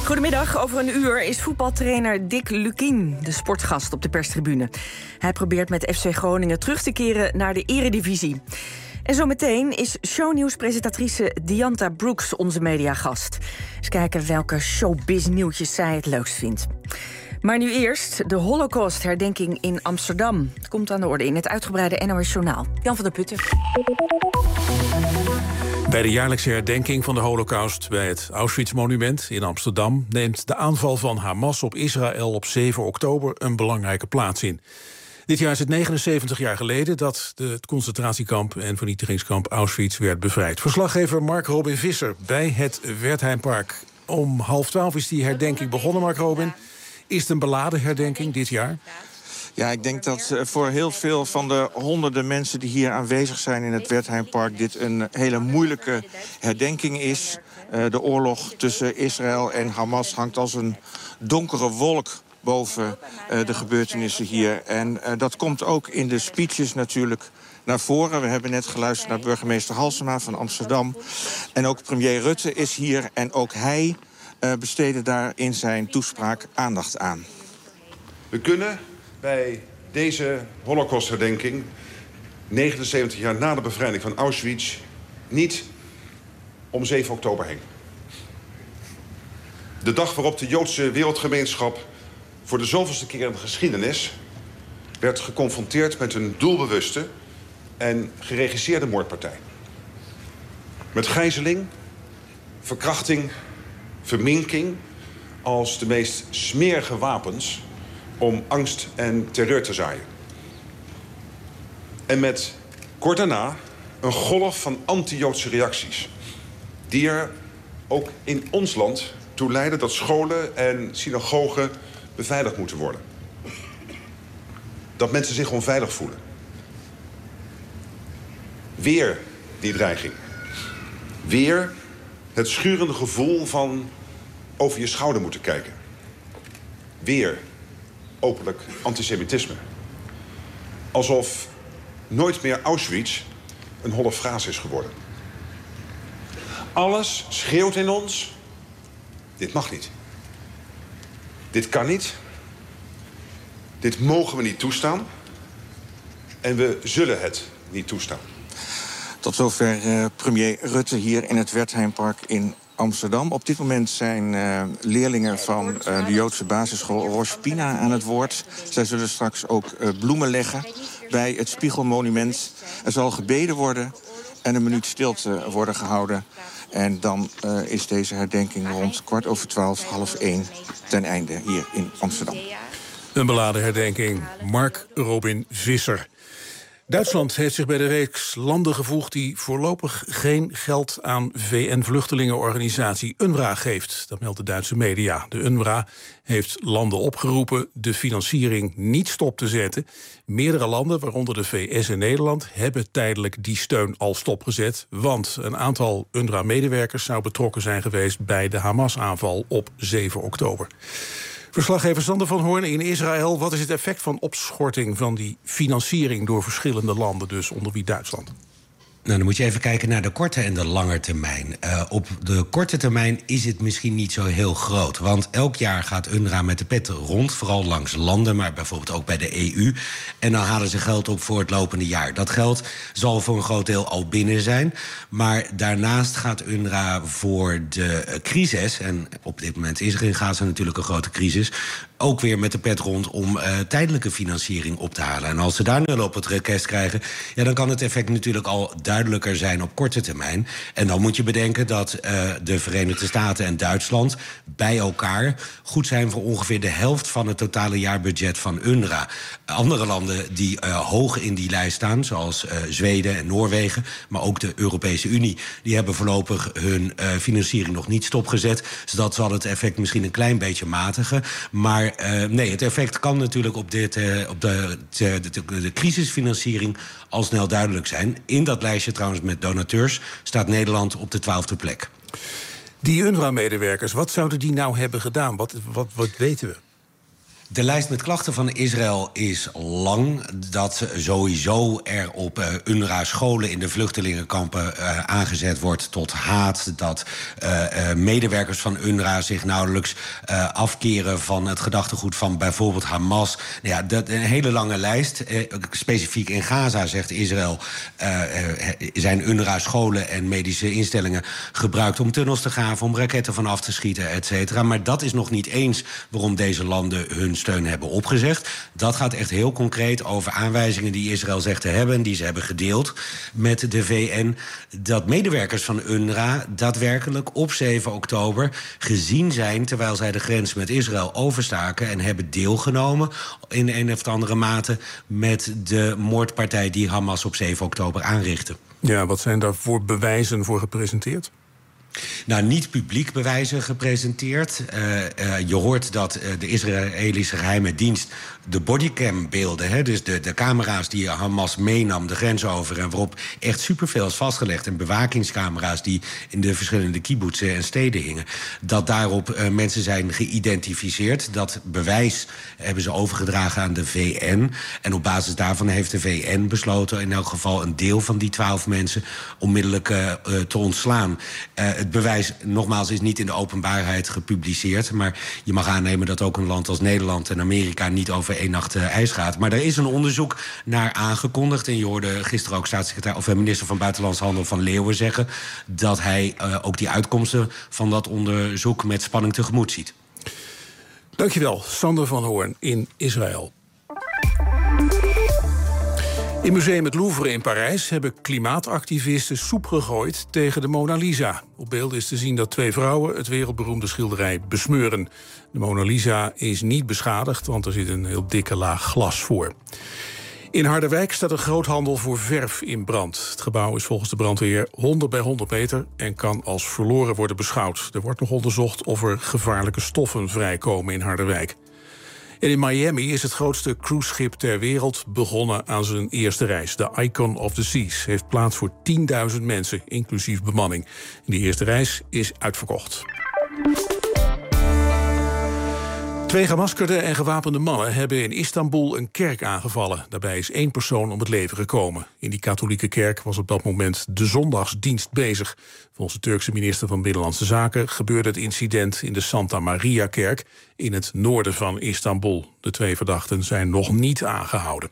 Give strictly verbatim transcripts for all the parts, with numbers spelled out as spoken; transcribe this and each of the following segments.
Goedemiddag, over een uur is voetbaltrainer Dick Lukkien de sportgast op de perstribune. Hij probeert met F C Groningen terug te keren naar de eredivisie. En zometeen is shownieuwspresentatrice Diantha Brooks onze mediagast. Eens kijken welke showbiz-nieuwtjes zij het leukst vindt. Maar nu eerst de Holocaust-herdenking in Amsterdam. Het komt aan de orde in het uitgebreide N O S Journaal. Jan van der Putten. Bij de jaarlijkse herdenking van de Holocaust bij het Auschwitz-monument in Amsterdam neemt de aanval van Hamas op Israël op zeven oktober een belangrijke plaats in. Dit jaar is het negenenzeventig jaar geleden dat de, het concentratiekamp en vernietigingskamp Auschwitz werd bevrijd. Verslaggever Mark Robin Visser bij het Wertheimpark. Om half twaalf is die herdenking begonnen, Mark Robin. Is het een beladen herdenking dit jaar? Ja, ik denk dat voor heel veel van de honderden mensen die hier aanwezig zijn in het Wertheimpark dit een hele moeilijke herdenking is. Uh, de oorlog tussen Israël en Hamas hangt als een donkere wolk boven uh, de gebeurtenissen hier. En uh, dat komt ook in de speeches natuurlijk naar voren. We hebben net geluisterd naar burgemeester Halsema van Amsterdam. En ook premier Rutte is hier en ook hij uh, besteedde daar in zijn toespraak aandacht aan. We kunnen bij deze Holocaustherdenking, negenenzeventig jaar na de bevrijding van Auschwitz, niet om zeven oktober heen. De dag waarop de Joodse wereldgemeenschap voor de zoveelste keer in de geschiedenis werd geconfronteerd met een doelbewuste en geregisseerde moordpartij. Met gijzeling, verkrachting, verminking als de meest smerige wapens om angst en terreur te zaaien. En met kort daarna een golf van anti-Joodse reacties, die er ook in ons land toe leiden dat scholen en synagogen beveiligd moeten worden. Dat mensen zich onveilig voelen. Weer die dreiging. Weer het schurende gevoel van over je schouder moeten kijken. Weer openlijk antisemitisme. Alsof nooit meer Auschwitz een holle fraas is geworden. Alles schreeuwt in ons: dit mag niet. Dit kan niet. Dit mogen we niet toestaan. En we zullen het niet toestaan. Tot zover uh, premier Rutte hier in het Wertheimpark in Amsterdam. Op dit moment zijn uh, leerlingen van uh, de Joodse basisschool Rosh Pina aan het woord. Zij zullen straks ook uh, bloemen leggen bij het Spiegelmonument. Er zal gebeden worden en een minuut stilte worden gehouden. En dan uh, is deze herdenking rond kwart over twaalf, half één ten einde hier in Amsterdam. Een beladen herdenking. Mark Robin Visser. Duitsland heeft zich bij de reeks landen gevoegd die voorlopig geen geld aan V N-vluchtelingenorganisatie U N R W A geeft. Dat meldt de Duitse media. De U N R W A heeft landen opgeroepen de financiering niet stop te zetten. Meerdere landen, waaronder de V S en Nederland, hebben tijdelijk die steun al stopgezet. Want een aantal U N R W A-medewerkers zou betrokken zijn geweest bij de Hamas-aanval op zeven oktober. Verslaggever Sander van Hoorn in Israël. Wat is het effect van opschorting van die financiering door verschillende landen, dus onder wie Duitsland? Nou, dan moet je even kijken naar de korte en de lange termijn. Uh, op de korte termijn is het misschien niet zo heel groot. Want elk jaar gaat U N R W A met de pet rond. Vooral langs landen, maar bijvoorbeeld ook bij de E U. En dan halen ze geld op voor het lopende jaar. Dat geld zal voor een groot deel al binnen zijn. Maar daarnaast gaat U N R W A voor de crisis, en op dit moment is er in Gaza natuurlijk een grote crisis, ook weer met de pet rond om uh, tijdelijke financiering op te halen. En als ze daar nul op het request krijgen, ja, dan kan het effect natuurlijk al duidelijker zijn op korte termijn. En dan moet je bedenken dat uh, de Verenigde Staten en Duitsland bij elkaar goed zijn voor ongeveer de helft van het totale jaarbudget van U N R W A. Andere landen die uh, hoog in die lijst staan, zoals uh, Zweden en Noorwegen, maar ook de Europese Unie, die hebben voorlopig hun uh, financiering nog niet stopgezet. Dus dat zal het effect misschien een klein beetje matigen. Maar uh, nee, het effect kan natuurlijk op, dit, uh, op de, de, de, de crisisfinanciering al snel duidelijk zijn. In dat lijstje trouwens met donateurs staat Nederland op de twaalfde plek. Die U N R W A-medewerkers, wat zouden die nou hebben gedaan? Wat, wat, wat weten we? De lijst met klachten van Israël is lang. Dat sowieso er op uh, UNRWA-scholen in de vluchtelingenkampen uh, aangezet wordt tot haat. Dat uh, uh, medewerkers van UNRWA zich nauwelijks uh, afkeren van het gedachtegoed van bijvoorbeeld Hamas. Nou ja, dat, een hele lange lijst. Uh, specifiek in Gaza, zegt Israël, uh, uh, zijn UNRWA-scholen en medische instellingen gebruikt om tunnels te graven, om raketten van af te schieten, et cetera. Maar dat is nog niet eens waarom deze landen hun steun hebben opgezegd. Dat gaat echt heel concreet over aanwijzingen die Israël zegt te hebben en die ze hebben gedeeld met de V N. Dat medewerkers van UNRWA daadwerkelijk op zeven oktober gezien zijn terwijl zij de grens met Israël overstaken en hebben deelgenomen in een of andere mate met de moordpartij die Hamas op zeven oktober aanrichtte. Ja, wat zijn daarvoor bewijzen voor gepresenteerd? Nou, niet publiek bewijzen gepresenteerd. Uh, uh, je hoort dat uh, de Israëlische geheime dienst de bodycam-beelden, hè, dus de, de camera's die Hamas meenam de grens over en waarop echt superveel is vastgelegd, en bewakingscamera's die in de verschillende kibbutzen en steden hingen, dat daarop uh, mensen zijn geïdentificeerd. Dat bewijs hebben ze overgedragen aan de V N. En op basis daarvan heeft de V N besloten in elk geval een deel van die twaalf mensen onmiddellijk uh, uh, te ontslaan. Uh, het bewijs, nogmaals, is niet in de openbaarheid gepubliceerd, maar je mag aannemen dat ook een land als Nederland en Amerika niet over één nacht uh, ijs gaat. Maar er is een onderzoek naar aangekondigd. En je hoorde gisteren ook staatssecretaris of minister van Buitenlandse Handel van Leeuwen zeggen dat hij uh, ook die uitkomsten van dat onderzoek met spanning tegemoet ziet. Dankjewel, Sander van Hoorn in Israël. In Museum het Louvre in Parijs hebben klimaatactivisten soep gegooid tegen de Mona Lisa. Op beeld is te zien dat twee vrouwen het wereldberoemde schilderij besmeuren. De Mona Lisa is niet beschadigd, want er zit een heel dikke laag glas voor. In Harderwijk staat een groothandel voor verf in brand. Het gebouw is volgens de brandweer honderd bij honderd meter... en kan als verloren worden beschouwd. Er wordt nog onderzocht of er gevaarlijke stoffen vrijkomen in Harderwijk. En in Miami is het grootste cruiseschip ter wereld begonnen aan zijn eerste reis. De Icon of the Seas heeft plaats voor tienduizend mensen, inclusief bemanning. En die eerste reis is uitverkocht. Twee gemaskerde en gewapende mannen hebben in Istanbul een kerk aangevallen. Daarbij is één persoon om het leven gekomen. In die katholieke kerk was op dat moment de zondagsdienst bezig. Volgens de Turkse minister van Binnenlandse Zaken gebeurde het incident in de Santa Maria-kerk in het noorden van Istanbul. De twee verdachten zijn nog niet aangehouden.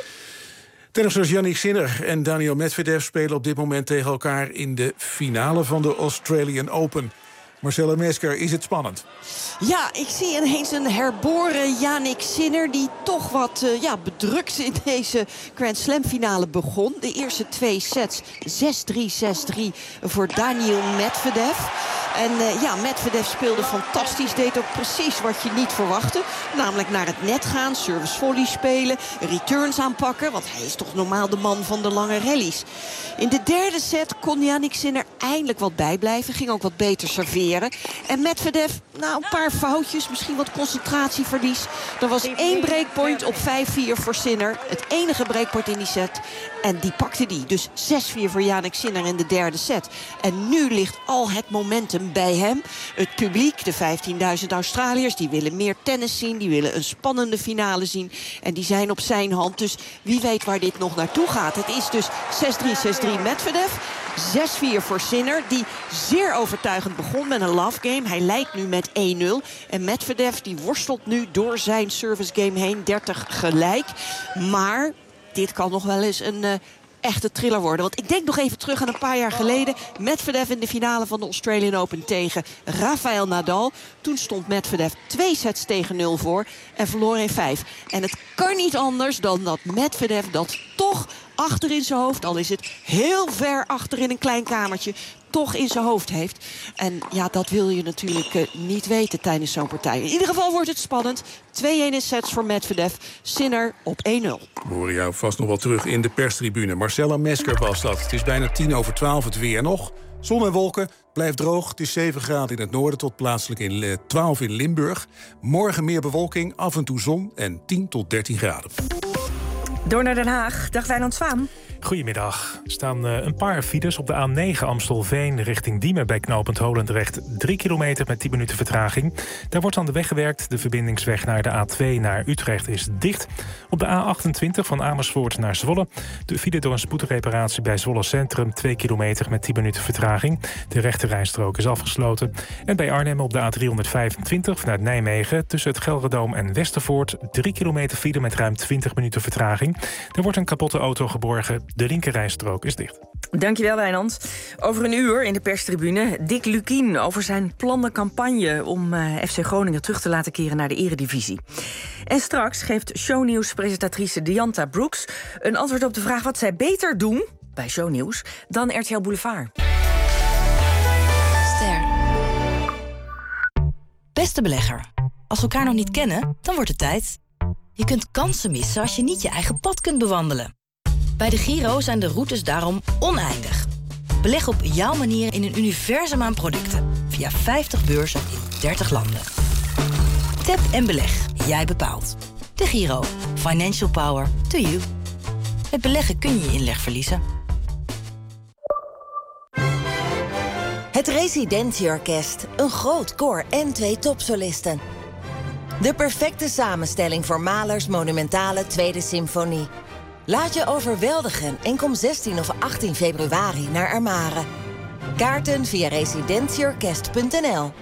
Tennissers Jannik Sinner en Daniil Medvedev spelen op dit moment tegen elkaar in de finale van de Australian Open. Marcella Mesker, is het spannend? Ja, ik zie ineens een herboren Jannik Sinner die toch wat uh, ja, bedrukt in deze Grand Slam finale begon. De eerste twee sets zes drie, zes drie voor Daniil Medvedev. En uh, ja, Medvedev speelde fantastisch, deed ook precies wat je niet verwachtte. Namelijk naar het net gaan, service volley spelen, returns aanpakken. Want hij is toch normaal de man van de lange rallies. In de derde set kon Jannik Sinner eindelijk wat bijblijven. Ging ook wat beter serveren. En Medvedev, nou een paar foutjes, misschien wat concentratieverlies. Er was één breakpoint op vijf vier voor Sinner. Het enige breakpoint in die set. En die pakte die. Dus zes vier voor Jannik Sinner in de derde set. En nu ligt al het momentum bij hem. Het publiek, de vijftienduizend Australiërs, die willen meer tennis zien. Die willen een spannende finale zien. En die zijn op zijn hand. Dus wie weet waar dit nog naartoe gaat. Het is dus zes drie, zes drie Medvedev. zes vier voor Sinner, die zeer overtuigend begon met een love game. Hij leidt nu met één nul. En Medvedev die worstelt nu door zijn service game heen. dertig gelijk. Maar dit kan nog wel eens een uh, echte thriller worden. Want ik denk nog even terug aan een paar jaar geleden. Medvedev in de finale van de Australian Open tegen Rafael Nadal. Toen stond Medvedev twee sets tegen nul voor en verloor in vijf. En het kan niet anders dan dat Medvedev dat toch achter in zijn hoofd, al is het heel ver achter in een klein kamertje, toch in zijn hoofd heeft. En ja, dat wil je natuurlijk uh, niet weten tijdens zo'n partij. In ieder geval wordt het spannend. twee-één in sets voor Medvedev. Sinner op één nul. We horen jou vast nog wel terug in de perstribune. Marcella Mesker was dat. Het is bijna tien over twaalf, het weer nog. Zon en wolken, blijft droog. Het is zeven graden in het noorden tot plaatselijk in twaalf in Limburg. Morgen meer bewolking, af en toe zon en tien tot dertien graden. Door naar Den Haag. Dag Wijnand Zwaan. Goedemiddag. Er staan uh, een paar files op de A negen Amstelveen richting Diemen bij knooppunt Holendrecht. Drie kilometer met tien minuten vertraging. Daar wordt aan de weg gewerkt. De verbindingsweg naar de A twee naar Utrecht is dicht. Op de A achtentwintig van Amersfoort naar Zwolle. De file door een spoedreparatie bij Zwolle Centrum. Twee kilometer met tien minuten vertraging. De rechterrijstrook is afgesloten. En bij Arnhem op de A driehonderdvijfentwintig vanuit Nijmegen tussen het Gelredome en Westervoort. Drie kilometer file met ruim twintig minuten vertraging. Er wordt een kapotte auto geborgen. De linkerrijstrook is dicht. Dankjewel, Wijnand. Over een uur in de perstribune Dick Lukkien over zijn plannen campagne om uh, F C Groningen terug te laten keren naar de eredivisie. En straks geeft shownieuws-presentatrice Diantha Brooks een antwoord op de vraag wat zij beter doen bij Shownieuws dan R T L Boulevard. Ster. Beste belegger, als we elkaar nog niet kennen, dan wordt het tijd. Je kunt kansen missen als je niet je eigen pad kunt bewandelen. Bij de Giro zijn de routes daarom oneindig. Beleg op jouw manier in een universum aan producten. Via vijftig beurzen in dertig landen. Tap en beleg. Jij bepaalt. De Giro. Financial power to you. Met beleggen kun je je inleg verliezen. Het Residentieorkest. Een groot koor en twee topsolisten. De perfecte samenstelling voor Mahlers monumentale Tweede Symfonie. Laat je overweldigen en kom zestien of achttien februari naar Armaren. Kaarten via residentieorkest punt n l.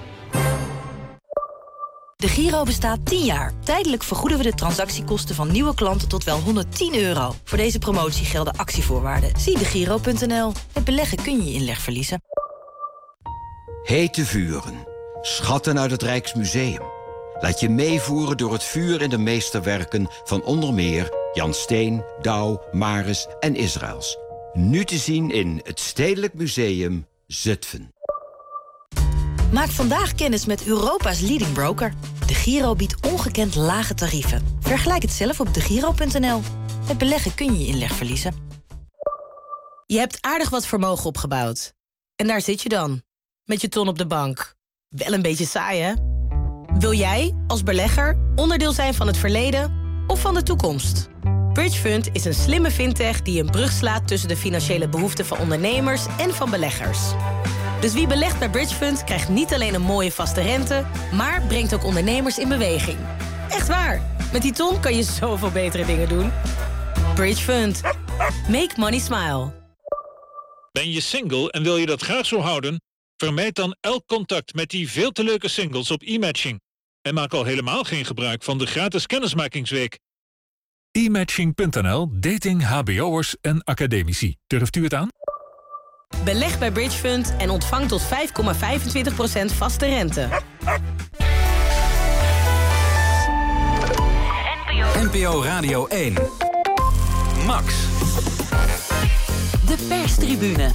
De Giro bestaat tien jaar. Tijdelijk vergoeden we de transactiekosten van nieuwe klanten tot wel honderdtien euro. Voor deze promotie gelden actievoorwaarden. Zie de Giro punt n l. Met beleggen kun je je inleg verliezen. Hete vuren. Schatten uit het Rijksmuseum. Laat je meevoeren door het vuur en de meesterwerken van onder meer Jan Steen, Douw, Maris en Israëls. Nu te zien in het Stedelijk Museum Zutphen. Maak vandaag kennis met Europa's leading broker. De Giro biedt ongekend lage tarieven. Vergelijk het zelf op de Giro punt n l. Met beleggen kun je je inleg verliezen. Je hebt aardig wat vermogen opgebouwd. En daar zit je dan, met je ton op de bank. Wel een beetje saai, hè? Wil jij, als belegger, onderdeel zijn van het verleden of van de toekomst? Bridgefund is een slimme fintech die een brug slaat tussen de financiële behoeften van ondernemers en van beleggers. Dus wie belegt bij Bridgefund krijgt niet alleen een mooie vaste rente, maar brengt ook ondernemers in beweging. Echt waar, met die ton kan je zoveel betere dingen doen. Bridgefund. Make money smile. Ben je single en wil je dat graag zo houden? Vermijd dan elk contact met die veel te leuke singles op e-matching. En maak al helemaal geen gebruik van de gratis kennismakingsweek. e matching punt n l, dating H B O'ers en academici. Durft u het aan? Beleg bij Bridgefund en ontvang tot vijf komma vijfentwintig procent vaste rente. N P O Radio één. Max. De perstribune.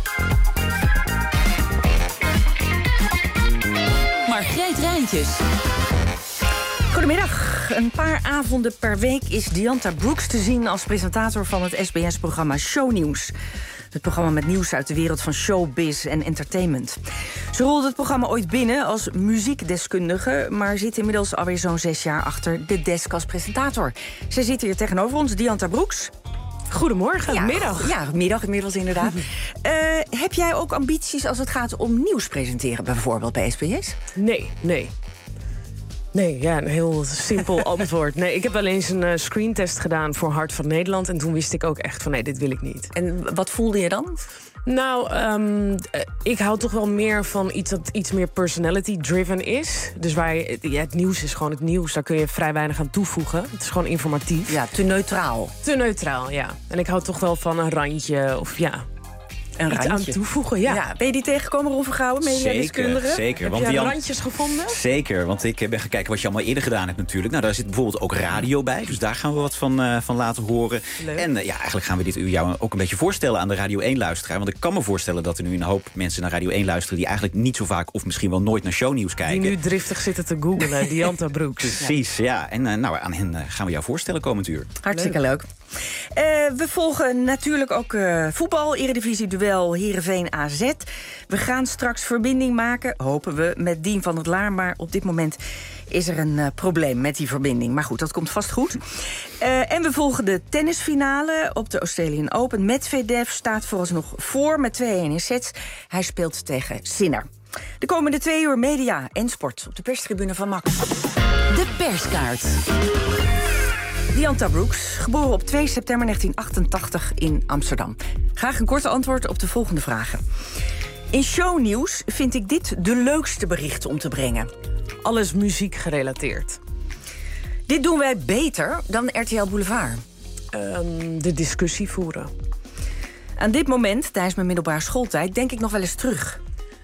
Margreet Rijntjes. Goedemiddag. Een paar avonden per week is Diantha Brooks te zien als presentator van het S B S-programma Shownieuws. Het programma met nieuws uit de wereld van showbiz en entertainment. Ze rolde het programma ooit binnen als muziekdeskundige, maar zit inmiddels alweer zo'n zes jaar achter de desk als presentator. Zij zit hier tegenover ons, Diantha Brooks. Goedemorgen, ja, middag. Ja, middag inmiddels inderdaad. uh, heb jij ook ambities als het gaat om nieuws presenteren, bijvoorbeeld bij S B S? Nee, nee. Nee, ja, een heel simpel antwoord. Nee, ik heb wel eens een uh, screentest gedaan voor Hart van Nederland. En toen wist ik ook echt van nee, dit wil ik niet. En wat voelde je dan? Nou, um, uh, ik hou toch wel meer van iets dat iets meer personality-driven is. Dus waar je, ja, het nieuws is gewoon het nieuws. Daar kun je vrij weinig aan toevoegen. Het is gewoon informatief. Ja, te neutraal. Te neutraal, ja. En ik hou toch wel van een randje of ja... Een iets randje. aan toevoegen, ja. ja. Ben je die tegengekomen, Ron Vergouwen, mediadeskundige? Zeker, zeker. Heb want je die randjes gevonden? Zeker, want ik ben gaan kijken wat je allemaal eerder gedaan hebt natuurlijk. Nou, daar zit bijvoorbeeld ook radio bij, dus daar gaan we wat van, uh, van laten horen. Leuk. En uh, ja, eigenlijk gaan we dit u jou ook een beetje voorstellen aan de Radio één-luisteraar. Want ik kan me voorstellen dat er nu een hoop mensen naar Radio één luisteren die eigenlijk niet zo vaak of misschien wel nooit naar shownieuws kijken. Die nu driftig zitten te googlen, Diantha Brooks. Precies, ja. En uh, nou, aan hen uh, gaan we jou voorstellen komend uur. Hartstikke leuk. leuk. Uh, we volgen natuurlijk ook uh, voetbal, Eredivisie-duel Heerenveen-A Z. We gaan straks verbinding maken, hopen we, met Dien van der Laar. Maar op dit moment is er een uh, probleem met die verbinding. Maar goed, dat komt vast goed. Uh, en we volgen de tennisfinale op de Australian Open. Medvedev staat vooralsnog voor met twee-een in sets. Hij speelt tegen Sinner. De komende twee uur media en sport op de perstribune van Max. De perskaart. Diantha Brooks, geboren op twee september negentien achtentachtig in Amsterdam. Graag een korte antwoord op de volgende vragen. In shownieuws vind ik dit de leukste berichten om te brengen. Alles muziek gerelateerd. Dit doen wij beter dan R T L Boulevard. Um, de discussie voeren. Aan dit moment, tijdens mijn middelbare schooltijd, denk ik nog wel eens terug.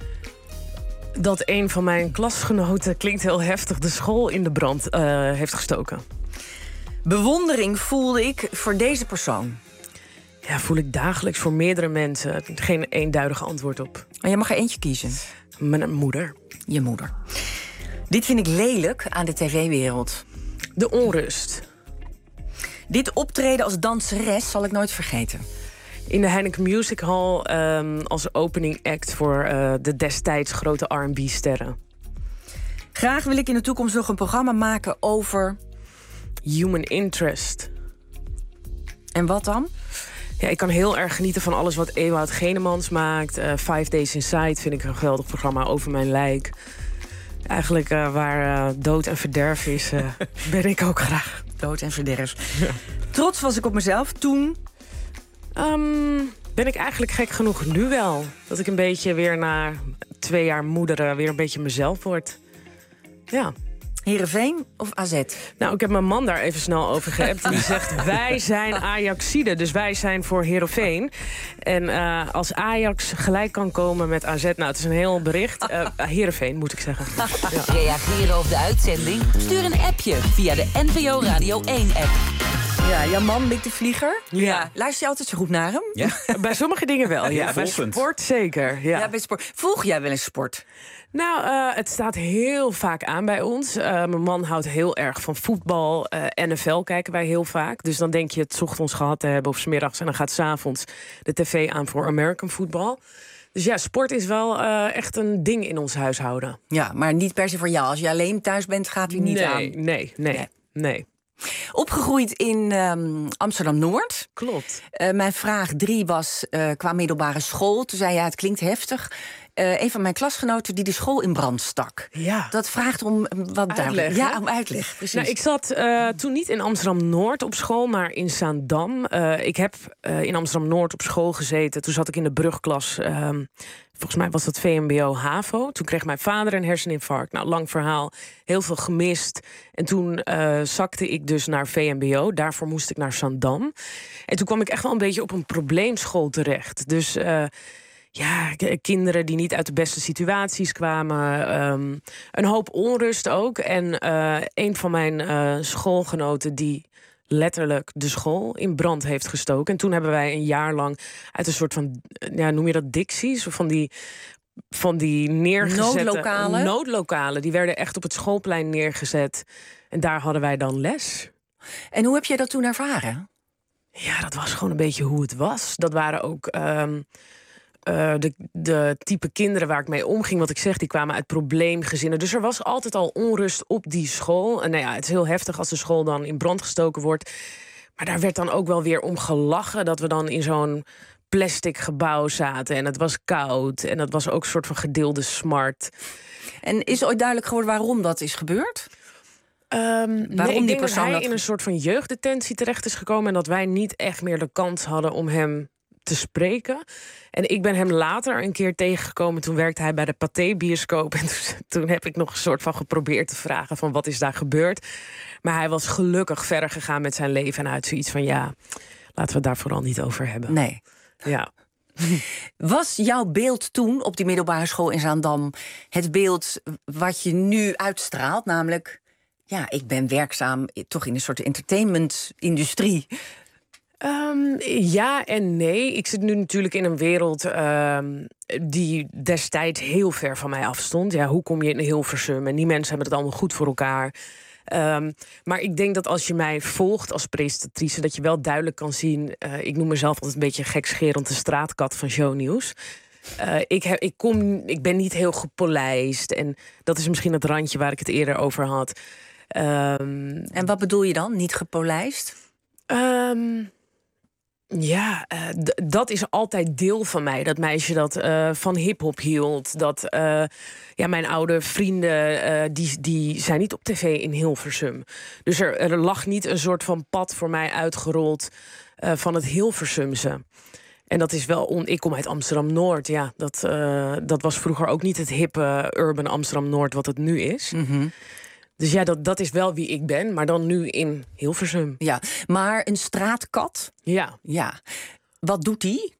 Dat een van mijn klasgenoten, klinkt heel heftig, de school in de brand uh, heeft gestoken. Bewondering voelde ik voor deze persoon. Ja, voel ik dagelijks voor meerdere mensen. Geen eenduidig antwoord op. Maar je mag er eentje kiezen. Mijn moeder. Je moeder. Dit vind ik lelijk aan de tv-wereld. De onrust. Dit optreden als danseres zal ik nooit vergeten. In de Heineken Music Hall um, als opening act voor uh, de destijds grote R en B-sterren. Graag wil ik in de toekomst nog een programma maken over... Human interest. En wat dan? Ja, ik kan heel erg genieten van alles wat Ewout Genemans maakt. Uh, Five Days Inside vind ik een geweldig programma over mijn lijk. Eigenlijk uh, waar uh, dood en verderf is, uh, ben ik ook graag. Dood en verderf. Ja. Trots was ik op mezelf toen... Um, ben ik eigenlijk gek genoeg nu wel. Dat ik een beetje weer na twee jaar moederen weer een beetje mezelf word. Ja. Heerenveen of A Z? Nou, ik heb mijn man daar even snel over geappt. Die zegt, wij zijn Ajaxiden, dus wij zijn voor Heerenveen. En uh, als Ajax gelijk kan komen met A Z... nou, het is een heel bericht. Uh, Heerenveen, moet ik zeggen. Ja. Reageren op de uitzending? Stuur een appje via de N P O Radio één-app. Ja, jouw man, Mick de Vlieger. Ja. Ja. Luister je altijd zo goed naar hem? Ja. Bij sommige dingen wel, ja. ja bij sport zeker. Ja. Ja, bij sport. Volg jij wel eens sport? Nou, uh, het staat heel vaak aan bij ons. Uh, mijn man houdt heel erg van voetbal. Uh, N F L kijken wij heel vaak. Dus dan denk je het 's ochtends gehad te hebben of 's middags... en dan gaat 's avonds de tv aan voor American voetbal. Dus ja, sport is wel uh, echt een ding in ons huishouden. Ja, maar niet per se voor jou. Als je alleen thuis bent, gaat u niet nee, aan. Nee, nee, nee, nee. Opgegroeid in um, Amsterdam-Noord. Klopt. Uh, mijn vraag drie was uh, qua middelbare school. Toen zei je, ja, het klinkt heftig. Uh, een van mijn klasgenoten die de school in brand stak. Ja. Dat vraagt om wat duidelijk. Ja, om uitleg. Precies. Nou, ik zat uh, toen niet in Amsterdam-Noord op school, maar in Zaandam. Uh, ik heb uh, in Amsterdam-Noord op school gezeten. Toen zat ik in de brugklas. Uh, volgens mij was dat V M B O-HAVO. Toen kreeg mijn vader een herseninfarct. Nou, lang verhaal. Heel veel gemist. En toen uh, zakte ik dus naar V M B O. Daarvoor moest ik naar Zaandam. En toen kwam ik echt wel een beetje op een probleemschool terecht. Dus... Uh, Ja, kinderen die niet uit de beste situaties kwamen. Um, een hoop onrust ook. En uh, een van mijn uh, schoolgenoten die letterlijk de school in brand heeft gestoken. En toen hebben wij een jaar lang uit een soort van, ja, noem je dat dicties? Of van die, van die neergezette... Noodlokalen? Noodlokalen. Die werden echt op het schoolplein neergezet. En daar hadden wij dan les. En hoe heb je dat toen ervaren? Ja, dat was gewoon een beetje hoe het was. Dat waren ook... Um, Uh, de, de type kinderen waar ik mee omging, wat ik zeg, die kwamen uit probleemgezinnen. Dus er was altijd al onrust op die school. En nou ja, het is heel heftig als de school dan in brand gestoken wordt. Maar daar werd dan ook wel weer om gelachen dat we dan in zo'n plastic gebouw zaten. En het was koud. En dat was ook een soort van gedeelde smart. En is ooit duidelijk geworden waarom dat is gebeurd? Um, waarom nee, ik die persoon dat hij dat... in een soort van jeugddetentie terecht is gekomen en dat wij niet echt meer de kans hadden om hem te spreken. En ik ben hem later een keer tegengekomen. Toen werkte hij bij de Pathé-bioscoop. En toen, toen heb ik nog een soort van geprobeerd te vragen van wat is daar gebeurd. Maar hij was gelukkig verder gegaan met zijn leven. En hij had zoiets van, ja, laten we het daar vooral niet over hebben. Nee. Ja. Was jouw beeld toen op die middelbare school in Zaandam het beeld wat je nu uitstraalt? Namelijk, ja, ik ben werkzaam toch in een soort entertainment-industrie. Um, ja en nee. Ik zit nu natuurlijk in een wereld um, die destijds heel ver van mij afstond. Ja, hoe kom je in Hilversum? En die mensen hebben het allemaal goed voor elkaar. Um, maar ik denk dat als je mij volgt als presentatrice, dat je wel duidelijk kan zien. Uh, ik noem mezelf altijd een beetje gekscherend de straatkat van shownieuws. Uh, ik, heb, ik, kom, ik ben niet heel gepolijst. En dat is misschien het randje waar ik het eerder over had. Um, en wat bedoel je dan? Niet gepolijst? Um, ja, uh, d- dat is altijd deel van mij. Dat meisje dat uh, van hiphop hield. Dat uh, ja, mijn oude vrienden, uh, die, die zijn niet op tv in Hilversum. Dus er, er lag niet een soort van pad voor mij uitgerold uh, van het Hilversumse. En dat is wel... On- ik kom uit Amsterdam-Noord, ja. Dat, uh, dat was vroeger ook niet het hippe urban Amsterdam-Noord wat het nu is. Mm-hmm. Dus ja, dat, dat is wel wie ik ben, maar dan nu in Hilversum. Ja, maar een straatkat? Ja. Ja. Wat doet die?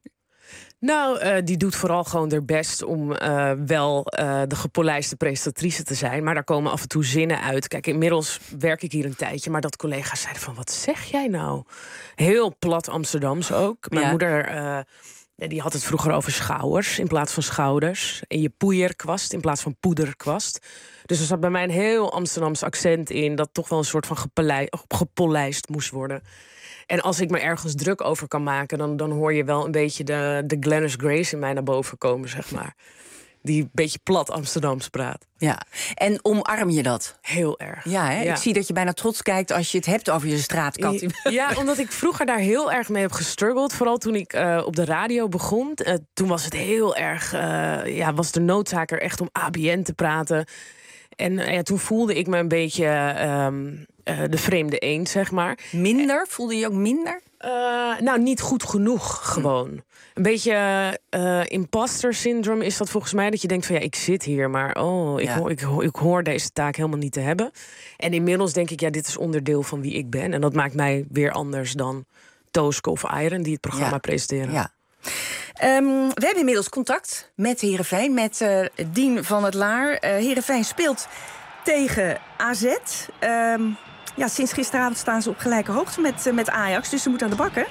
Nou, uh, die doet vooral gewoon haar best om uh, wel uh, de gepolijste presentatrice te zijn. Maar daar komen af en toe zinnen uit. Kijk, inmiddels werk ik hier een tijdje, maar dat collega's zeiden van, wat zeg jij nou? Heel plat Amsterdams ook. Mijn ja. moeder... Uh, die had het vroeger over schouwers in plaats van schouders. En je poeierkwast in plaats van poederkwast. Dus er zat bij mij een heel Amsterdams accent in, dat toch wel een soort van gepolij- gepolijst moest worden. En als ik me ergens druk over kan maken, dan, dan hoor je wel een beetje de, de Glennis Grace in mij naar boven komen, zeg maar. Die een beetje plat Amsterdams praat. Ja, en omarm je dat? Heel erg. Ja, hè? Ja. Ik zie dat je bijna trots kijkt als je het hebt over je straatkat. Ja, omdat ik vroeger daar heel erg mee heb gestruggeld. Vooral toen ik uh, op de radio begon. Uh, toen was het heel erg... Uh, ja, was de noodzaak er echt om A B N te praten. En uh, ja, toen voelde ik me een beetje um, uh, de vreemde eend, zeg maar. Minder? Voelde je je ook minder? Uh, nou, niet goed genoeg, gewoon. Hm. Een beetje uh, imposter syndrome is dat volgens mij. Dat je denkt van, ja, ik zit hier, maar oh, ik, ja. hoor, ik, ik hoor deze taak helemaal niet te hebben. En inmiddels denk ik, ja, dit is onderdeel van wie ik ben. En dat maakt mij weer anders dan Tooske of Iron, die het programma ja. presenteren. Ja. Um, we hebben inmiddels contact met Heerenveen, met uh, Dien van het Laar. Uh, Heerenveen speelt tegen A Z. Um, ja, sinds gisteravond staan ze op gelijke hoogte met, uh, met Ajax, dus ze moeten aan de bak, hè?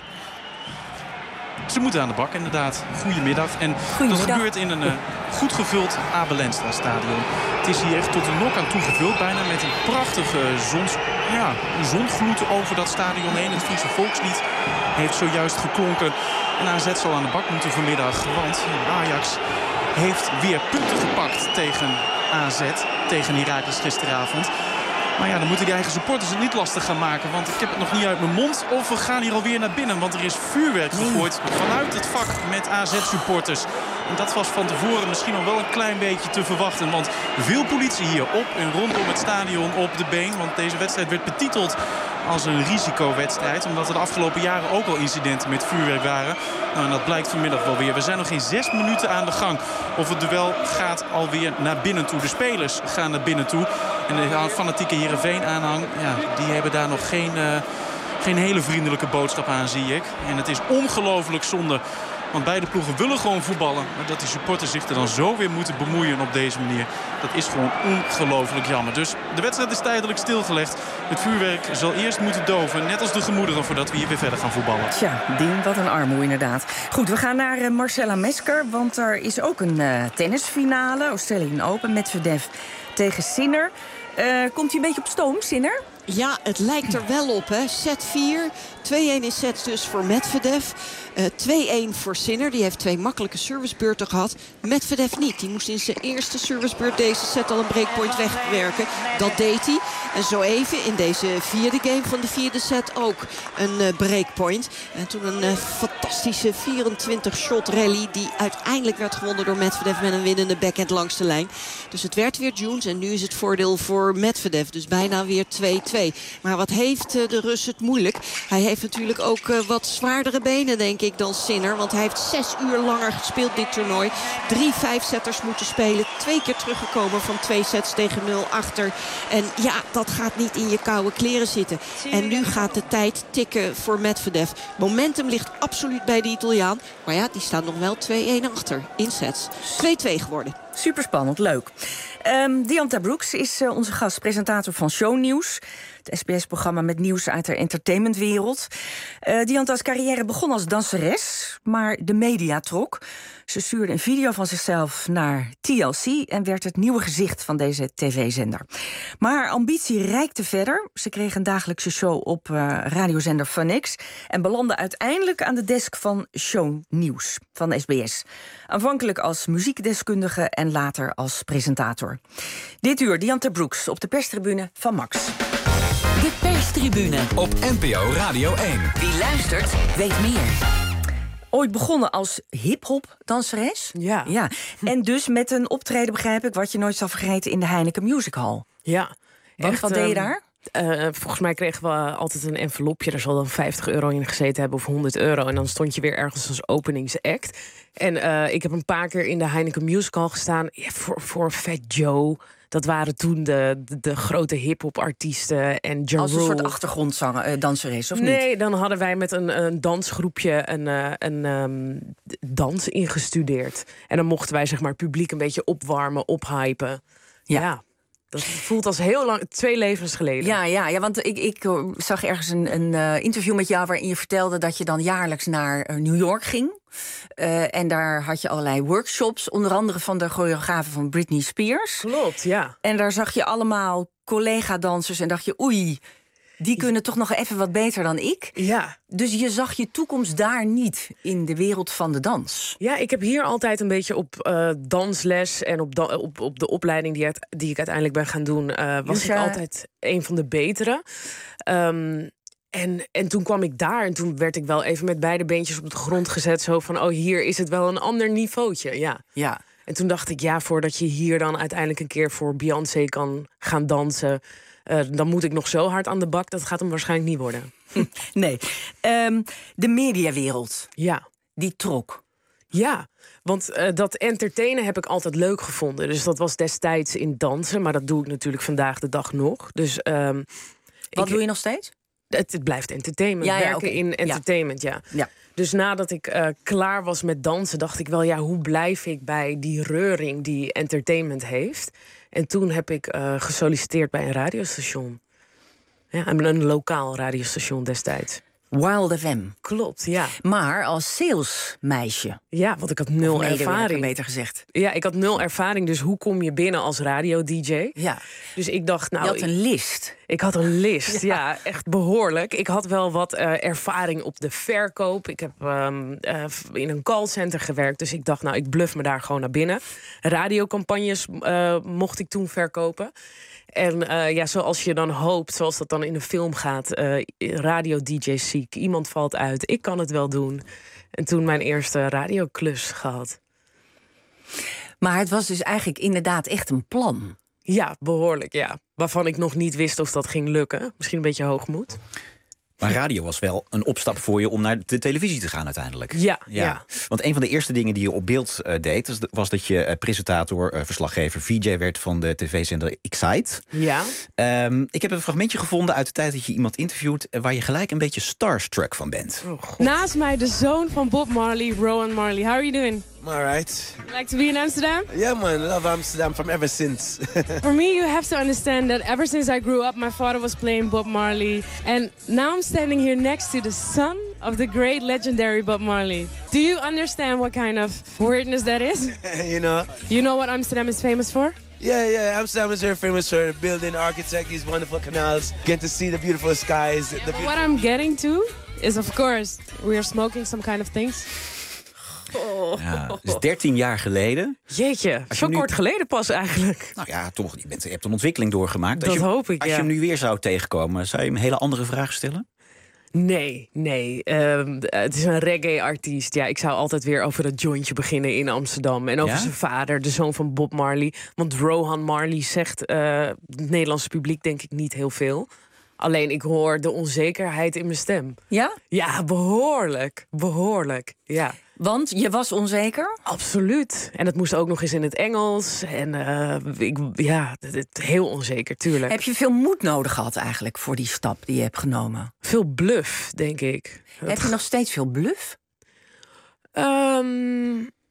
Ze moeten aan de bak, inderdaad. Goedemiddag. En Goedemiddag. Dat gebeurt in een uh, goed gevuld Abel Enstra stadion. Het is hier echt tot de nok aan toegevuld. Bijna met een prachtige zons, ja, zongloed over dat stadion heen. Het Friese volkslied heeft zojuist geklonken. En A Z zal aan de bak moeten vanmiddag. Want Ajax heeft weer punten gepakt tegen A Z. Tegen Heracles gisteravond. Maar ja, dan moeten die eigen supporters het niet lastig gaan maken. Want ik heb het nog niet uit mijn mond. Of we gaan hier alweer naar binnen. Want er is vuurwerk gegooid vanuit het vak met A Z-supporters. En dat was van tevoren misschien al wel een klein beetje te verwachten. Want veel politie hier op en rondom het stadion op de been. Want deze wedstrijd werd betiteld als een risicowedstrijd. Omdat er de afgelopen jaren ook al incidenten met vuurwerk waren. Nou, en dat blijkt vanmiddag wel weer. We zijn nog geen zes minuten aan de gang. Of het duel gaat alweer naar binnen toe. De spelers gaan naar binnen toe. En de fanatieke Heerenveen-aanhang, ja, die hebben daar nog geen, uh, geen hele vriendelijke boodschap aan, zie ik. En het is ongelooflijk zonde. Want beide ploegen willen gewoon voetballen. Maar dat die supporters zich er dan zo weer moeten bemoeien op deze manier, dat is gewoon ongelooflijk jammer. Dus de wedstrijd is tijdelijk stilgelegd. Het vuurwerk zal eerst moeten doven, net als de gemoederen, voordat we hier weer verder gaan voetballen. Tja, Dien, wat een armoe inderdaad. Goed, we gaan naar uh, Marcella Mesker, want er is ook een uh, tennisfinale. Australian Open, Medvedev tegen Sinner. Uh, komt hij een beetje op stoom, Sinner? Ja, het lijkt er wel op, hè. Set vier, twee-een in sets dus voor Medvedev. Uh, twee-een voor Sinner. Die heeft twee makkelijke servicebeurten gehad. Medvedev niet. Die moest in zijn eerste servicebeurt deze set al een breakpoint wegwerken. Dat deed hij. En zo even in deze vierde game van de vierde set ook een uh, breakpoint. En toen een uh, fantastische vierentwintig-shot rally die uiteindelijk werd gewonnen door Medvedev met een winnende backhand langs de lijn. Dus het werd weer Jones en nu is het voordeel voor Medvedev. Dus bijna weer twee-twee. Maar wat heeft uh, de Rus het moeilijk? Hij heeft natuurlijk ook uh, wat zwaardere benen, denk ik, dan Sinner. Want hij heeft zes uur langer gespeeld dit toernooi. Drie vijfzetters moeten spelen. Twee keer teruggekomen van twee sets tegen nul achter. En ja, dat gaat niet in je koude kleren zitten. En nu gaat de tijd tikken voor Medvedev. Momentum ligt absoluut bij de Italiaan. Maar ja, die staan nog wel twee-een achter in sets. twee-twee geworden. Superspannend, leuk. Um, Diantha Brooks is uh, onze gast, presentator van Shownieuws. Het S B S-programma met nieuws uit de entertainmentwereld. Uh, Diantha's carrière begon als danseres, maar de media trok. Ze stuurde een video van zichzelf naar T L C en werd het nieuwe gezicht van deze tv-zender. Maar haar ambitie reikte verder. Ze kreeg een dagelijkse show op uh, radiozender Fun X en belandde uiteindelijk aan de desk van Shownieuws van S B S. Aanvankelijk als muziekdeskundige en later als presentator. Dit uur Diantha Brooks op de perstribune van Max. De perstribune op N P O Radio één. Wie luistert, weet meer. Ooit begonnen als hip-hop danseres. Ja. ja. En dus met een optreden, begrijp ik, wat je nooit zal vergeten in de Heineken Music Hall. Ja. Want Echt, wat deed je um, daar? Uh, volgens mij kregen we altijd een envelopje. Daar zal dan vijftig euro in gezeten hebben of honderd euro. En dan stond je weer ergens als openingsact. En uh, ik heb een paar keer in de Heineken Music Hall gestaan. Ja, voor, voor Fat Joe. Dat waren toen de, de, de grote hip-hop artiesten. En Ja als een Rule. soort achtergrondzanger, uh, danseres, of nee, niet? Nee, dan hadden wij met een, een dansgroepje een, uh, een um, dans ingestudeerd. En dan mochten wij zeg maar publiek een beetje opwarmen, ophypen. Ja. ja. Dat voelt als heel lang, twee levens geleden. Ja, ja, ja, want ik, ik zag ergens een, een uh, interview met jou waarin je vertelde dat je dan jaarlijks naar uh, New York ging. Uh, en daar had je allerlei workshops, onder andere van de choreografen van Britney Spears. Klopt, ja. En daar zag je allemaal collega-dansers en dacht je, oei, die kunnen toch nog even wat beter dan ik. Ja. Dus je zag je toekomst daar niet, in de wereld van de dans. Ja, ik heb hier altijd een beetje op uh, dansles en op, da op, op de opleiding die, het, die ik uiteindelijk ben gaan doen, uh, was dus, uh, ik altijd een van de betere. Um, en, en toen kwam ik daar en toen werd ik wel even met beide beentjes op de grond gezet. Zo van, oh, hier is het wel een ander niveautje. Ja. Ja. En toen dacht ik, ja, voordat je hier dan uiteindelijk een keer voor Beyoncé kan gaan dansen, Uh, dan moet ik nog zo hard aan de bak. Dat gaat hem waarschijnlijk niet worden. Nee. Um, de mediawereld. Ja. Die trok. Ja, want uh, dat entertainen heb ik altijd leuk gevonden. Dus dat was destijds in dansen. Maar dat doe ik natuurlijk vandaag de dag nog. Dus, um, Wat ik, doe je nog steeds? Het, het blijft entertainment. Ja, ja, Werken okay. in entertainment, ja. ja. ja. Dus nadat ik uh, klaar was met dansen, dacht ik wel, ja, hoe blijf ik bij die reuring die entertainment heeft? En toen heb ik uh, gesolliciteerd bij een radiostation. Ja, een lokaal radiostation destijds. Wild F M. Klopt, ja. Maar als salesmeisje. Ja, want ik had nul ervaring. Beter gezegd. Ja, ik had nul ervaring, dus hoe kom je binnen als radio-D J? Ja. Dus ik dacht, nou... Je had een ik, list. Ik had een list, ja, ja echt behoorlijk. Ik had wel wat uh, ervaring op de verkoop. Ik heb um, uh, in een callcenter gewerkt, dus ik dacht, nou, ik bluff me daar gewoon naar binnen. Radiocampagnes uh, mocht ik toen verkopen. En uh, ja, zoals je dan hoopt, zoals dat dan in een film gaat, uh, radio-D J ziek, iemand valt uit, ik kan het wel doen. En toen mijn eerste radioklus gehad. Maar het was dus eigenlijk inderdaad echt een plan. Ja, behoorlijk, ja. Waarvan ik nog niet wist of dat ging lukken. Misschien een beetje hoogmoed. Maar radio was wel een opstap voor je om naar de televisie te gaan uiteindelijk. Ja, ja. ja. Want een van de eerste dingen die je op beeld uh, deed, was dat je uh, presentator, uh, verslaggever, V J werd van de tv-zender Excite. Ja. Um, ik heb een fragmentje gevonden uit de tijd dat je iemand interviewt, uh, waar je gelijk een beetje starstruck van bent. Oh, naast mij de zoon van Bob Marley, Rowan Marley. How are you doing? I'm alright. You like to be in Amsterdam? Yeah, man, I love Amsterdam from ever since. For me, you have to understand that ever since I grew up, my father was playing Bob Marley. And now I'm standing here next to the son of the great legendary Bob Marley. Do you understand what kind of weirdness that is? You know. You know what Amsterdam is famous for? Yeah, yeah, Amsterdam is very famous for building, architect, these wonderful canals, get to see the beautiful skies. The beautiful... What I'm getting to is, of course, we are smoking some kind of things. Oh. Ja, dus dertien jaar geleden. Jeetje, zo nu... kort geleden pas eigenlijk. Nou ja, toch, je, bent, je hebt een ontwikkeling doorgemaakt. Dat als je, hoop ik, Als ja. je hem nu weer zou tegenkomen, zou je hem een hele andere vraag stellen? Nee, nee. Um, het is een reggae-artiest. Ja, ik zou altijd weer over dat jointje beginnen in Amsterdam. En over ja? zijn vader, de zoon van Bob Marley. Want Rowan Marley zegt uh, het Nederlandse publiek denk ik niet heel veel. Alleen ik hoor de onzekerheid in mijn stem. Ja? Ja, behoorlijk. Behoorlijk, ja. Want je was onzeker? Absoluut. En het moest ook nog eens in het Engels. En uh, ik, ja, het, het, heel onzeker, tuurlijk. Heb je veel moed nodig gehad eigenlijk voor die stap die je hebt genomen? Veel bluff, denk ik. Heb je nog steeds veel bluff? Um,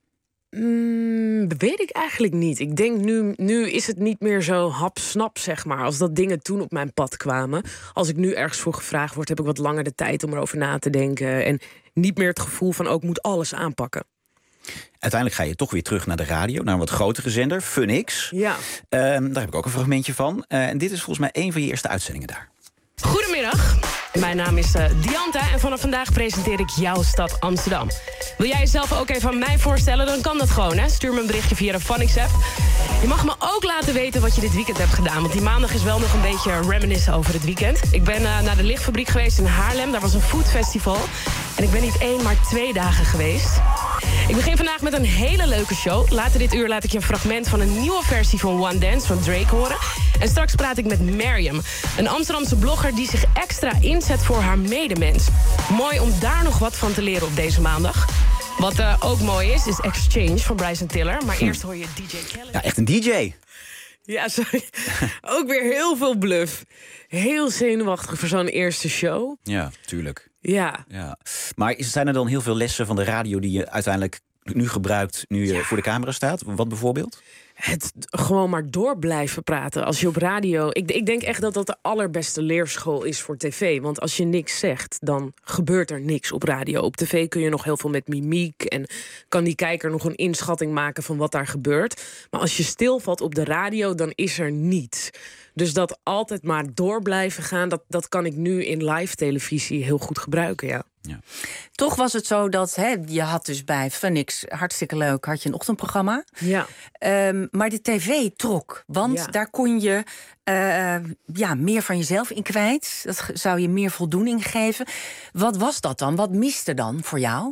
Mm, weet ik eigenlijk niet. Ik denk nu, nu is het niet meer zo hap-snap, zeg maar. Als dat dingen toen op mijn pad kwamen. Als ik nu ergens voor gevraagd word, heb ik wat langer de tijd om erover na te denken. En niet meer het gevoel van, ook moet alles aanpakken. Uiteindelijk ga je toch weer terug naar de radio, naar een wat grotere zender, Funix. Ja. Um, daar heb ik ook een fragmentje van. Uh, en dit is volgens mij een van je eerste uitzendingen daar. Goedemiddag, mijn naam is uh, Dianta en vanaf vandaag presenteer ik jouw stad Amsterdam. Wil jij jezelf ook even aan mij voorstellen, dan kan dat gewoon. Hè? Stuur me een berichtje via de Funix-app. Je mag me ook laten weten wat je dit weekend hebt gedaan. Want die maandag is wel nog een beetje reminiscen over het weekend. Ik ben uh, naar de Lichtfabriek geweest in Haarlem. Daar was een foodfestival. En ik ben niet één, maar twee dagen geweest. Ik begin vandaag met een hele leuke show. Later dit uur laat ik je een fragment van een nieuwe versie van One Dance van Drake horen. En straks praat ik met Mariam, een Amsterdamse blogger die zich extra inzet voor haar medemens. Mooi om daar nog wat van te leren op deze maandag. Wat uh, ook mooi is, is Exchange van Bryson Tiller. Maar hm. eerst hoor je D J Khaled. Ja, echt een D J. Ja, sorry. Ook weer heel veel bluff. Heel zenuwachtig voor zo'n eerste show. Ja, tuurlijk. Ja. ja. Maar zijn er dan heel veel lessen van de radio die je uiteindelijk nu gebruikt, nu je ja. voor de camera staat? Wat bijvoorbeeld? Het gewoon maar door blijven praten. Als je op radio... Ik, ik denk echt dat dat de allerbeste leerschool is voor tv. Want als je niks zegt, dan gebeurt er niks op radio. Op tv kun je nog heel veel met mimiek en kan die kijker nog een inschatting maken van wat daar gebeurt. Maar als je stilvalt op de radio, dan is er niets. Dus dat altijd maar door blijven gaan, dat, dat kan ik nu in live televisie heel goed gebruiken, ja. Ja. Toch was het zo dat hè, je had dus bij Funix, hartstikke leuk, had je een ochtendprogramma. Ja. Um, maar de tv trok, want ja. daar kon je uh, ja, meer van jezelf in kwijt. Dat zou je meer voldoening geven. Wat was dat dan? Wat miste dan voor jou?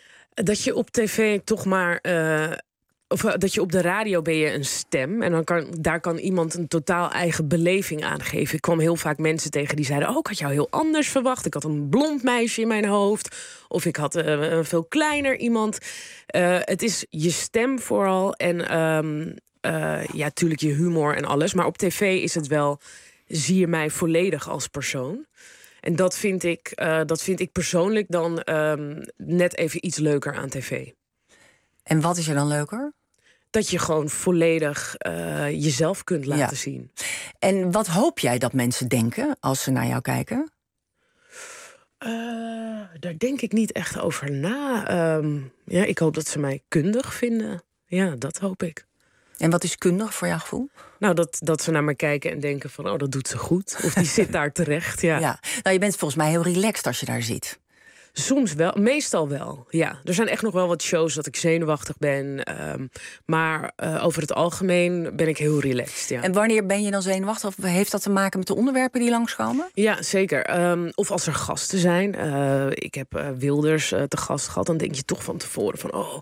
Dat je op tv toch maar... Uh... Of dat je op de radio ben je een stem. En dan kan, daar kan iemand een totaal eigen beleving aan geven. Ik kwam heel vaak mensen tegen die zeiden... oh, ik had jou heel anders verwacht. Ik had een blond meisje in mijn hoofd. Of ik had uh, een veel kleiner iemand. Uh, het is je stem vooral. En um, uh, ja, natuurlijk je humor en alles. Maar op tv is het wel... zie je mij volledig als persoon. En dat vind ik, uh, dat vind ik persoonlijk dan um, net even iets leuker aan tv. En wat is er dan leuker? Dat je gewoon volledig uh, jezelf kunt laten ja. zien. En wat hoop jij dat mensen denken als ze naar jou kijken? Uh, daar denk ik niet echt over na. Um, ja, ik hoop dat ze mij kundig vinden. Ja, dat hoop ik. En wat is kundig voor jouw gevoel? Nou, dat, dat ze naar me kijken en denken van... oh, dat doet ze goed. Of die zit daar terecht, ja. ja. Nou, je bent volgens mij heel relaxed als je daar zit. Soms wel, meestal wel, ja. Er zijn echt nog wel wat shows dat ik zenuwachtig ben. Um, maar uh, over het algemeen ben ik heel relaxed, ja. En wanneer ben je dan zenuwachtig? Of heeft dat te maken met de onderwerpen die langskomen? Ja, zeker. Um, of als er gasten zijn. Uh, ik heb uh, Wilders uh, te gast gehad. Dan denk je toch van tevoren van... oh,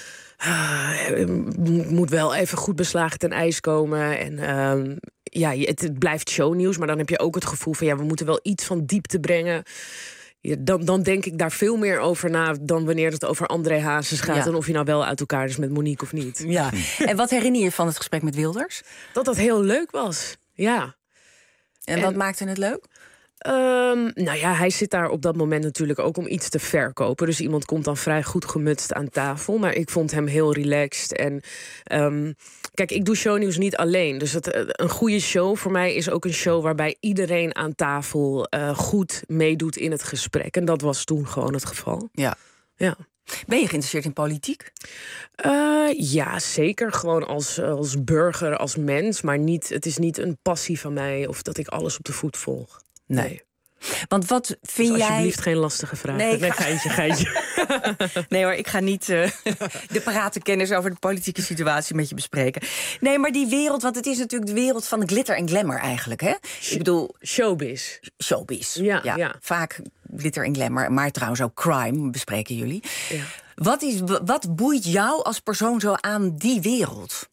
uh, moet wel even goed beslagen ten ijs komen. En um, ja, het, het blijft shownieuws. Maar dan heb je ook het gevoel van... ja, we moeten wel iets van diepte brengen... Ja, dan, dan denk ik daar veel meer over na dan wanneer het over André Hazes gaat... Ja. En of je nou wel uit elkaar is met Monique of niet. Ja. En wat herinner je van het gesprek met Wilders? Dat dat heel leuk was, ja. En, en wat maakte het leuk? Um, nou ja, hij zit daar op dat moment natuurlijk ook om iets te verkopen. Dus iemand komt dan vrij goed gemutst aan tafel. Maar ik vond hem heel relaxed. En um, kijk, ik doe shownieuws niet alleen. Dus het, een goede show voor mij is ook een show... waarbij iedereen aan tafel uh, goed meedoet in het gesprek. En dat was toen gewoon het geval. Ja. Ja. Ben je geïnteresseerd in politiek? Uh, ja, zeker. Gewoon als, als burger, als mens. Maar niet, het is niet een passie van mij... of dat ik alles op de voet volg. Nee. nee. Want wat vind dus jij... alsjeblieft geen lastige vragen. Nee, nee ga... geintje, geintje. Nee hoor, ik ga niet uh, de parate kennis over de politieke situatie met je bespreken. Nee, maar die wereld, want het is natuurlijk de wereld van glitter en glamour eigenlijk, hè? Ik bedoel... Showbiz. Showbiz, ja, ja. ja. Vaak glitter en glamour, maar trouwens ook crime bespreken jullie. Ja. Wat, is, wat boeit jou als persoon zo aan die wereld?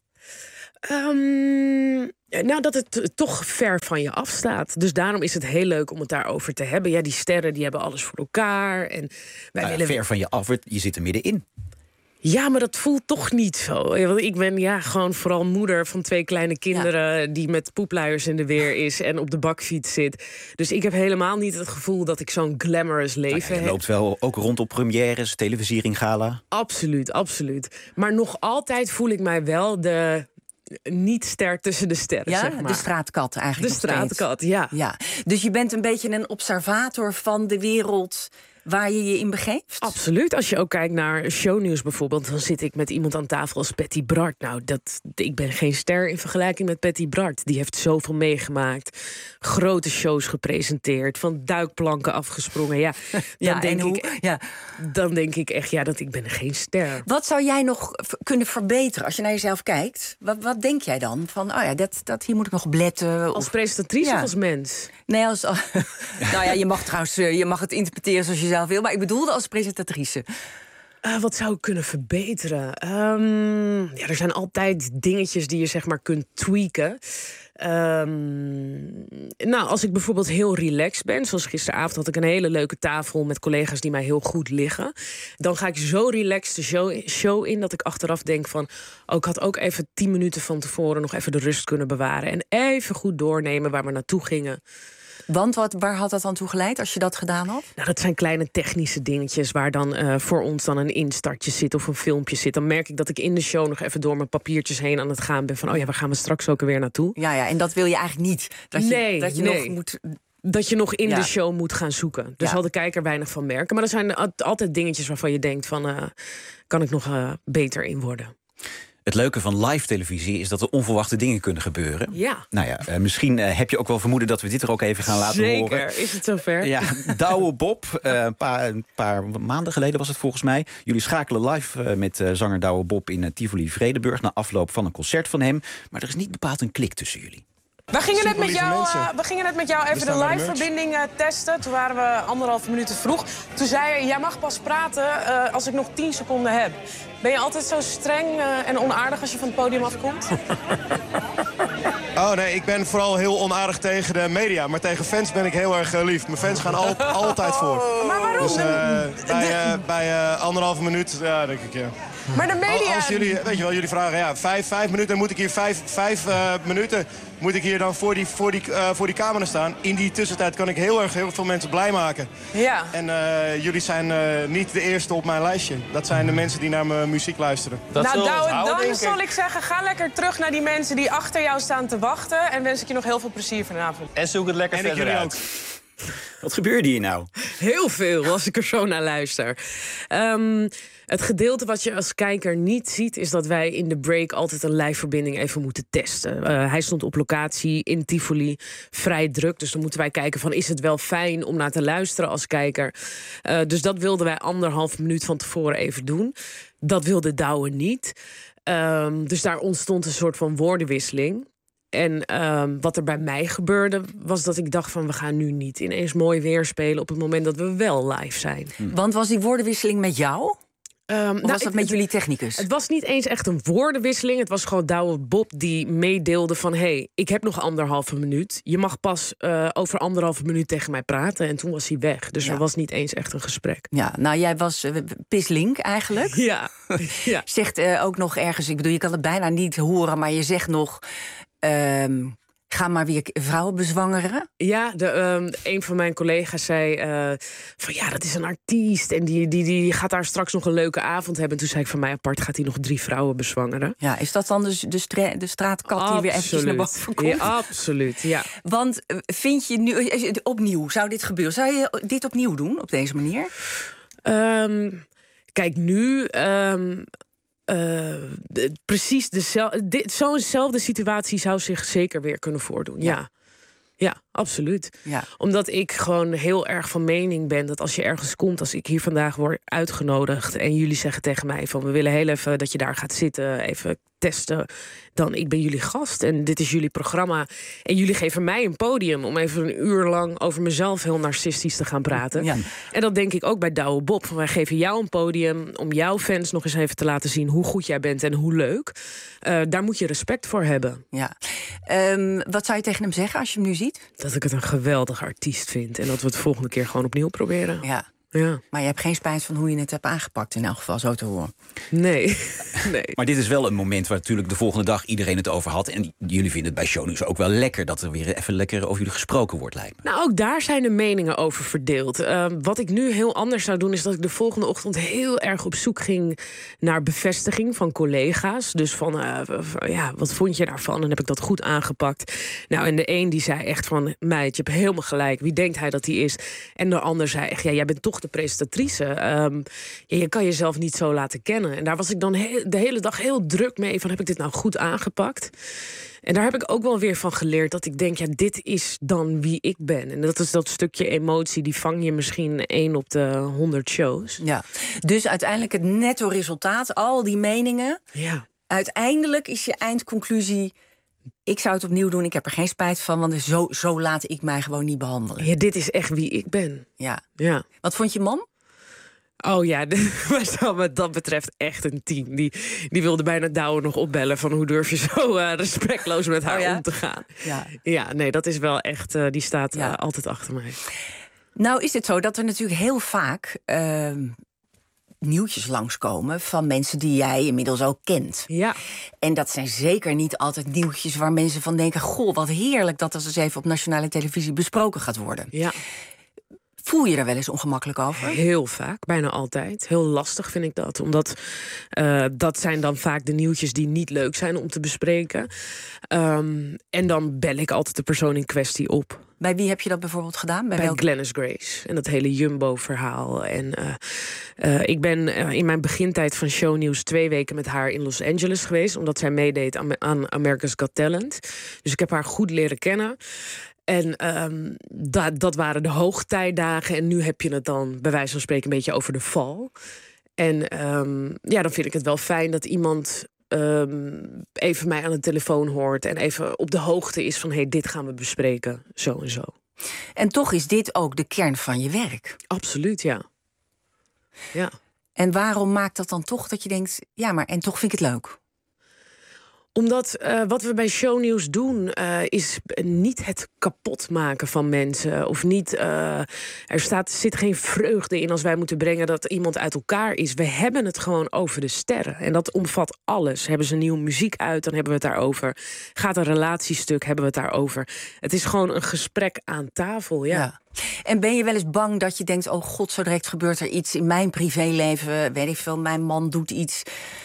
Um, nou, dat het toch ver van je afstaat. Dus daarom is het heel leuk om het daarover te hebben. Ja, die sterren die hebben alles voor elkaar. En wij nou ja, willen... ver van je af, je zit er middenin. Ja, maar dat voelt toch niet zo. Want ik ben ja, gewoon vooral moeder van twee kleine kinderen... Ja. die met poepluiers in de weer is en op de bakfiets zit. Dus ik heb helemaal niet het gevoel dat ik zo'n glamorous leven nou ja, je heb. loopt wel ook rond op premières, televisiering, gala. Absoluut, absoluut. Maar nog altijd voel ik mij wel de... niet-ster tussen de sterren, ja, zeg maar. De straatkat eigenlijk. De straatkat, ja. ja. Dus je bent een beetje een observator van de wereld waar je je in begeeft? Absoluut. Als je ook kijkt naar shownieuws bijvoorbeeld... dan zit ik met iemand aan tafel als Patty Bart. Nou, dat, ik ben geen ster in vergelijking met Patty Bart. Die heeft zoveel meegemaakt. Grote shows gepresenteerd. Van duikplanken afgesprongen. Ja, dan, ja, denk, en hoe, ik, ja. dan denk ik echt, ja, dat ik ben geen ster. Wat zou jij nog v- kunnen verbeteren als je naar jezelf kijkt? Wat, wat denk jij dan? Van, oh ja, dat, dat, hier moet ik nog op letten. Als of... presentatrice ja. of als mens? Nee, als... nou ja, je mag trouwens je mag het interpreteren zoals je zelf wil. Maar ik bedoelde als presentatrice. Uh, wat zou ik kunnen verbeteren? Um, ja, er zijn altijd dingetjes die je zeg maar kunt tweaken. Um, nou, als ik bijvoorbeeld heel relaxed ben... zoals gisteravond had ik een hele leuke tafel... met collega's die mij heel goed liggen... dan ga ik zo relaxed de show, show in... dat ik achteraf denk van... oh, ik had ook even tien minuten van tevoren... nog even de rust kunnen bewaren... en even goed doornemen waar we naartoe gingen... Want wat, waar had dat dan toe geleid als je dat gedaan had? Nou, dat zijn kleine technische dingetjes waar dan uh, voor ons dan een instartje zit of een filmpje zit. Dan merk ik dat ik in de show nog even door mijn papiertjes heen aan het gaan ben. Van, oh ja, waar gaan we straks ook weer naartoe? Ja, ja, en dat wil je eigenlijk niet. Dat je, nee, dat je nee. nog moet... Dat je nog in ja. de show moet gaan zoeken. Dus ja. zal de kijker weinig van merken. Maar er zijn altijd dingetjes waarvan je denkt van... Uh, kan ik nog uh, beter in worden? Het leuke van live televisie is dat er onverwachte dingen kunnen gebeuren. Ja. Nou ja, uh, misschien uh, heb je ook wel vermoeden dat we dit er ook even gaan laten Zeker. horen. Zeker, is het zover? Ja, Douwe Bob, uh, een, paar, een paar maanden geleden was het volgens mij. Jullie schakelen live uh, met uh, zanger Douwe Bob in uh, Tivoli Vredenburg... na afloop van een concert van hem. Maar er is niet bepaald een klik tussen jullie. We gingen, net met jou, uh, we gingen net met jou even de live-verbinding uh, testen. Toen waren we anderhalve minuut vroeg. Toen zei je, jij mag pas praten uh, als ik nog tien seconden heb. Ben je altijd zo streng uh, en onaardig als je van het podium afkomt? Oh nee, ik ben vooral heel onaardig tegen de media. Maar tegen fans ben ik heel erg uh, lief. Mijn fans gaan al, altijd voor. Maar waarom? Dus uh, bij, uh, bij uh, anderhalve minuut, ja, denk ik, ja. Maar de media... Als jullie, weet je wel, jullie vragen, ja, vijf, vijf minuten, moet ik hier vijf, vijf uh, minuten... moet ik hier dan voor die, voor, die, uh, voor die camera staan. In die tussentijd kan ik heel erg heel veel mensen blij maken. Ja. En uh, jullie zijn uh, niet de eerste op mijn lijstje. Dat zijn de mensen die naar mijn muziek luisteren. Dat nou, Douwe, dan zal ik zeggen, ga lekker terug naar die mensen die achter jou staan te wachten. En wens ik je nog heel veel plezier vanavond. En zoek het lekker en verder uit. Wat gebeurde hier nou? Heel veel, als ik er zo naar luister. Um, het gedeelte wat je als kijker niet ziet... is dat wij in de break altijd een live-verbinding even moeten testen. Uh, hij stond op locatie in Tivoli, vrij druk. Dus dan moeten wij kijken van, is het wel fijn om naar te luisteren als kijker? Uh, dus dat wilden wij anderhalf minuut van tevoren even doen. Dat wilde Douwe niet. Um, dus daar ontstond een soort van woordenwisseling. En um, wat er bij mij gebeurde, was dat ik dacht van... we gaan nu niet ineens mooi weer spelen op het moment dat we wel live zijn. Hm. Want was die woordenwisseling met jou? Um, of nou, was dat het, met jullie technicus? Het was niet eens echt een woordenwisseling. Het was gewoon Douwe Bob die meedeelde van... hé, hey, ik heb nog anderhalve minuut. Je mag pas uh, over anderhalve minuut tegen mij praten. En toen was hij weg. Dus ja. er was niet eens echt een gesprek. Ja, nou, jij was uh, pislink eigenlijk. Ja. ja. Zegt uh, ook nog ergens... ik bedoel, je kan het bijna niet horen, maar je zegt nog... Um, ga maar weer vrouwen bezwangeren. Ja, de, um, een van mijn collega's zei uh, van ja, dat is een artiest... en die, die, die gaat daar straks nog een leuke avond hebben. En toen zei ik, van mij apart gaat hij nog drie vrouwen bezwangeren. Ja, is dat dan de, de, stra- de straatkat absoluut. Die weer eventjes naar boven komt? Ja, absoluut, ja. Want vind je nu, opnieuw, zou dit gebeuren? Zou je dit opnieuw doen, op deze manier? Um, kijk, nu... Um, Uh, de, precies dezelfde, zo'nzelfde situatie zou zich zeker weer kunnen voordoen. Ja, ja, ja absoluut. Ja. Omdat ik gewoon heel erg van mening ben dat als je ergens komt, als ik hier vandaag word uitgenodigd en jullie zeggen tegen mij van we willen heel even dat je daar gaat zitten, even testen, dan ik ben jullie gast en dit is jullie programma en jullie geven mij een podium om even een uur lang over mezelf heel narcistisch te gaan praten. Ja. En dat denk ik ook bij Douwe Bob. Van wij geven jou een podium om jouw fans nog eens even te laten zien hoe goed jij bent en hoe leuk. Uh, daar moet je respect voor hebben. Ja. Um, wat zou je tegen hem zeggen als je hem nu ziet? Dat ik het een geweldige artiest vind en dat we het volgende keer gewoon opnieuw proberen. Ja. Ja. Maar je hebt geen spijt van hoe je het hebt aangepakt, in elk geval, zo te horen. Nee. nee. Maar dit is wel een moment waar natuurlijk de volgende dag iedereen het over had. En jullie vinden het bij Shownieuws ook wel lekker dat er weer even lekker over jullie gesproken wordt, lijkt me. Nou, ook daar zijn de meningen over verdeeld. Uh, wat ik nu heel anders zou doen, is dat ik de volgende ochtend heel erg op zoek ging naar bevestiging van collega's. Dus van, uh, ja, wat vond je daarvan? En heb ik dat goed aangepakt? Nou, en de een die zei echt van, meid, je hebt helemaal gelijk. Wie denkt hij dat hij is? En de ander zei echt, ja, jij bent toch de presentatrice. Um, ja, je kan jezelf niet zo laten kennen. En daar was ik dan he- de hele dag heel druk mee. Van, heb ik dit nou goed aangepakt? En daar heb ik ook wel weer van geleerd dat ik denk, ja, dit is dan wie ik ben. En dat is dat stukje emotie, die vang je misschien één op de honderd shows. Ja, dus uiteindelijk het netto resultaat, al die meningen. Ja. Uiteindelijk is je eindconclusie, ik zou het opnieuw doen, ik heb er geen spijt van, want zo, zo laat ik mij gewoon niet behandelen. Ja, dit is echt wie ik ben. Ja. Ja. Wat vond je man? Oh ja, wat dat betreft echt een tien. Die, die wilde bijna Douwe nog opbellen van hoe durf je zo uh, respectloos met haar oh ja? om te gaan. Ja. ja, nee, dat is wel echt, uh, die staat uh, ja. altijd achter mij. Nou is het zo dat er natuurlijk heel vaak Uh... nieuwtjes langskomen van mensen die jij inmiddels ook kent. Ja. En dat zijn zeker niet altijd nieuwtjes waar mensen van denken, goh, wat heerlijk dat dat eens even op nationale televisie besproken gaat worden. Ja. Voel je er wel eens ongemakkelijk over? Heel vaak, bijna altijd. Heel lastig vind ik dat. Omdat uh, dat zijn dan vaak de nieuwtjes die niet leuk zijn om te bespreken. Um, en dan bel ik altijd de persoon in kwestie op. Bij wie heb je dat bijvoorbeeld gedaan? Bij, Bij welke? Glennis Grace en dat hele Jumbo-verhaal. En uh, uh, ik ben uh, in mijn begintijd van Shownieuws twee weken met haar in Los Angeles geweest, omdat zij meedeed aan, aan America's Got Talent. Dus ik heb haar goed leren kennen. En um, da- dat waren de hoogtijdagen. En nu heb je het dan bij wijze van spreken een beetje over de val. En um, ja, dan vind ik het wel fijn dat iemand Um, even mij aan de telefoon hoort en even op de hoogte is van, hé, hey, dit gaan we bespreken, zo en zo. En toch is dit ook de kern van je werk. Absoluut, ja. ja. En waarom maakt dat dan toch dat je denkt, ja, maar en toch vind ik het leuk? Omdat uh, wat we bij Shownieuws doen, uh, is niet het kapotmaken van mensen. Of niet, uh, er staat, zit geen vreugde in als wij moeten brengen dat iemand uit elkaar is. We hebben het gewoon over de sterren. En dat omvat alles. Hebben ze nieuwe muziek uit, dan hebben we het daarover. Gaat een relatiestuk, hebben we het daarover. Het is gewoon een gesprek aan tafel, ja. ja. En ben je wel eens bang dat je denkt, oh god, zo direct gebeurt er iets in mijn privéleven. Weet ik veel, mijn man doet iets.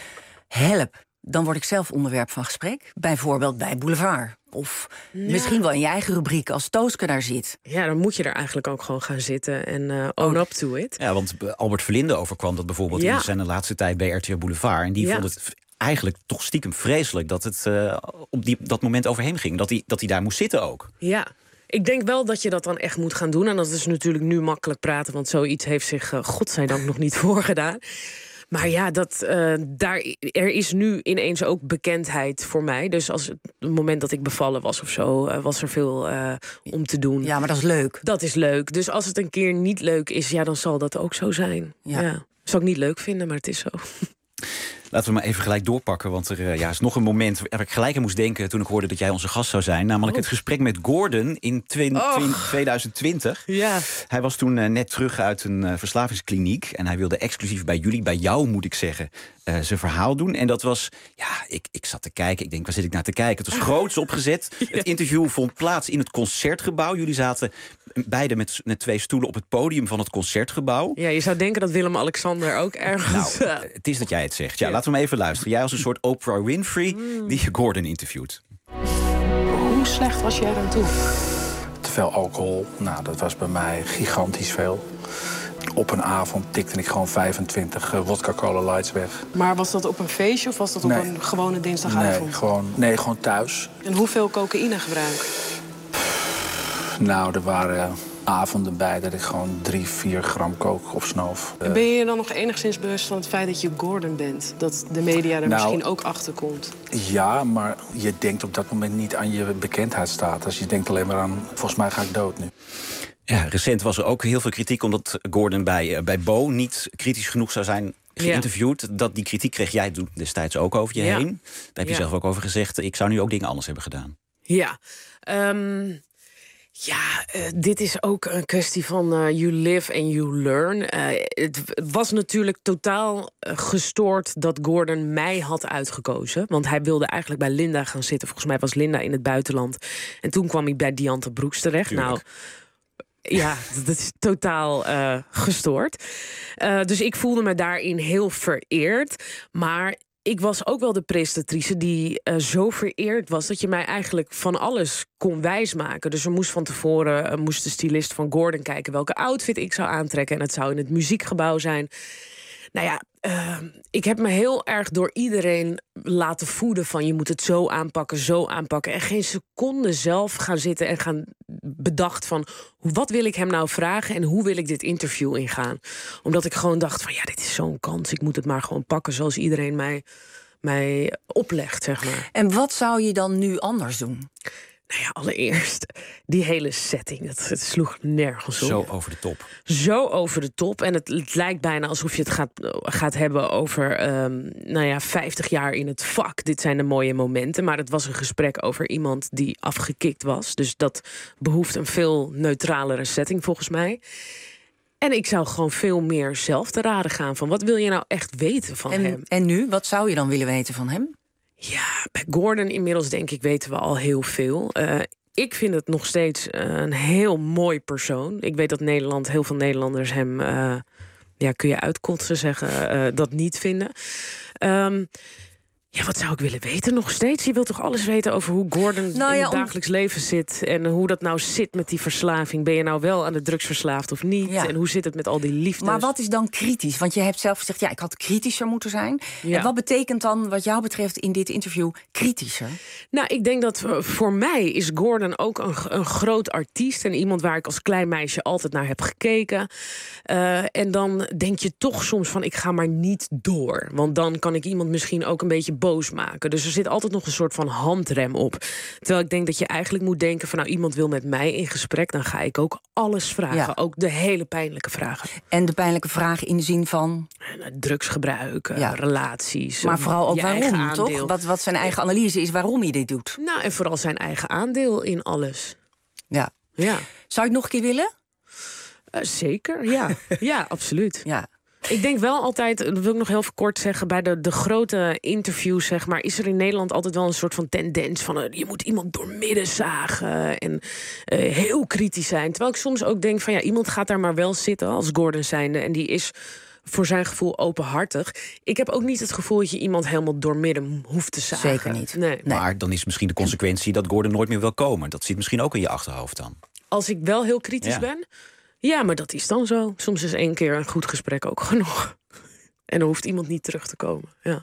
Help. Dan word ik zelf onderwerp van gesprek. Bijvoorbeeld bij Boulevard. Of ja. misschien wel in je eigen rubriek als Tooske daar zit. Ja, dan moet je er eigenlijk ook gewoon gaan zitten en uh, own up to it. Ja, want Albert Verlinde overkwam dat bijvoorbeeld ja. in zijn laatste tijd bij R T L Boulevard. En die ja. vond het eigenlijk toch stiekem vreselijk dat het uh, op die, dat moment over hem ging. Dat hij, dat hij daar moest zitten ook. Ja. Ik denk wel dat je dat dan echt moet gaan doen. En dat is natuurlijk nu makkelijk praten, want zoiets heeft zich uh, godzijdank nog niet voorgedaan. Maar ja, dat, uh, daar, er is nu ineens ook bekendheid voor mij. Dus als het, het moment dat ik bevallen was of zo, uh, was er veel uh, om te doen. Ja, maar dat is leuk. Dat is leuk. Dus als het een keer niet leuk is, ja, dan zal dat ook zo zijn. Ja. Ja. Dat zou ik niet leuk vinden, maar het is zo. Laten we maar even gelijk doorpakken, want er uh, ja, is nog een moment waar ik gelijk aan moest denken toen ik hoorde dat jij onze gast zou zijn. Namelijk oh. het gesprek met Gordon in twintig twintig. Ja. Hij was toen uh, net terug uit een uh, verslavingskliniek en hij wilde exclusief bij jullie, bij jou moet ik zeggen, uh, zijn verhaal doen. En dat was, ja, ik, ik zat te kijken. Ik denk, waar zit ik naar te kijken? Het was groots opgezet. Ja. Het interview vond plaats in het Concertgebouw. Jullie zaten beide met, met twee stoelen op het podium van het Concertgebouw. Ja, je zou denken dat Willem-Alexander ook ergens... Nou, het is dat jij het zegt. Ja, ja. Laten we maar even luisteren. Jij als een soort Oprah Winfrey mm. die Gordon interviewt. Hoe slecht was jij dan toen? Te veel alcohol. Nou, dat was bij mij gigantisch veel. Op een avond tikte ik gewoon vijfentwintig uh, vodka cola lights weg. Maar was dat op een feestje of was dat op nee. een gewone dinsdagavond? Nee, gewoon, nee, gewoon thuis. En hoeveel cocaïne gebruik? Nou, er waren avonden bij dat ik gewoon drie, vier gram coke opsnoof. En ben je je dan nog enigszins bewust van het feit dat je Gordon bent? Dat de media er nou, misschien ook achter komt? Ja, maar je denkt op dat moment niet aan je bekendheidsstatus. Je denkt alleen maar aan, volgens mij ga ik dood nu. Ja, recent was er ook heel veel kritiek omdat Gordon bij, uh, bij Bo niet kritisch genoeg zou zijn geïnterviewd. Ja. Dat, die kritiek kreeg jij destijds ook over je ja. heen. Daar heb je ja. zelf ook over gezegd. Ik zou nu ook dingen anders hebben gedaan. Ja, um... Ja, uh, dit is ook een kwestie van uh, you live and you learn. Uh, het, het was natuurlijk totaal uh, gestoord dat Gordon mij had uitgekozen. Want hij wilde eigenlijk bij Linda gaan zitten. Volgens mij was Linda in het buitenland. En toen kwam ik bij Dianthe Broeks terecht. Tuurlijk. Nou, ja, dat is totaal uh, gestoord. Uh, dus ik voelde me daarin heel vereerd. Maar ik was ook wel de presentatrice die uh, zo vereerd was dat je mij eigenlijk van alles kon wijsmaken. Dus er moest van tevoren uh, moest de stylist van Gordon kijken welke outfit ik zou aantrekken. En het zou in het muziekgebouw zijn. Nou ja, uh, ik heb me heel erg door iedereen laten voeden van je moet het zo aanpakken, zo aanpakken. En geen seconde zelf gaan zitten en gaan bedacht van wat wil ik hem nou vragen en hoe wil ik dit interview ingaan. Omdat ik gewoon dacht van ja, dit is zo'n kans. Ik moet het maar gewoon pakken zoals iedereen mij, mij oplegt, zeg maar. En wat zou je dan nu anders doen? Nou ja, allereerst, die hele setting, dat, het sloeg nergens op. Zo over de top. Zo over de top. En het, het lijkt bijna alsof je het gaat, gaat hebben over um, nou ja, vijftig jaar in het vak. Dit zijn de mooie momenten. Maar het was een gesprek over iemand die afgekikt was. Dus dat behoeft een veel neutralere setting volgens mij. En ik zou gewoon veel meer zelf te raden gaan van wat wil je nou echt weten van en, hem. En nu, wat zou je dan willen weten van hem? Ja, bij Gordon inmiddels denk ik weten we al heel veel. Uh, ik vind het nog steeds uh, een heel mooi persoon. Ik weet dat Nederland, heel veel Nederlanders hem, uh, ja, kun je uitkotsen zeggen, uh, dat niet vinden. Um, Ja, wat zou ik willen weten nog steeds? Je wilt toch alles weten over hoe Gordon nou ja, in het om... dagelijks leven zit en hoe dat nou zit met die verslaving. Ben je nou wel aan de drugs verslaafd of niet? Ja. En hoe zit het met al die liefdes? Maar wat is dan kritisch? Want je hebt zelf gezegd, ja, ik had kritischer moeten zijn. Ja. En wat betekent dan, wat jou betreft, in dit interview kritischer? Nou, ik denk dat voor mij is Gordon ook een, een groot artiest en iemand waar ik als klein meisje altijd naar heb gekeken. Uh, en dan denk je toch soms van, ik ga maar niet door. Want dan kan ik iemand misschien ook een beetje boos maken. Dus er zit altijd nog een soort van handrem op. Terwijl ik denk dat je eigenlijk moet denken van, nou, iemand wil met mij in gesprek, dan ga ik ook alles vragen. Ja. Ook de hele pijnlijke vragen. En de pijnlijke vragen in de zin van? Drugsgebruik, ja. relaties. Maar vooral ook waarom, toch? Wat, wat zijn eigen analyse is waarom hij dit doet. Nou, en vooral zijn eigen aandeel in alles. Ja. ja. Zou je het nog een keer willen? Uh, zeker, ja. ja, absoluut. Ja. Ik denk wel altijd, dat wil ik nog heel kort zeggen, bij de, de grote interviews, zeg maar, is er in Nederland altijd wel een soort van tendens van uh, je moet iemand doormidden zagen en uh, heel kritisch zijn. Terwijl ik soms ook denk van ja, iemand gaat daar maar wel zitten als Gordon zijnde en die is voor zijn gevoel openhartig. Ik heb ook niet het gevoel dat je iemand helemaal doormidden hoeft te zagen. Zeker niet. Nee. Nee. Maar dan is misschien de consequentie dat Gordon nooit meer wil komen. Dat zit misschien ook in je achterhoofd dan. Als ik wel heel kritisch ja. ben? Ja, maar dat is dan zo. Soms is één keer een goed gesprek ook genoeg. En dan hoeft iemand niet terug te komen. Ja.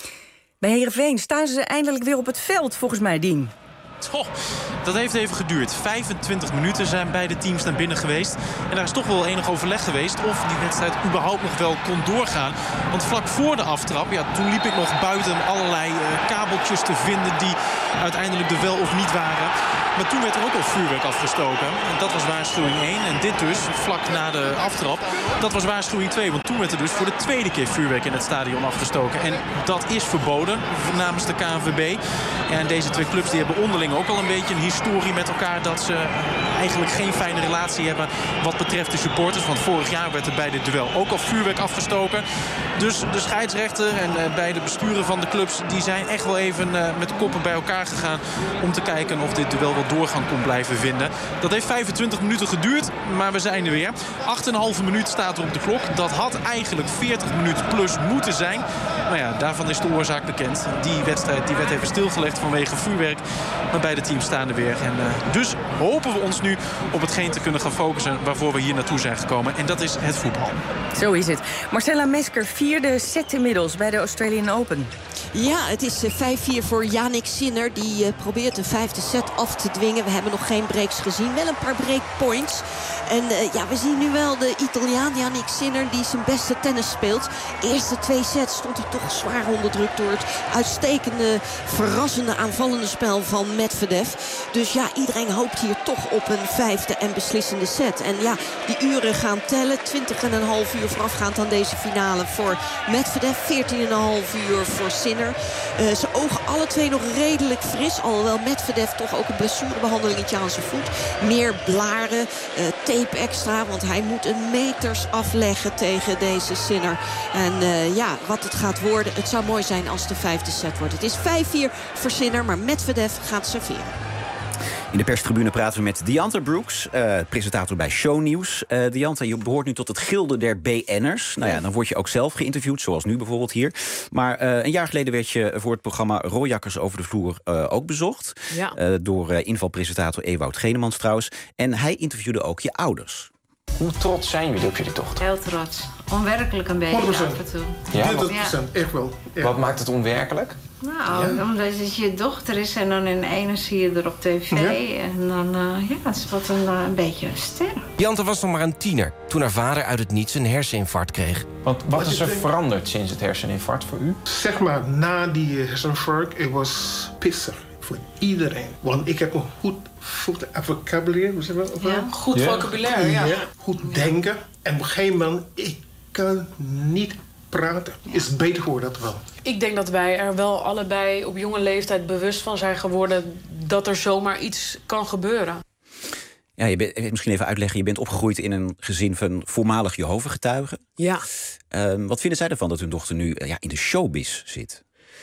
Bij Heerenveen staan ze eindelijk weer op het veld, volgens mij, Dien. Oh, dat heeft even geduurd. vijfentwintig minuten zijn beide teams naar binnen geweest. En daar is toch wel enig overleg geweest of die wedstrijd überhaupt nog wel kon doorgaan. Want vlak voor de aftrap, ja, toen liep ik nog buiten allerlei uh, kabeltjes te vinden die uiteindelijk er wel of niet waren. Maar toen werd er ook al vuurwerk afgestoken. En dat was waarschuwing één. En dit dus, vlak na de aftrap, dat was waarschuwing twee. Want toen werd er dus voor de tweede keer vuurwerk in het stadion afgestoken. En dat is verboden namens de K N V B. En deze twee clubs die hebben onderling ook al een beetje een historie met elkaar dat ze eigenlijk geen fijne relatie hebben wat betreft de supporters. Want vorig jaar werd er bij dit duel ook al vuurwerk afgestoken. Dus de scheidsrechter en uh, beide besturen van de clubs die zijn echt wel even uh, met de koppen bij elkaar gegaan om te kijken of dit duel wel doorgang kon blijven vinden. Dat heeft vijfentwintig minuten geduurd, maar we zijn er weer. acht komma vijf minuut staat er op de klok. Dat had eigenlijk veertig minuten plus moeten zijn. Maar ja, daarvan is de oorzaak bekend. Die wedstrijd die werd even stilgelegd vanwege vuurwerk. Maar beide teams staan er weer. En uh, dus hopen we ons nu op hetgeen te kunnen gaan focussen waarvoor we hier naartoe zijn gekomen. En dat is het voetbal. Zo is het. Marcella Mesker, vierde set inmiddels bij de Australian Open. Ja, het is vijf vier voor Jannik Sinner. Die uh, probeert een vijfde set af te dwingen. We hebben nog geen breaks gezien. Wel een paar breakpoints. En uh, ja, we zien nu wel de Italiaan Jannik Sinner die zijn beste tennis speelt. Eerste twee sets stond hij toch zwaar onder druk door het uitstekende, verrassende, aanvallende spel van Medvedev. Dus ja, iedereen hoopt hier toch op een vijfde en beslissende set. En ja, die uren gaan tellen. twintig en een half uur voorafgaand aan deze finale voor Medvedev. veertien en een half uur voor Sinner. Sinner. Uh, ze ogen alle twee nog redelijk fris. Alhoewel Medvedev toch ook een blessurebehandelingetje aan zijn voet. Meer blaren, uh, tape extra. Want hij moet een meters afleggen tegen deze Sinner. En uh, ja, wat het gaat worden. Het zou mooi zijn als de vijfde set wordt. Het is vijf vier voor Sinner, maar Medvedev gaat serveren. In de perstribune praten we met Diantha Brooks, uh, presentator bij Shownieuws. Uh, Diantha, je behoort nu tot het gilde der B N'ers. Nou ja, dan word je ook zelf geïnterviewd, zoals nu bijvoorbeeld hier. Maar uh, een jaar geleden werd je voor het programma Rooijakkers over de vloer uh, ook bezocht. Ja. Uh, door uh, invalpresentator Ewout Genemans trouwens. En hij interviewde ook je ouders. Hoe trots zijn jullie op jullie dochter? Heel trots. Onwerkelijk een beetje honderd procent. af en toe. Ja, honderd procent, echt wel. Ja. Wat maakt het onwerkelijk? Nou, ja. omdat het je dochter is en dan in ene zie je er op tv. Ja. En dan, uh, ja, het is wat een, uh, een beetje een ster. Diantha was nog maar een tiener toen haar vader uit het niets een herseninfarct kreeg. Wat, wat is er veranderd sinds het herseninfarct voor u? Zeg maar, na die herseninfarct, ik was pissig. Voor iedereen. Want ik heb een goed vocabulaire. Hoe zeg je dat? Ja, goed ja. vocabulaire, ja. ja. Goed denken. En op een gegeven moment, ik kan niet praten. Is het beter geworden, dat wel. Ik denk dat wij er wel allebei op jonge leeftijd bewust van zijn geworden dat er zomaar iets kan gebeuren. Ja, je bent, misschien even uitleggen. Je bent opgegroeid in een gezin van voormalig Jehovah-getuigen. Ja. Um, wat vinden zij ervan dat hun dochter nu ja, in de showbiz zit?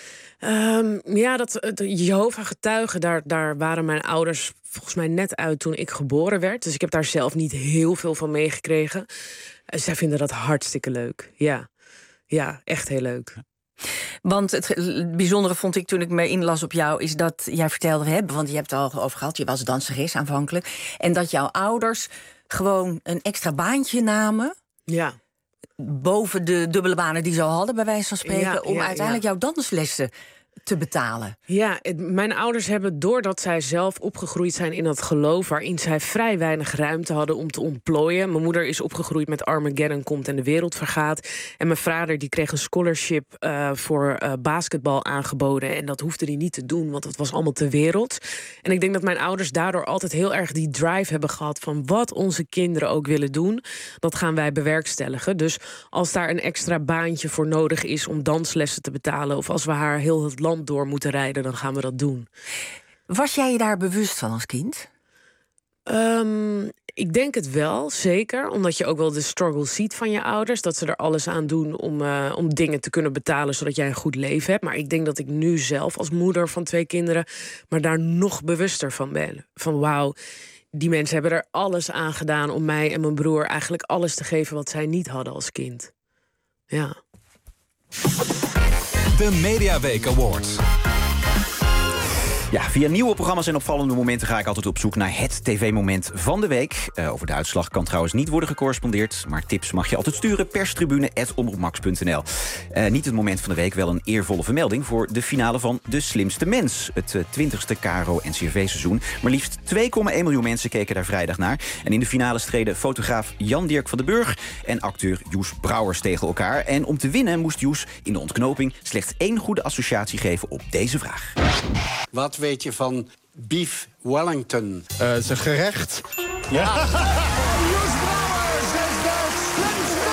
Um, ja, dat Jehovah-getuigen, daar, daar waren mijn ouders volgens mij net uit toen ik geboren werd. Dus ik heb daar zelf niet heel veel van meegekregen. Uh, zij vinden dat hartstikke leuk. Ja, ja, echt heel leuk. Want het bijzondere vond ik toen ik me inlas op jou, is dat jij vertelde, hè, want je hebt het al over gehad, je was danseres aanvankelijk, en dat jouw ouders gewoon een extra baantje namen. Ja. Boven de dubbele banen die ze al hadden, bij wijze van spreken, ja, om ja, uiteindelijk ja. jouw danslessen te betalen. Ja, het, mijn ouders hebben, doordat zij zelf opgegroeid zijn in dat geloof waarin zij vrij weinig ruimte hadden om te ontplooien. Mijn moeder is opgegroeid met Armageddon komt en de wereld vergaat. En mijn vader die kreeg een scholarship uh, voor uh, basketbal aangeboden. En dat hoefde hij niet te doen, want dat was allemaal te wereld. En ik denk dat mijn ouders daardoor altijd heel erg die drive hebben gehad van wat onze kinderen ook willen doen, dat gaan wij bewerkstelligen. Dus als daar een extra baantje voor nodig is om danslessen te betalen, of als we haar heel het land door moeten rijden, dan gaan we dat doen. Was jij je daar bewust van als kind? Um, ik denk het wel, zeker. Omdat je ook wel de struggle ziet van je ouders. Dat ze er alles aan doen om, uh, om dingen te kunnen betalen, zodat jij een goed leven hebt. Maar ik denk dat ik nu zelf als moeder van twee kinderen maar daar nog bewuster van ben. Van wauw, die mensen hebben er alles aan gedaan om mij en mijn broer eigenlijk alles te geven wat zij niet hadden als kind. Ja. De Mediaweek Awards. Ja, via nieuwe programma's en opvallende momenten ga ik altijd op zoek naar het tv-moment van de week. Uh, over de uitslag kan trouwens niet worden gecorrespondeerd, maar tips mag je altijd sturen. perstribune apenstaartje omroepmax punt n l. Uh, niet het moment van de week, wel een eervolle vermelding voor de finale van De Slimste Mens. Het uh, twintigste K R O N C R V-seizoen. Maar liefst twee komma één miljoen mensen keken daar vrijdag naar. En in de finale streden fotograaf Jan-Dirk van den Burg en acteur Joes Brouwers tegen elkaar. En om te winnen moest Joes in de ontknoping slechts één goede associatie geven op deze vraag. Wat weet je van beef Wellington? Uh, het is een gerecht. Ja. Joes Brouwers is de slimste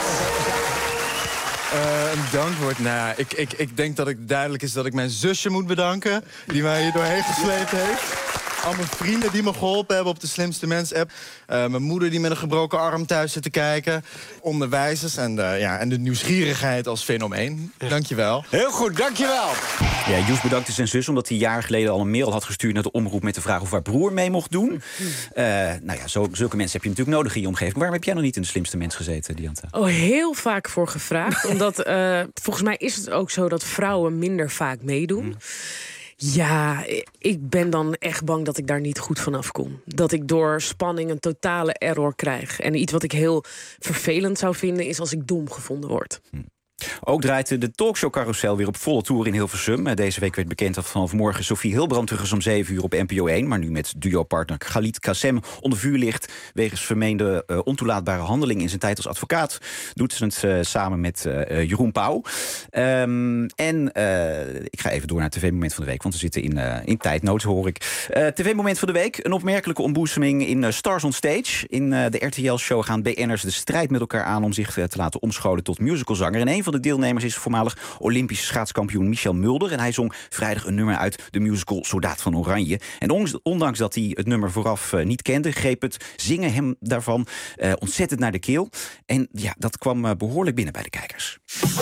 mens! Uh, een dankwoord. Nou ja, ik, ik, ik denk dat het duidelijk is dat ik mijn zusje moet bedanken, die mij hier doorheen gesleept heeft. Al mijn vrienden die me geholpen hebben op de Slimste Mens-app. Uh, mijn moeder die met een gebroken arm thuis zit te kijken. Onderwijzers en de, ja, en de nieuwsgierigheid als fenomeen. Dankjewel. Heel goed, dankjewel. Ja, Joes bedankte zijn zus omdat hij jaren geleden al een mail had gestuurd naar de omroep met de vraag of haar broer mee mocht doen. Uh, nou ja, zo, zulke mensen heb je natuurlijk nodig in je omgeving. Waarom heb jij nog niet in de Slimste Mens gezeten, Diantha? Oh, heel vaak voor gevraagd. Omdat uh, volgens mij is het ook zo dat vrouwen minder vaak meedoen. Mm. Ja, ik ben dan echt bang dat ik daar niet goed vanaf kom. Dat ik door spanning een totale error krijg. En iets wat ik heel vervelend zou vinden is als ik dom gevonden word. Hm. Ook draait de talkshow-carousel weer op volle toer in Hilversum. Deze week werd bekend dat vanaf morgen Sophie Hilbrand terug is om zeven uur op N P O één. Maar nu met duo-partner Khalid Kassem onder vuur ligt wegens vermeende uh, ontoelaatbare handeling in zijn tijd als advocaat. Doet ze het uh, samen met uh, Jeroen Pauw. Um, en uh, ik ga even door naar het tv-moment van de week, want we zitten in, uh, in tijdnood, hoor ik. Uh, tv-moment van de week, een opmerkelijke ontboezeming in uh, Stars on Stage. In uh, de R T L-show gaan B N'ers de strijd met elkaar aan om zich uh, te laten omscholen tot musicalzanger. En een van van de deelnemers is voormalig Olympisch schaatskampioen Michel Mulder. En hij zong vrijdag een nummer uit de musical Soldaat van Oranje. En ondanks dat hij het nummer vooraf uh, niet kende, greep het zingen hem daarvan uh, ontzettend naar de keel. En ja, dat kwam uh, behoorlijk binnen bij de kijkers.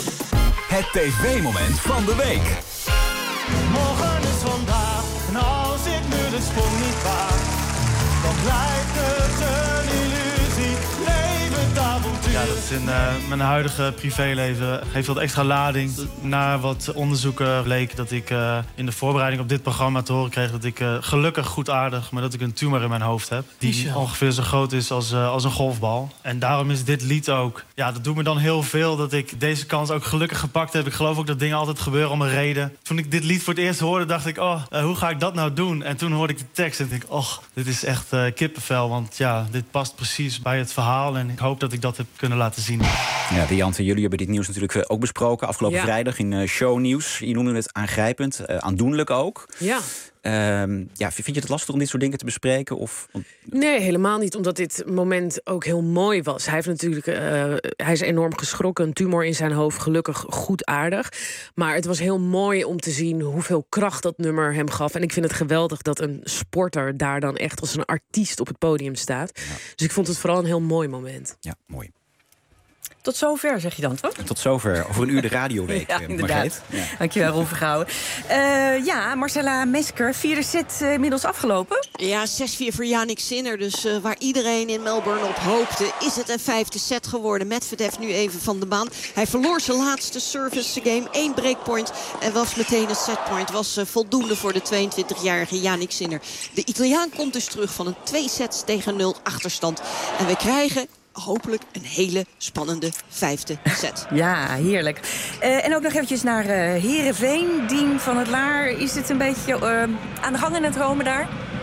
Het tv-moment van de week. Morgen is vandaag en als ik nu de sprong niet waag, dan blijft het een illusie, levend avontuur. Ja, dat is in uh, mijn huidige privéleven geeft wat extra lading. Na wat onderzoeken bleek dat ik uh, in de voorbereiding op dit programma te horen kreeg dat ik uh, gelukkig goedaardig, maar dat ik een tumor in mijn hoofd heb. Die Michel. ongeveer zo groot is als, uh, als een golfbal. En daarom is dit lied ook, ja, dat doet me dan heel veel dat ik deze kans ook gelukkig gepakt heb. Ik geloof ook dat dingen altijd gebeuren om een reden. Toen ik dit lied voor het eerst hoorde, dacht ik, oh, uh, hoe ga ik dat nou doen? En toen hoorde ik de tekst en dacht ik, oh, dit is echt uh, kippenvel. Want ja, dit past precies bij het verhaal en ik hoop dat ik dat heb kunnen laten zien. Ja, Dianthe, jullie hebben dit nieuws natuurlijk ook besproken afgelopen ja. vrijdag in uh, Shownieuws. Je noemde het aangrijpend, uh, aandoenlijk ook. Ja. Uh, ja, vind je het lastig om dit soort dingen te bespreken? Of... Nee, helemaal niet, omdat dit moment ook heel mooi was. Hij, heeft natuurlijk, uh, hij is enorm geschrokken, een tumor in zijn hoofd, gelukkig goed aardig. Maar het was heel mooi om te zien hoeveel kracht dat nummer hem gaf. En ik vind het geweldig dat een sporter daar dan echt als een artiest op het podium staat. Ja. Dus ik vond het vooral een heel mooi moment. Ja, mooi. Tot zover, zeg je dan, toch? Tot zover. Over een uur de radioweek, ja, inderdaad. Ja. Dankjewel, Ron Vergouwen. Uh, ja, Marcella Mesker, vierde set uh, inmiddels afgelopen. Ja, zes vier voor Jannik Sinner. Dus uh, waar iedereen in Melbourne op hoopte, is het een vijfde set geworden. Medvedev nu even van de baan. Hij verloor zijn laatste service game. Eén breakpoint en was meteen een setpoint. Was uh, voldoende voor de tweeëntwintigjarige Jannik Sinner. De Italiaan komt dus terug van een twee sets tegen nul achterstand. En we krijgen hopelijk een hele spannende vijfde set. Ja, heerlijk. Uh, en ook nog eventjes naar uh, Heerenveen. Dien van het Laar, is het een beetje uh, aan de gang in het Rome daar?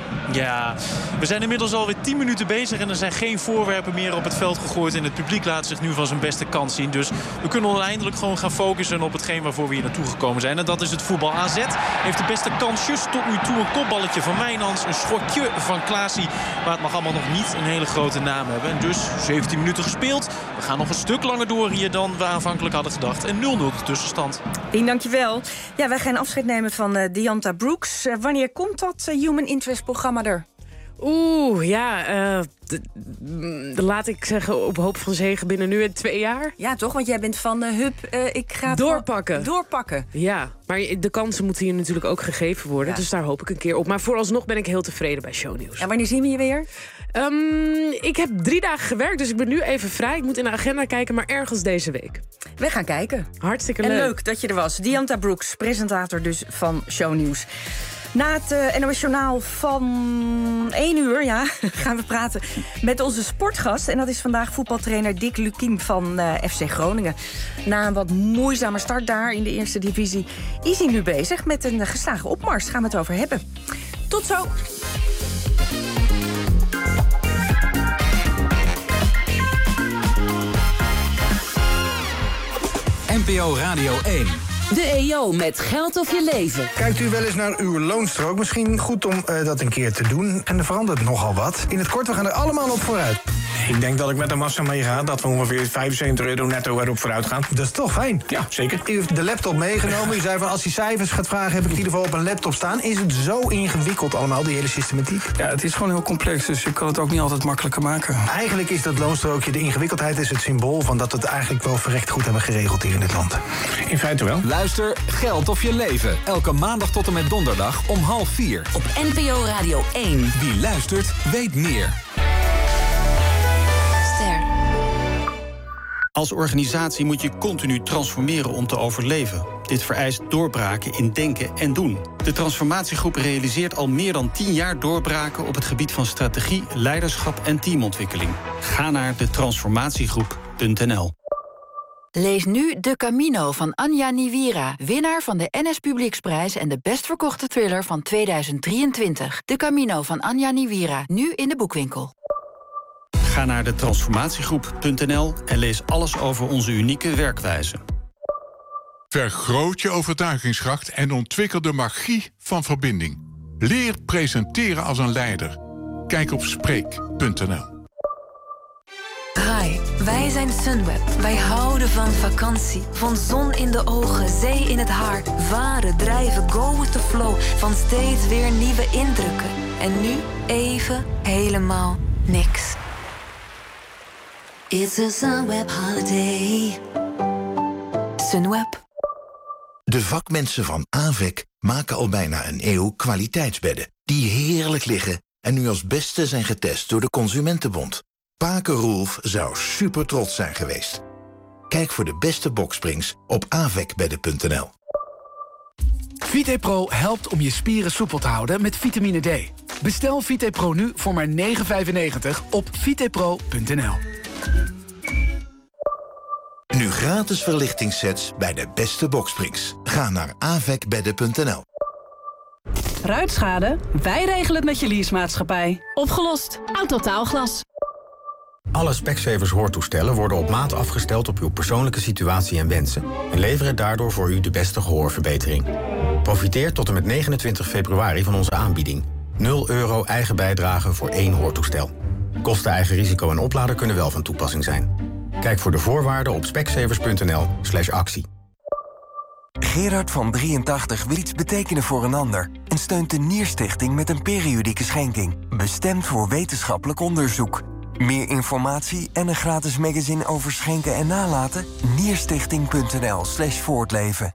Ja, we zijn inmiddels alweer tien minuten bezig en er zijn geen voorwerpen meer op het veld gegooid. En het publiek laat zich nu van zijn beste kant zien. Dus we kunnen uiteindelijk gewoon gaan focussen op hetgeen waarvoor we hier naartoe gekomen zijn. En dat is het voetbal. A Z heeft de beste kansjes. Tot nu toe een kopballetje van Mijnans, een schotje van Klaasie. Maar het mag allemaal nog niet een hele grote naam hebben. En dus zeventien minuten gespeeld. We gaan nog een stuk langer door hier dan we aanvankelijk hadden gedacht. En nul nul de tussenstand. Dien, dankjewel. Ja, wij gaan afscheid nemen van uh, Diantha Brooks. Uh, wanneer komt dat uh, Human Interest programma er? Oeh, ja, uh, d- d- laat ik zeggen op hoop van zegen binnen nu en twee jaar. Ja, toch? Want jij bent van uh, Hup, uh, ik ga het doorpakken. Doorpakken. Ja, maar de kansen moeten hier natuurlijk ook gegeven worden. Ja. Dus daar hoop ik een keer op. Maar vooralsnog ben ik heel tevreden bij Shownieuws. En wanneer zien we je weer? Um, ik heb drie dagen gewerkt, dus ik ben nu even vrij. Ik moet in de agenda kijken, maar ergens deze week. We gaan kijken. Hartstikke en leuk. En leuk dat je er was. Diantha Brooks, presentator dus van Shownieuws. Na het uh, N O S Journaal van één uur ja, gaan we praten met onze sportgast. En dat is vandaag voetbaltrainer Dick Lukien van uh, F C Groningen. Na een wat moeizame start daar in de eerste divisie is hij nu bezig met een geslagen opmars. Daar gaan we het over hebben. Tot zo! N P O Radio één. De E O met Geld of je leven. Kijkt u wel eens naar uw loonstrook? Misschien goed om uh, dat een keer te doen. En er verandert nogal wat. In het kort, we gaan er allemaal op vooruit. Ik denk dat ik met de massa meega dat we ongeveer vijfenzeventig euro netto erop vooruit gaan. Dat is toch fijn? Ja, zeker. U heeft de laptop meegenomen. U zei van als hij cijfers gaat vragen, heb ik het in ieder geval op een laptop staan. Is het zo ingewikkeld allemaal, die hele systematiek? Ja, het is gewoon heel complex, dus je kan het ook niet altijd makkelijker maken. Eigenlijk is dat loonstrookje, de ingewikkeldheid is het symbool van dat we het eigenlijk wel verrekt goed hebben geregeld hier in dit land. In feite wel. Luister Geld of je leven. Elke maandag tot en met donderdag om half vier. Op N P O Radio één. Wie luistert, weet meer. Ster. Als organisatie moet je continu transformeren om te overleven. Dit vereist doorbraken in denken en doen. De transformatiegroep realiseert al meer dan tien jaar doorbraken op het gebied van strategie, leiderschap en teamontwikkeling. Ga naar de transformatiegroep punt n l. Lees nu De Camino van Anja Niwira, winnaar van de N S Publieksprijs en de best verkochte thriller van tweeduizend drieëntwintig. De Camino van Anja Niwira, nu in de boekwinkel. Ga naar de transformatiegroep punt n l en lees alles over onze unieke werkwijze. Vergroot je overtuigingskracht en ontwikkel de magie van verbinding. Leer presenteren als een leider. Kijk op spreek punt n l. Hi, Wij zijn Sunweb. Wij houden van vakantie. Van zon in de ogen, zee in het haar. Varen, drijven, go with the flow. Van steeds weer nieuwe indrukken. En nu even helemaal niks. It's a Sunweb holiday. Sunweb. De vakmensen van Avec maken al bijna een eeuw kwaliteitsbedden die heerlijk liggen en nu als beste zijn getest door de Consumentenbond. Pake Roelf zou super trots zijn geweest. Kijk voor de beste boksprings op avecbedden punt n l. VitePro helpt om je spieren soepel te houden met vitamine D. Bestel VitePro nu voor maar negen vijfennegentig op vitepro punt n l. Nu gratis verlichtingssets bij de beste boksprings. Ga naar avecbedden punt n l. Ruitschade? Wij regelen het met je leasemaatschappij. Opgelost. Autotaalglas. Alle Specsavers hoortoestellen worden op maat afgesteld op uw persoonlijke situatie en wensen en leveren daardoor voor u de beste gehoorverbetering. Profiteer tot en met negenentwintig februari van onze aanbieding. nul euro eigen bijdrage voor één hoortoestel. Kosten, eigen risico en oplader kunnen wel van toepassing zijn. Kijk voor de voorwaarden op specsavers punt n l slash actie. Gerard van drieëntachtig wil iets betekenen voor een ander en steunt de Nierstichting met een periodieke schenking, bestemd voor wetenschappelijk onderzoek. Meer informatie en een gratis magazine over schenken en nalaten? nierstichting punt n l slash voortleven.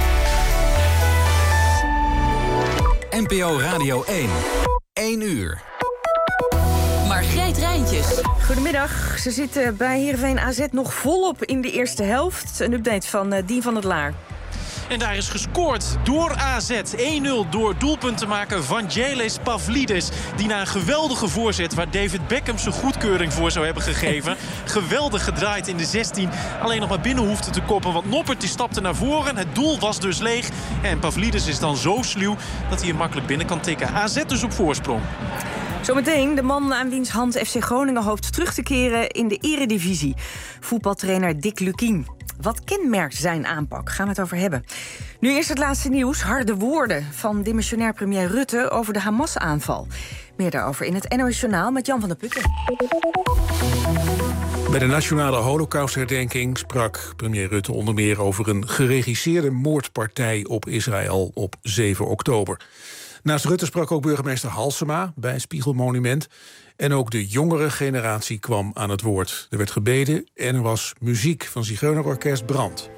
N P O Radio één. één uur. Margreet Rijntjes. Goedemiddag. Ze zitten bij Heerenveen A Z nog volop in de eerste helft. Een update van uh, Dien van het Laar. En daar is gescoord door A Z. één nul door doelpunt te maken van Vangelis Pavlidis. Die na een geweldige voorzet waar David Beckham zijn goedkeuring voor zou hebben gegeven. Geweldig gedraaid in de zestien. Alleen nog maar binnen hoefde te koppen. Want Noppert die stapte naar voren. Het doel was dus leeg. En Pavlidis is dan zo sluw dat hij hem makkelijk binnen kan tikken. A Z dus op voorsprong. Zometeen de man aan wiens hand F C Groningen hoopt terug te keren in de eredivisie. Voetbaltrainer Dick Lukkien. Wat kenmerkt zijn aanpak? Gaan we het over hebben. Nu eerst het laatste nieuws. Harde woorden van demissionair premier Rutte over de Hamas-aanval. Meer daarover in het N O S-journaal met Jan van der Putten. Bij de Nationale Holocaustherdenking sprak premier Rutte onder meer over een geregisseerde moordpartij op Israël op zeven oktober. Naast Rutte sprak ook burgemeester Halsema bij het Spiegelmonument. En ook de jongere generatie kwam aan het woord. Er werd gebeden en er was muziek van Zigeunerorkest Brand.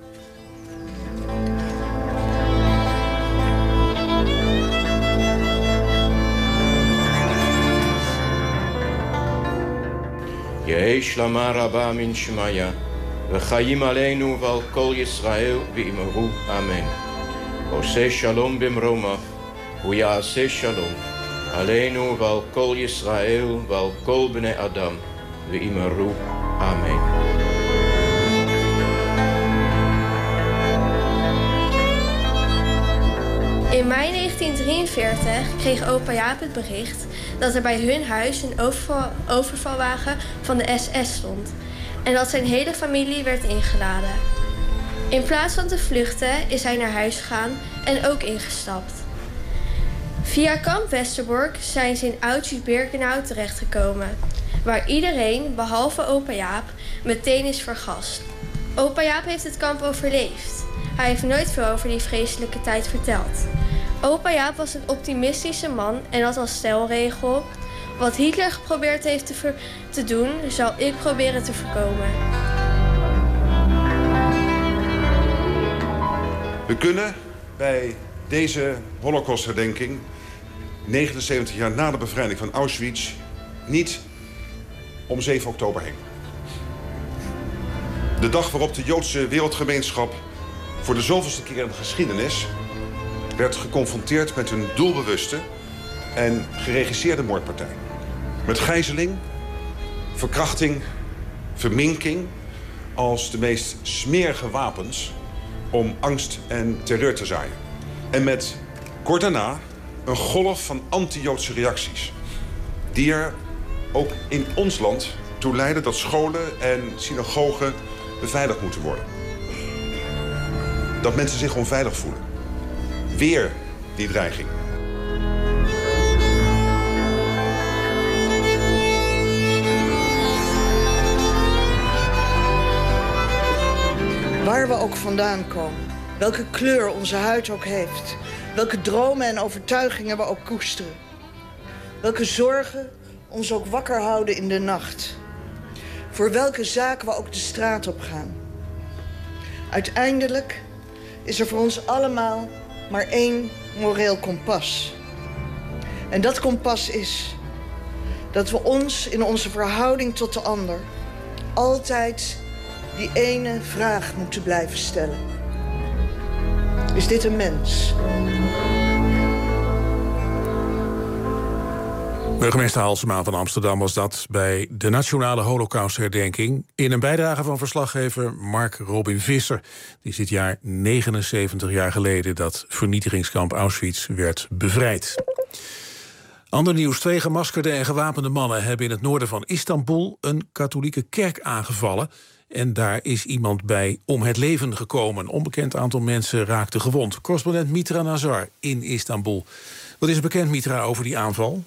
Yehi shlama rabba min shmaya, v'chayim aleinu val kol Yisrael v'imru amen. Oseh shalom bimromach, u'ya'aseh shalom. Aleinu val kol Yisrael, val kol bnei Adam, v'imru amen. In mei negentien drieënveertig kreeg opa Jaap het bericht dat er bij hun huis een overval, overvalwagen van de S S stond en dat zijn hele familie werd ingeladen. In plaats van te vluchten is hij naar huis gegaan en ook ingestapt. Via kamp Westerbork zijn ze in Auschwitz-Birkenau terechtgekomen, waar iedereen, behalve opa Jaap, meteen is vergast. Opa Jaap heeft het kamp overleefd. Hij heeft nooit veel over die vreselijke tijd verteld. Opa Jaap was een optimistische man en had als stelregel: wat Hitler geprobeerd heeft te, ver- te doen, zal ik proberen te voorkomen. We kunnen bij deze Holocaustherdenking, negenenzeventig jaar na de bevrijding van Auschwitz, niet om zeven oktober heen. De dag waarop de Joodse wereldgemeenschap voor de zoveelste keer in de geschiedenis werd geconfronteerd met een doelbewuste en geregisseerde moordpartij. Met gijzeling, verkrachting, verminking als de meest smerige wapens om angst en terreur te zaaien. En met kort daarna een golf van anti-Joodse reacties, die er ook in ons land toe leiden dat scholen en synagogen beveiligd moeten worden. Dat mensen zich onveilig voelen. Weer die dreiging. Waar we ook vandaan komen, welke kleur onze huid ook heeft, welke dromen en overtuigingen we ook koesteren, welke zorgen ons ook wakker houden in de nacht, voor welke zaak we ook de straat op gaan. Uiteindelijk is er voor ons allemaal maar één moreel kompas. En dat kompas is dat we ons in onze verhouding tot de ander altijd die ene vraag moeten blijven stellen. Is dit een mens? Burgemeester Halsema van Amsterdam was dat bij de Nationale Holocaustherdenking. In een bijdrage van verslaggever Mark Robin Visser. Die is dit jaar negenenzeventig jaar geleden dat vernietigingskamp Auschwitz werd bevrijd. Ander nieuws. Twee gemaskerde en gewapende mannen hebben in het noorden van Istanbul een katholieke kerk aangevallen. En daar is iemand bij om het leven gekomen. Een onbekend aantal mensen raakte gewond. Correspondent Mitra Nazar in Istanbul. Wat is er bekend, Mitra, over die aanval?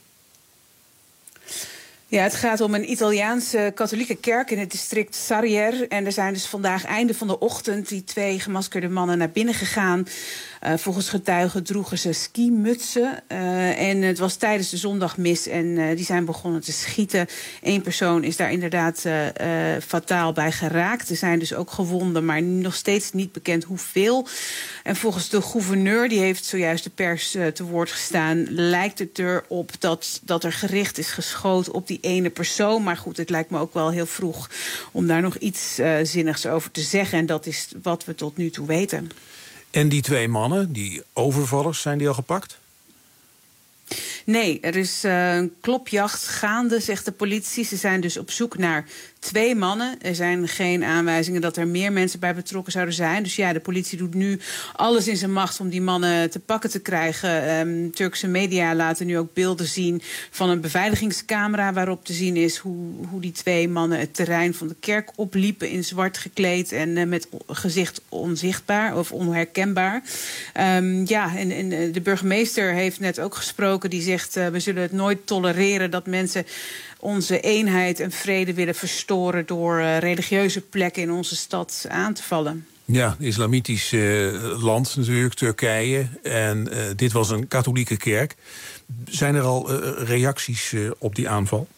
Ja, het gaat om een Italiaanse katholieke kerk in het district Sarrier. En er zijn dus vandaag einde van de ochtend die twee gemaskerde mannen naar binnen gegaan. Uh, volgens getuigen droegen ze skimutsen. Uh, en het was tijdens de zondagmis en uh, die zijn begonnen te schieten. Eén persoon is daar inderdaad uh, uh, fataal bij geraakt. Er zijn dus ook gewonden, maar nog steeds niet bekend hoeveel. En volgens de gouverneur, die heeft zojuist de pers uh, te woord gestaan, lijkt het erop dat, dat er gericht is geschoten op die ene persoon. Maar goed, het lijkt me ook wel heel vroeg om daar nog iets uh, zinnigs over te zeggen. En dat is wat we tot nu toe weten. En die twee mannen, die overvallers, zijn die al gepakt? Nee, er is uh, een klopjacht gaande, zegt de politie. Ze zijn dus op zoek naar twee mannen. Er zijn geen aanwijzingen dat er meer mensen bij betrokken zouden zijn. Dus ja, de politie doet nu alles in zijn macht om die mannen te pakken te krijgen. Um, Turkse media laten nu ook beelden zien van een beveiligingscamera waarop te zien is hoe, hoe die twee mannen het terrein van de kerk opliepen in zwart gekleed en uh, met gezicht onzichtbaar of onherkenbaar. Um, ja, en, en de burgemeester heeft net ook gesproken. Die zegt, uh, we zullen het nooit tolereren dat mensen onze eenheid en vrede willen verstoren door uh, religieuze plekken in onze stad aan te vallen. Ja, islamitisch uh, land natuurlijk, Turkije. En uh, dit was een katholieke kerk. Zijn er al uh, reacties uh, op die aanval?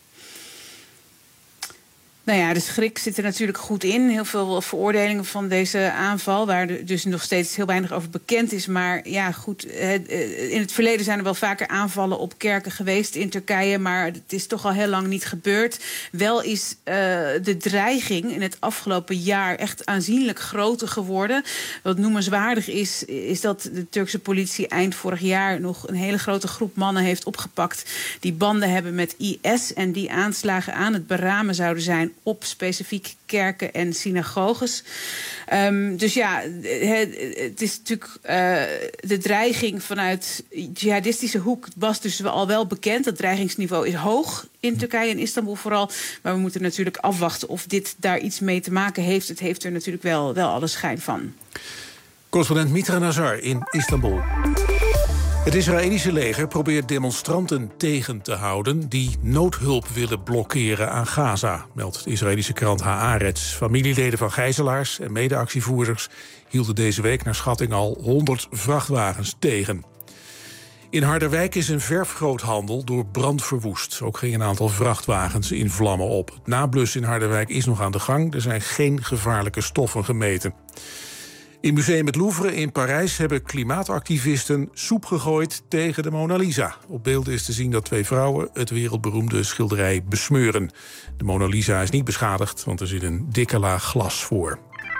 Nou ja, de schrik zit er natuurlijk goed in. Heel veel veroordelingen van deze aanval, waar dus nog steeds heel weinig over bekend is. Maar ja, goed, in het verleden zijn er wel vaker aanvallen op kerken geweest in Turkije, maar het is toch al heel lang niet gebeurd. Wel is uh, de dreiging in het afgelopen jaar echt aanzienlijk groter geworden. Wat noemenswaardig is, is dat de Turkse politie eind vorig jaar nog een hele grote groep mannen heeft opgepakt die banden hebben met I S en die aanslagen aan het beramen zouden zijn op specifiek kerken en synagoges. Um, dus ja, het, het is natuurlijk uh, de dreiging vanuit jihadistische hoek was dus al wel bekend. Het dreigingsniveau is hoog in Turkije en Istanbul vooral. Maar we moeten natuurlijk afwachten of dit daar iets mee te maken heeft. Het heeft er natuurlijk wel, wel alle schijn van. Correspondent Mitra Nazar in Istanbul. Het Israëlische leger probeert demonstranten tegen te houden die noodhulp willen blokkeren aan Gaza, meldt de Israëlische krant Haaretz. Familieleden van gijzelaars en medeactievoerders hielden deze week naar schatting al honderd vrachtwagens tegen. In Harderwijk is een verfgroothandel door brand verwoest. Ook ging een aantal vrachtwagens in vlammen op. Het nablussen in Harderwijk is nog aan de gang. Er zijn geen gevaarlijke stoffen gemeten. In Museum het Louvre in Parijs hebben klimaatactivisten soep gegooid tegen de Mona Lisa. Op beelden is te zien dat twee vrouwen het wereldberoemde schilderij besmeuren. De Mona Lisa is niet beschadigd, want er zit een dikke laag glas voor.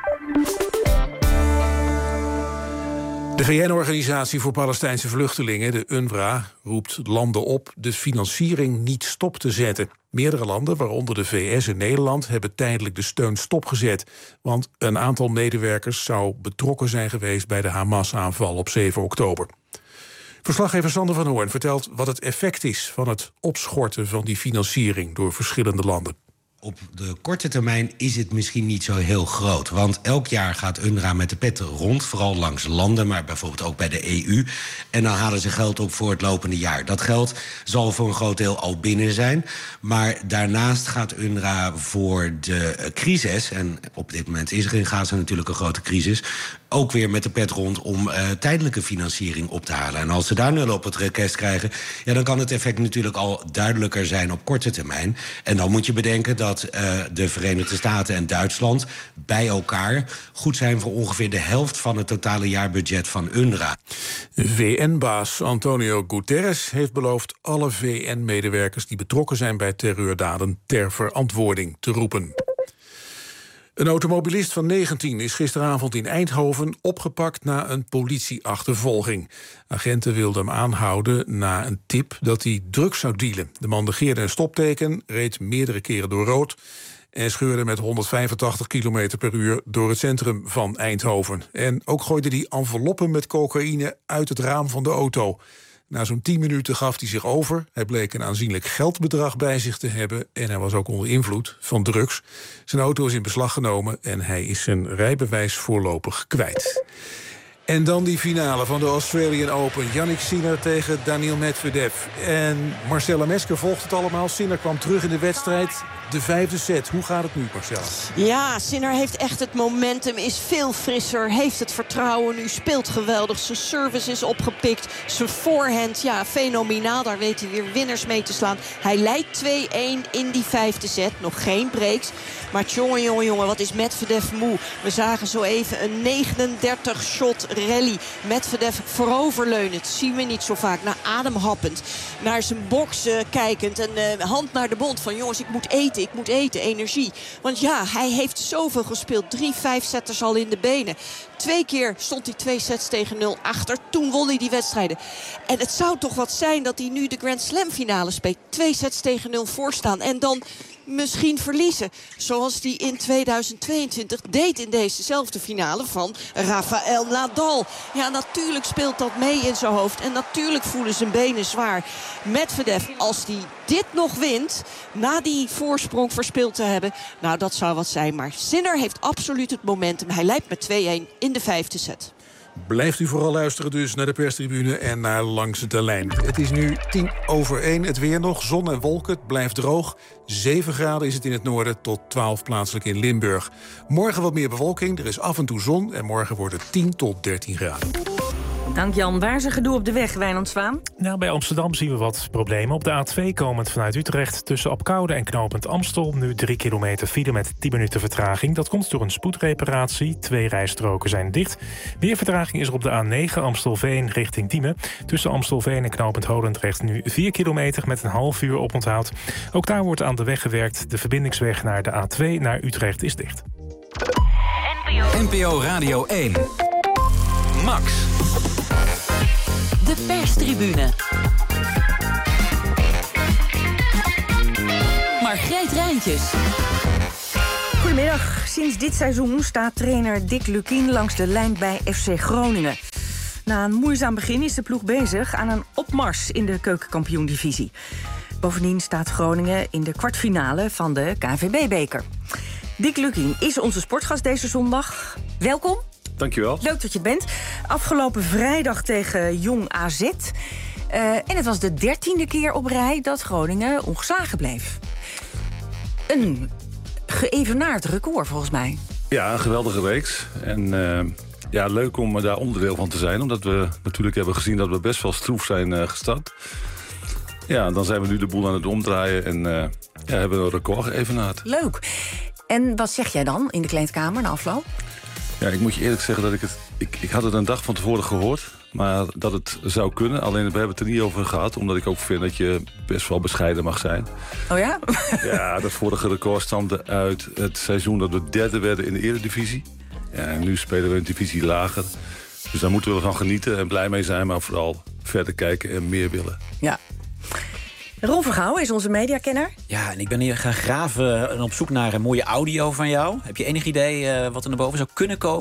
De V N-organisatie voor Palestijnse vluchtelingen, de U N R W A, roept landen op de financiering niet stop te zetten. Meerdere landen, waaronder de V S en Nederland, hebben tijdelijk de steun stopgezet. Want een aantal medewerkers zou betrokken zijn geweest bij de Hamas-aanval op zeven oktober. Verslaggever Sander van Hoorn vertelt wat het effect is van het opschorten van die financiering door verschillende landen. op de korte termijn is het misschien niet zo heel groot. Want elk jaar gaat U N R W A met de pet rond, vooral langs landen, maar bijvoorbeeld ook bij de E U. En dan halen ze geld op voor het lopende jaar. Dat geld zal voor een groot deel al binnen zijn. Maar daarnaast gaat U N R W A voor de crisis, en op dit moment is er in Gaza natuurlijk een grote crisis, ook weer met de pet rond om uh, tijdelijke financiering op te halen. En als ze daar nul op het request krijgen, ja, dan kan het effect natuurlijk al duidelijker zijn op korte termijn. En dan moet je bedenken dat uh, de Verenigde Staten en Duitsland bij elkaar goed zijn voor ongeveer de helft van het totale jaarbudget van U N R W A. V N-baas Antonio Guterres heeft beloofd alle V N-medewerkers die betrokken zijn bij terreurdaden ter verantwoording te roepen. Een automobilist van negentien is gisteravond in Eindhoven opgepakt na een politieachtervolging. Agenten wilden hem aanhouden na een tip dat hij drugs zou dealen. De man negeerde een stopteken, reed meerdere keren door rood en scheurde met honderdvijfentachtig kilometer per uur door het centrum van Eindhoven. En ook gooide hij enveloppen met cocaïne uit het raam van de auto. Na zo'n tien minuten gaf hij zich over. Hij bleek een aanzienlijk geldbedrag bij zich te hebben en hij was ook onder invloed van drugs. Zijn auto is in beslag genomen en hij is zijn rijbewijs voorlopig kwijt. En dan die finale van de Australian Open. Jannik Sinner tegen Daniil Medvedev. En Marcella Mesker volgt het allemaal. Sinner kwam terug in de wedstrijd. De vijfde set. Hoe gaat het nu, Marcella? Ja, Sinner heeft echt het momentum, is veel frisser, heeft het vertrouwen nu, speelt geweldig. Zijn service is opgepikt, zijn voorhand, ja, fenomenaal. Daar weet hij weer winners mee te slaan. Hij leidt twee-een in die vijfde set. Nog geen breaks. Maar jongen, jongen, jongen, wat is Medvedev moe. We zagen zo even een negenendertig shot rally. Medvedev vooroverleunend, zien we niet zo vaak. Naar ademhappend, naar zijn box uh, kijkend. En uh, hand naar de bond van jongens, ik moet eten, ik moet eten, energie. Want ja, hij heeft zoveel gespeeld. Drie vijfzetters al in de benen. Twee keer stond hij twee sets tegen nul achter. Toen won hij die wedstrijden. En het zou toch wat zijn dat hij nu de Grand Slam finale speelt. Twee sets tegen nul voorstaan. En dan misschien verliezen. Zoals hij in tweeduizend tweeëntwintig deed in dezezelfde finale van Rafael Nadal. Ja, natuurlijk speelt dat mee in zijn hoofd. En natuurlijk voelen zijn benen zwaar. Medvedev, als hij dit nog wint, na die voorsprong verspeeld te hebben, nou, dat zou wat zijn. Maar Sinner heeft absoluut het momentum. Hij leidt met twee-een in de vijfde set. Blijft u vooral luisteren dus naar de perstribune en naar Langs de Lijn. Het is nu tien over één. Het weer nog, zon en wolken. Het blijft droog. zeven graden is het in het noorden tot twaalf plaatselijk in Limburg. Morgen wat meer bewolking. Er is af en toe zon. En morgen wordt het tien tot dertien graden. Dank Jan. Waar is er gedoe op de weg, Wijnand Zwaan? Nou, bij Amsterdam zien we wat problemen. Op de A twee komend vanuit Utrecht tussen Apkoude en knooppunt Amstel. Nu drie kilometer file met tien minuten vertraging. Dat komt door een spoedreparatie. Twee rijstroken zijn dicht. Meer vertraging is er op de A negen Amstelveen richting Diemen. Tussen Amstelveen en knooppunt Holendrecht nu vier kilometer met een half uur oponthoud. Ook daar wordt aan de weg gewerkt. De verbindingsweg naar de A twee naar Utrecht is dicht. N P O Radio één. Max. De perstribune. Margreet Rijntjes. Goedemiddag. Sinds dit seizoen staat trainer Dick Lukkien langs de lijn bij F C Groningen. Na een moeizaam begin is de ploeg bezig aan een opmars in de keukenkampioen-divisie. Bovendien staat Groningen in de kwartfinale van de K N V B-beker. Dick Lukkien is onze sportgast deze zondag. Welkom. Dankjewel. Leuk dat je er bent. Afgelopen vrijdag tegen Jong A Z. Uh, en het was de dertiende keer op rij dat Groningen ongeslagen bleef. Een geëvenaard record, volgens mij. Ja, een geweldige reeks. En uh, ja, leuk om daar onderdeel van te zijn. Omdat we natuurlijk hebben gezien dat we best wel stroef zijn uh, gestart. Ja, dan zijn we nu de boel aan het omdraaien. En uh, ja, hebben we een record geëvenaard. Leuk. En wat zeg jij dan in de kleedkamer na afloop? Ja, ik moet je eerlijk zeggen dat ik het... Ik, ik had het een dag van tevoren gehoord, maar dat het zou kunnen. Alleen we hebben het er niet over gehad, omdat ik ook vind dat je best wel bescheiden mag zijn. Oh ja? Ja, dat vorige record stamde uit het seizoen dat we derde werden in de Eredivisie. Ja, en nu spelen we een divisie lager. Dus daar moeten we van genieten en blij mee zijn, maar vooral verder kijken en meer willen. Ja. Ron Vergouwen is onze mediakenner. Ja, en ik ben hier gaan graven en op zoek naar een mooie audio van jou. Heb je enig idee uh, wat er naar boven zou kunnen komen?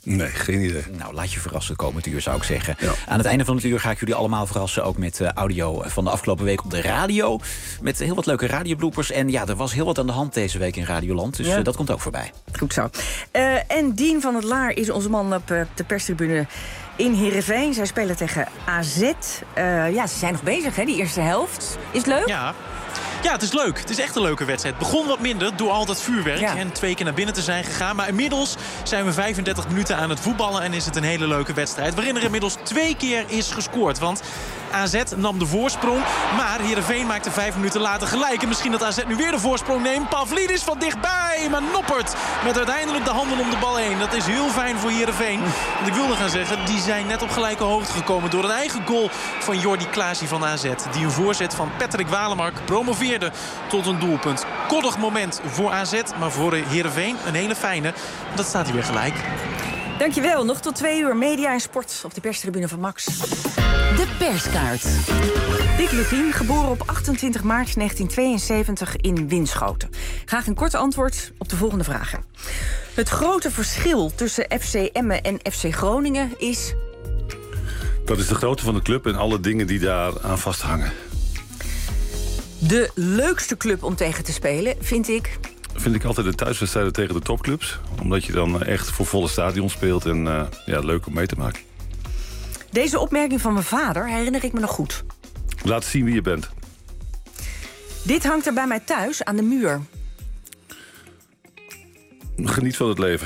Nee, geen idee. Nou, laat je verrassen komend uur, zou ik zeggen. Ja. Aan het einde van het uur ga ik jullie allemaal verrassen. Ook met uh, audio van de afgelopen week op de radio. Met heel wat leuke radiobloopers. En ja, er was heel wat aan de hand deze week in Radioland. Dus ja. uh, dat komt ook voorbij. Goed zo. Uh, en Dien van het Laar is onze man op uh, de perstribune in Heerenveen. Zij spelen tegen A Z. Uh, ja, ze zijn nog bezig, hè, die eerste helft. Is het leuk? Ja. Ja, het is leuk. Het is echt een leuke wedstrijd. Het begon wat minder door al dat vuurwerk ja. en twee keer naar binnen te zijn gegaan. Maar inmiddels zijn we vijfendertig minuten aan het voetballen en is het een hele leuke wedstrijd. Waarin er inmiddels twee keer is gescoord. Want A Z nam de voorsprong, maar Heerenveen maakte vijf minuten later gelijk. En misschien dat A Z nu weer de voorsprong neemt. Pavlidis van dichtbij, maar Noppert met uiteindelijk de handen om de bal heen. Dat is heel fijn voor Heerenveen. Want ik wilde gaan zeggen, die zijn net op gelijke hoogte gekomen door een eigen goal van Jordi Klaasie van A Z. Die een voorzet van Patrick Walemark promoveerde tot een doelpunt. Koddig moment voor A Z, maar voor Heerenveen een hele fijne. Dat staat hier weer gelijk. Dankjewel. Nog tot twee uur media en sport op de perstribune van Max. De perskaart. Dick Lukien, geboren op achtentwintig maart negentien tweeënzeventig in Winschoten. Graag een kort antwoord op de volgende vragen. Het grote verschil tussen F C Emmen en F C Groningen is... Dat is de grootte van de club en alle dingen die daar aan vasthangen. De leukste club om tegen te spelen, vind ik... Vind ik altijd de thuiswedstrijden tegen de topclubs. Omdat je dan echt voor volle stadion speelt en uh, ja, leuk om mee te maken. Deze opmerking van mijn vader herinner ik me nog goed. Laat zien wie je bent. Dit hangt er bij mij thuis aan de muur. Geniet van het leven.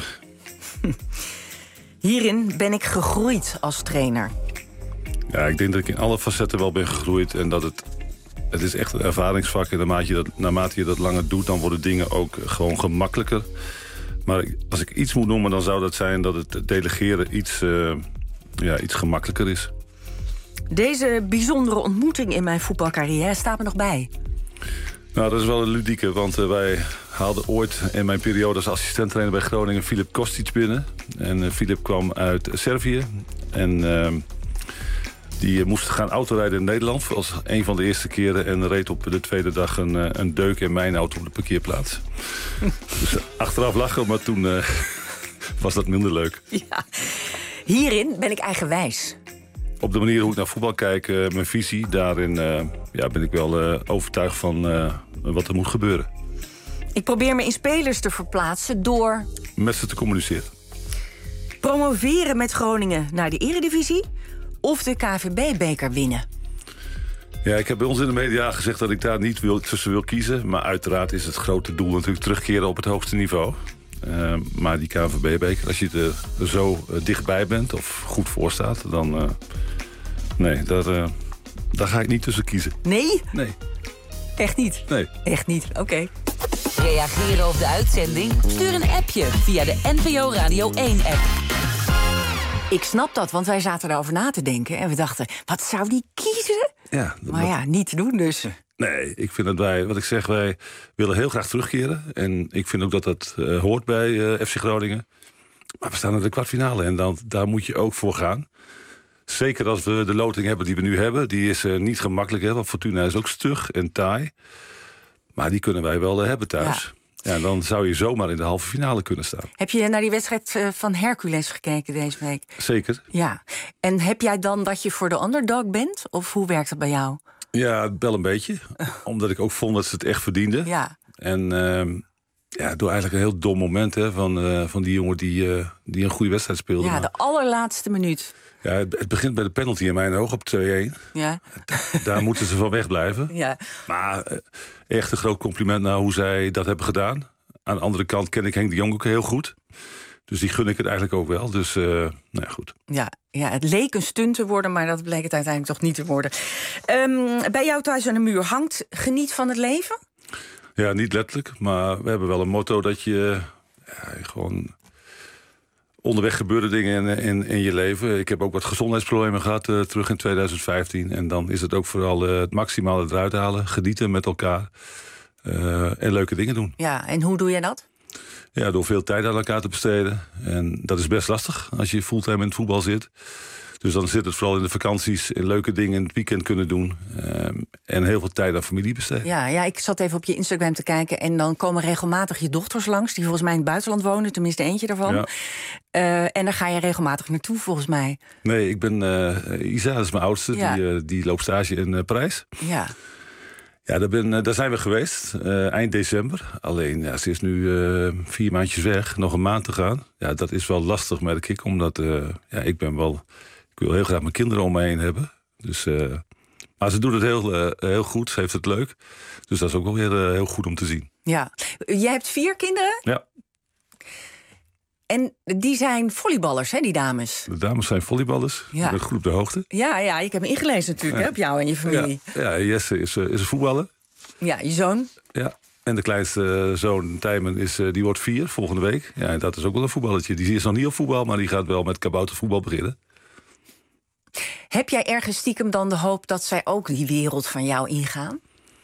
Hierin ben ik gegroeid als trainer. Ja, ik denk dat ik in alle facetten wel ben gegroeid en dat het... Het is echt een ervaringsvak en naarmate je, dat, naarmate je dat langer doet... dan worden dingen ook gewoon gemakkelijker. Maar als ik iets moet noemen, dan zou dat zijn dat het delegeren iets, uh, ja, iets gemakkelijker is. Deze bijzondere ontmoeting in mijn voetbalcarrière staat me nog bij. Nou, dat is wel een ludieke, want uh, wij haalden ooit in mijn periode als assistenttrainer bij Groningen Filip Kostic binnen. En uh, Filip kwam uit Servië en... Uh, Die moest gaan autorijden in Nederland als een van de eerste keren... en reed op de tweede dag een, een deuk in mijn auto op de parkeerplaats. Dus achteraf lachen, maar toen uh, was dat minder leuk. Ja. Hierin ben ik eigenwijs. Op de manier hoe ik naar voetbal kijk, uh, mijn visie... daarin uh, ja, ben ik wel uh, overtuigd van uh, wat er moet gebeuren. Ik probeer me in spelers te verplaatsen door... Met ze te communiceren. Promoveren met Groningen naar de Eredivisie... of de K V B-beker winnen? Ja, ik heb bij ons in de media gezegd dat ik daar niet wil, tussen wil kiezen. Maar uiteraard is het grote doel natuurlijk terugkeren op het hoogste niveau. Uh, maar die K V B-beker, als je er, er zo uh, dichtbij bent of goed voor staat... dan, uh, nee, daar, uh, daar ga ik niet tussen kiezen. Nee? Nee. Echt niet? Nee. Echt niet, oké. Okay. Reageren op de uitzending? Stuur een appje via de N P O Radio één-app. Ik snap dat, want wij zaten daarover na te denken... en we dachten, wat zou die kiezen? Ja, maar ja, niet te doen dus. Nee, ik vind dat wij, wat ik zeg, wij willen heel graag terugkeren. En ik vind ook dat dat uh, hoort bij uh, F C Groningen. Maar we staan in de kwartfinale en dan, daar moet je ook voor gaan. Zeker als we de loting hebben die we nu hebben. Die is uh, niet gemakkelijk, hè, want Fortuna is ook stug en taai. Maar die kunnen wij wel uh, hebben thuis. Ja. Ja, dan zou je zomaar in de halve finale kunnen staan. Heb je naar die wedstrijd van Hercules gekeken deze week? Zeker. Ja. En heb jij dan dat je voor de underdog bent? Of hoe werkt dat bij jou? Ja, wel een beetje. Omdat ik ook vond dat ze het echt verdienden. Ja. En uh, ja, door eigenlijk een heel dom moment hè, van, uh, van die jongen die, uh, die een goede wedstrijd speelde. Ja, maar... de allerlaatste minuut. Ja, het, het begint bij de penalty in mijn oog op twee-een. Ja. Daar moeten ze van wegblijven. Ja. Maar uh, echt een groot compliment naar hoe zij dat hebben gedaan. Aan de andere kant ken ik Henk de Jong ook heel goed. Dus die gun ik het eigenlijk ook wel. Dus, uh, nou ja, goed. Ja, ja, het leek een stunt te worden, maar dat bleek het uiteindelijk toch niet te worden. Um, bij jou thuis aan de muur hangt geniet van het leven? Ja, niet letterlijk. Maar we hebben wel een motto dat je ja, gewoon... Onderweg gebeuren dingen in, in, in je leven. Ik heb ook wat gezondheidsproblemen gehad uh, terug in twintig vijftien. En dan is het ook vooral uh, het maximale eruit halen. Genieten met elkaar. Uh, en leuke dingen doen. Ja, en hoe doe je dat? Ja, door veel tijd aan elkaar te besteden. En dat is best lastig als je fulltime in het voetbal zit. Dus dan zit het vooral in de vakanties, in leuke dingen in het weekend kunnen doen. Um, en heel veel tijd aan familie besteden. Ja, ja, ik zat even op je Instagram te kijken en dan komen regelmatig je dochters langs, die volgens mij in het buitenland wonen, tenminste eentje daarvan. Ja. Uh, en daar ga je regelmatig naartoe, volgens mij. Nee, ik ben uh, Isa, dat is mijn oudste, ja. die, uh, die loopt stage in uh, Parijs. Ja. Ja, daar, ben, daar zijn we geweest, uh, eind december. Alleen, ja, ze is nu uh, vier maandjes weg, nog een maand te gaan. Ja, dat is wel lastig, merk ik, omdat uh, ja, ik ben wel... Ik wil heel graag mijn kinderen om me heen hebben. Dus, uh, maar ze doet het heel, uh, heel goed, ze heeft het leuk. Dus dat is ook wel weer uh, heel goed om te zien. Ja, jij hebt vier kinderen? Ja. En die zijn volleyballers, hè, die dames? De dames zijn volleyballers. Ja. Ik ben goed op de hoogte. Ja, ja, ik heb me ingelezen natuurlijk, ja. hè, op jou en je familie. Ja, ja Jesse is, uh, is een voetballer. Ja, je zoon? Ja, en de kleinste zoon, Tijmen, is, uh, die wordt vier volgende week. Ja, en dat is ook wel een voetballertje. Die is nog niet op voetbal, maar die gaat wel met kaboutervoetbal beginnen. Heb jij ergens stiekem dan de hoop dat zij ook die wereld van jou ingaan?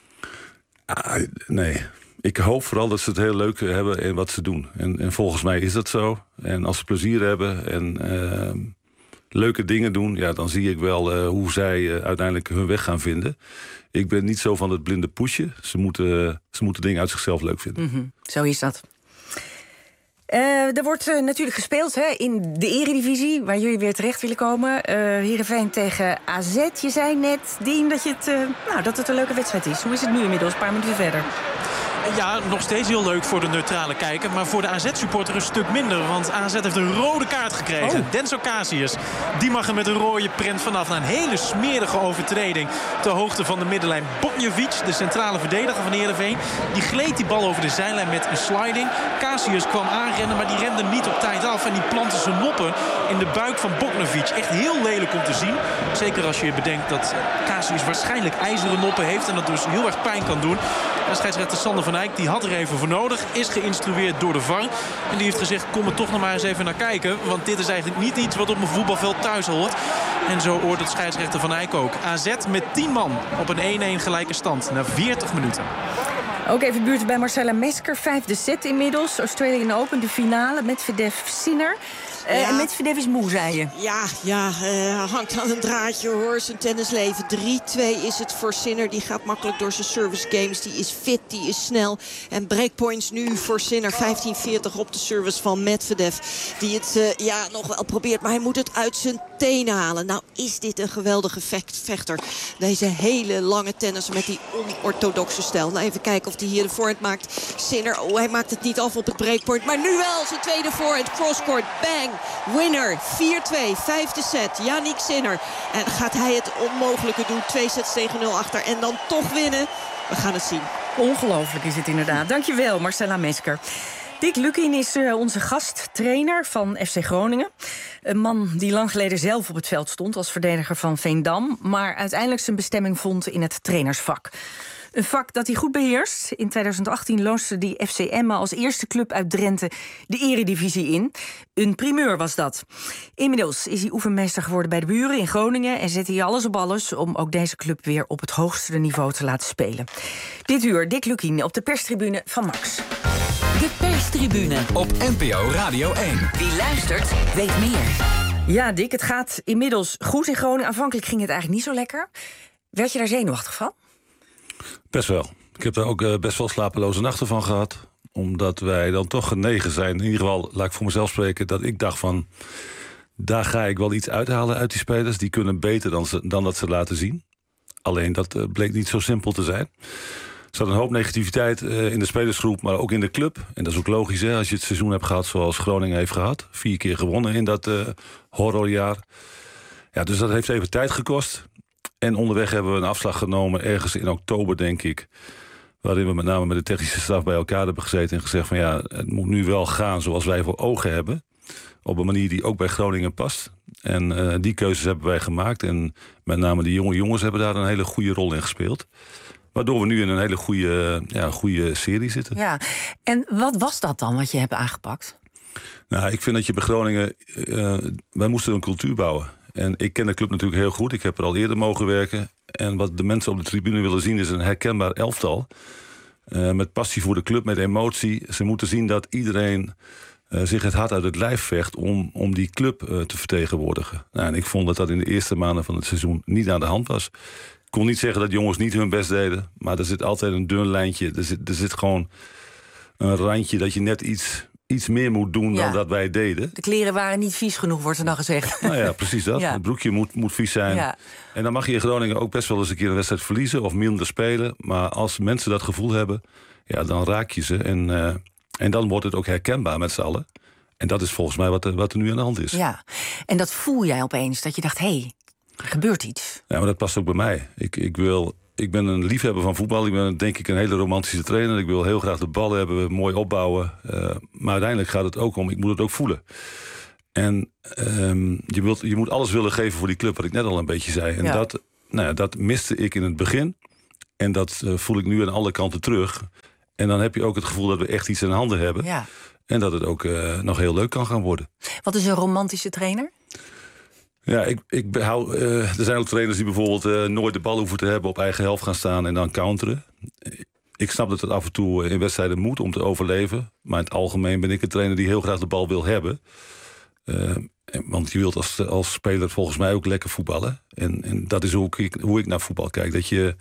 Ah, nee. Ik hoop vooral dat ze het heel leuk hebben in wat ze doen. En, en volgens mij is dat zo. En als ze plezier hebben en uh, leuke dingen doen... Ja, dan zie ik wel uh, hoe zij uh, uiteindelijk hun weg gaan vinden. Ik ben niet zo van het blinde pushen. Ze moeten, ze moeten dingen uit zichzelf leuk vinden. Mm-hmm. Zo is dat. Uh, er wordt uh, natuurlijk gespeeld hè, in de Eredivisie, waar jullie weer terecht willen komen. Uh, Heerenveen tegen A Z. Je zei net, Dien, dat, je het, uh, nou, dat het een leuke wedstrijd is. Hoe is het nu inmiddels, een paar minuten verder? Ja, nog steeds heel leuk voor de neutrale kijker. Maar voor de A Z-supporter een stuk minder. Want A Z heeft een rode kaart gekregen. Oh. Denso Casius, die mag er met een rode print vanaf. Na een hele smerige overtreding ter hoogte van de middenlijn. Botnjevic, de centrale verdediger van Heerenveen, die gleed die bal over de zijlijn met een sliding. Casius kwam aanrennen, maar die rende niet op tijd af. En die plantte zijn noppen in de buik van Botnjevic. Echt heel lelijk om te zien. Zeker als je bedenkt dat Casius waarschijnlijk ijzeren noppen heeft. En dat dus heel erg pijn kan doen. En scheidsrechter Sander van Eyck, die had er even voor nodig. Is geïnstrueerd door de V A R. En die heeft gezegd, kom er toch nog maar eens even naar kijken. Want dit is eigenlijk niet iets wat op een voetbalveld thuis hoort. En zo oordeelt scheidsrechter van Eyck ook. A Z met tien man op een één-één gelijke stand na veertig minuten. Ook even buurt bij Marcella Mesker. Vijfde set inmiddels. Australian Open, de finale. Medvedev Sinner. Uh, ja. En Medvedev is moe, zei je. Ja, ja uh, hangt aan een draadje hoor. Zijn tennisleven. drie twee is het voor Sinner. Die gaat makkelijk door zijn service games. Die is fit, die is snel. En breakpoints nu voor Sinner. vijftien veertig op de service van Medvedev. Die het uh, ja, nog wel probeert. Maar hij moet het uit zijn tenen halen. Nou is dit een geweldige vecht, vechter. Deze hele lange tennis met die onorthodoxe stijl. Nou even kijken of hij hier de voorhand maakt. Sinner, oh hij maakt het niet af op het breakpoint. Maar nu wel zijn tweede voorhand. Crosscourt, bang. Winner, vier twee, vijfde set. Yannick Sinner. En gaat hij het onmogelijke doen. Twee sets tegen nul achter. En dan toch winnen. We gaan het zien. Ongelooflijk is het inderdaad. Dankjewel, Marcella Mesker. Dick Lukin is uh, onze gasttrainer van F C Groningen. Een man die lang geleden zelf op het veld stond als verdediger van Veendam, maar uiteindelijk zijn bestemming vond in het trainersvak. Een vak dat hij goed beheerst. In twintig achttien loosde die F C Emmen als eerste club uit Drenthe de eredivisie in. Een primeur was dat. Inmiddels is hij oefenmeester geworden bij de buren in Groningen en zet hij alles op alles om ook deze club weer op het hoogste niveau te laten spelen. Dit uur Dick Lukin op de perstribune van Max. De perstribune op N P O Radio één. Wie luistert, weet meer. Ja, Dick, het gaat inmiddels goed in Groningen. Aanvankelijk ging het eigenlijk niet zo lekker. Werd je daar zenuwachtig van? Best wel. Ik heb daar ook uh, best wel slapeloze nachten van gehad. Omdat wij dan toch genegen zijn. In ieder geval, laat ik voor mezelf spreken, dat ik dacht van, daar ga ik wel iets uithalen uit die spelers. Die kunnen beter dan, ze, dan dat ze laten zien. Alleen dat uh, bleek niet zo simpel te zijn. Er zat een hoop negativiteit uh, in de spelersgroep, maar ook in de club. En dat is ook logisch, hè, als je het seizoen hebt gehad zoals Groningen heeft gehad. Vier keer gewonnen in dat uh, horrorjaar. Ja, dus dat heeft even tijd gekost. En onderweg hebben we een afslag genomen, ergens in oktober, denk ik. Waarin we met name met de technische staf bij elkaar hebben gezeten en gezegd van ja, het moet nu wel gaan zoals wij voor ogen hebben. Op een manier die ook bij Groningen past. En uh, die keuzes hebben wij gemaakt. En met name die jonge jongens hebben daar een hele goede rol in gespeeld. Waardoor we nu in een hele goede, ja, goede serie zitten. Ja, en wat was dat dan wat je hebt aangepakt? Nou, ik vind dat je bij Groningen, Uh, wij moesten een cultuur bouwen. En ik ken de club natuurlijk heel goed. Ik heb er al eerder mogen werken. En wat de mensen op de tribune willen zien is een herkenbaar elftal. Uh, met passie voor de club, met emotie. Ze moeten zien dat iedereen uh, zich het hart uit het lijf vecht om, om die club uh, te vertegenwoordigen. Nou, en ik vond dat dat in de eerste maanden van het seizoen niet aan de hand was. Ik kon niet zeggen dat jongens niet hun best deden, maar er zit altijd een dun lijntje. Er zit, er zit gewoon een randje dat je net iets, iets meer moet doen ja. dan dat wij deden. De kleren waren niet vies genoeg, wordt er dan gezegd. Nou ja, precies dat. Ja. Het broekje moet, moet vies zijn. Ja. En dan mag je in Groningen ook best wel eens een keer een wedstrijd verliezen of minder spelen. Maar als mensen dat gevoel hebben, ja, dan raak je ze. En, uh, en dan wordt het ook herkenbaar met z'n allen. En dat is volgens mij wat er, wat er nu aan de hand is. Ja, en dat voel jij opeens, dat je dacht, hé, hey, er gebeurt iets. Ja, maar dat past ook bij mij. Ik, ik, wil, ik ben een liefhebber van voetbal. Ik ben denk ik een hele romantische trainer. Ik wil heel graag de bal hebben, mooi opbouwen. Uh, maar uiteindelijk gaat het ook om, ik moet het ook voelen. En um, je, wilt, je moet alles willen geven voor die club, wat ik net al een beetje zei. En ja. dat, nou ja, dat miste ik in het begin. En dat uh, voel ik nu aan alle kanten terug. En dan heb je ook het gevoel dat we echt iets in handen hebben. Ja. En dat het ook uh, nog heel leuk kan gaan worden. Wat is een romantische trainer? Ja, ik, ik hou, uh, er zijn ook trainers die bijvoorbeeld uh, nooit de bal hoeven te hebben, op eigen helft gaan staan en dan counteren. Ik snap dat het af en toe in wedstrijden moet om te overleven. Maar in het algemeen ben ik een trainer die heel graag de bal wil hebben. Uh, want je wilt als, als speler volgens mij ook lekker voetballen. En, en dat is hoe ik, hoe ik naar voetbal kijk. Dat je,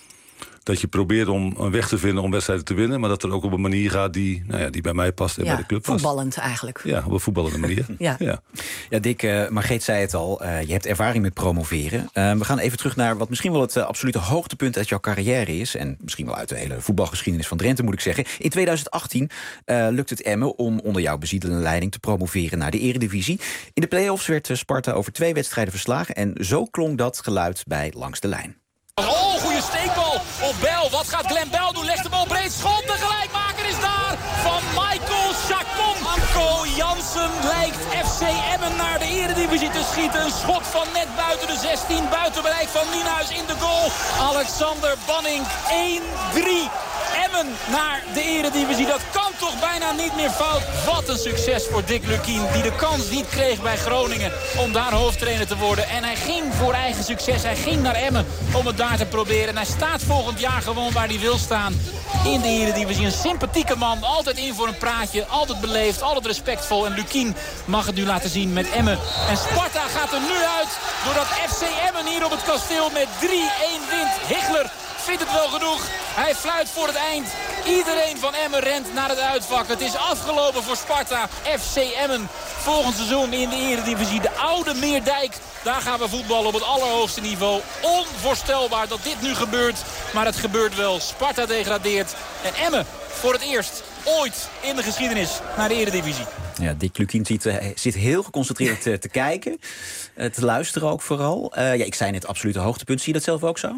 dat je probeert om een weg te vinden om wedstrijden te winnen. Maar dat er ook op een manier gaat die, nou ja, die bij mij past en ja, bij de club past. Voetballend eigenlijk. Ja, op een voetballende manier. ja. Ja. ja, Dick, uh, Margreet zei het al. Uh, je hebt ervaring met promoveren. Uh, we gaan even terug naar wat misschien wel het uh, absolute hoogtepunt uit jouw carrière is. En misschien wel uit de hele voetbalgeschiedenis van Drenthe, moet ik zeggen. In twintig achttien uh, lukt het Emmen om onder jouw beziedelende leiding te promoveren naar de Eredivisie. In de play-offs werd uh, Sparta over twee wedstrijden verslagen. En zo klonk dat geluid bij Langs de Lijn. Oh, goede steekbal op Bel. Wat gaat Glenn Bel doen? Legt de bal breed. Schot, de gelijkmaker is daar van Michael Chacon. Anko Jansen lijkt F C Emmen naar de Eredivisie te schieten. Een schot van net buiten de zestien. Buiten bereik van Nienhuis in de goal. Alexander Banning één drie. Emmen naar de Eredivisie. Dat kan toch bijna niet meer fout. Wat een succes voor Dick Lukkien. Die de kans niet kreeg bij Groningen om daar hoofdtrainer te worden. En hij ging voor eigen succes. Hij ging naar Emmen om het daar te proberen. En hij staat volgend jaar gewoon waar hij wil staan. In de Eredivisie. Een sympathieke man. Altijd in voor een praatje. Altijd beleefd. Altijd respectvol. En Lukkien mag het nu laten zien met Emmen. En Sparta gaat er nu uit. Doordat F C Emmen hier op het kasteel met drie één wint. Hichler vindt het wel genoeg. Hij fluit voor het eind. Iedereen van Emmen rent naar het uitvak. Het is afgelopen voor Sparta. F C Emmen volgend seizoen in de Eredivisie. De oude Meerdijk. Daar gaan we voetballen op het allerhoogste niveau. Onvoorstelbaar dat dit nu gebeurt. Maar het gebeurt wel. Sparta degradeert. En Emmen voor het eerst ooit in de geschiedenis naar de Eredivisie. Ja, Dick Lukkien zit, uh, zit heel geconcentreerd te, te kijken. Uh, te luisteren ook vooral. Uh, ja, ik zei net absolute hoogtepunt. Zie je dat zelf ook zo?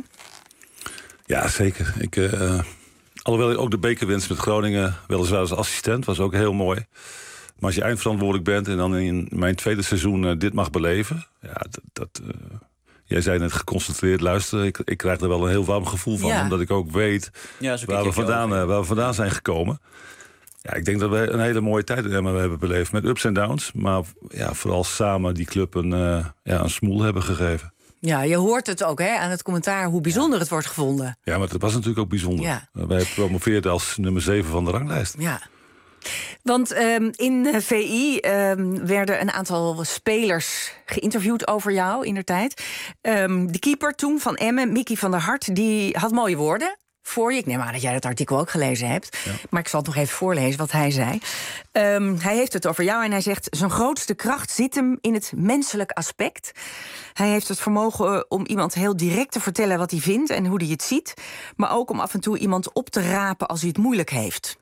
Ja, zeker. Ik, uh, alhoewel ook de bekerwinst met Groningen, weliswaar als assistent, was ook heel mooi. Maar als je eindverantwoordelijk bent en dan in mijn tweede seizoen uh, dit mag beleven, ja, dat, dat uh, jij zei net geconcentreerd luisteren. Ik, ik krijg er wel een heel warm gevoel van, ja. Omdat ik ook weet ja, waar, we vandaan, uh, waar we vandaan zijn gekomen. Ja, ik denk dat we een hele mooie tijd in Emmen hebben beleefd, met ups en downs. Maar ja, vooral samen die club een, uh, ja, een smoel hebben gegeven. Ja, je hoort het ook hè, aan het commentaar hoe bijzonder ja. het wordt gevonden. Ja, maar het was natuurlijk ook bijzonder. Ja. Wij promoveerden als nummer zeven van de ranglijst. Ja. Want um, in V I um, werden een aantal spelers geïnterviewd over jou indertijd. Um, de keeper toen van Emmen, Mickey van der Hart, die had mooie woorden voor je. Ik neem aan dat jij dat artikel ook gelezen hebt. Ja. Maar ik zal het nog even voorlezen wat hij zei. Um, hij heeft het over jou en hij zegt: zijn grootste kracht zit hem in het menselijk aspect. Hij heeft het vermogen om iemand heel direct te vertellen wat hij vindt en hoe hij het ziet. Maar ook om af en toe iemand op te rapen als hij het moeilijk heeft.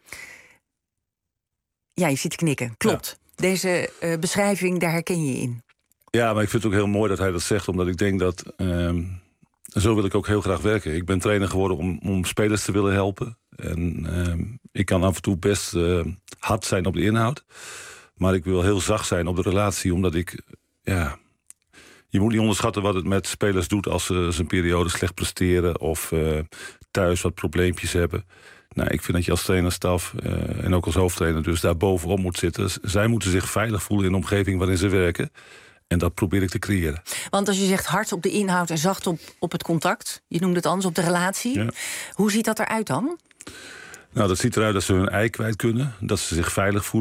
Ja, je ziet knikken. Klopt. Ja. Deze uh, beschrijving, daar herken je in. Ja, maar ik vind het ook heel mooi dat hij dat zegt, omdat ik denk dat Um... zo wil ik ook heel graag werken. Ik ben trainer geworden om, om spelers te willen helpen. En uh, ik kan af en toe best uh, hard zijn op de inhoud. Maar ik wil heel zacht zijn op de relatie. Omdat ik, ja, je moet niet onderschatten wat het met spelers doet als ze zijn periode slecht presteren of uh, thuis wat probleempjes hebben. Nou, ik vind dat je als trainerstaf uh, en ook als hoofdtrainer dus daar bovenop moet zitten. Zij moeten zich veilig voelen in de omgeving waarin ze werken. En dat probeer ik te creëren. Want als je zegt hard op de inhoud en zacht op, op het contact, je noemde het anders, op de relatie. Ja. Hoe ziet dat eruit dan? Nou, dat ziet eruit dat ze hun ei kwijt kunnen. Dat ze zich veilig voelen.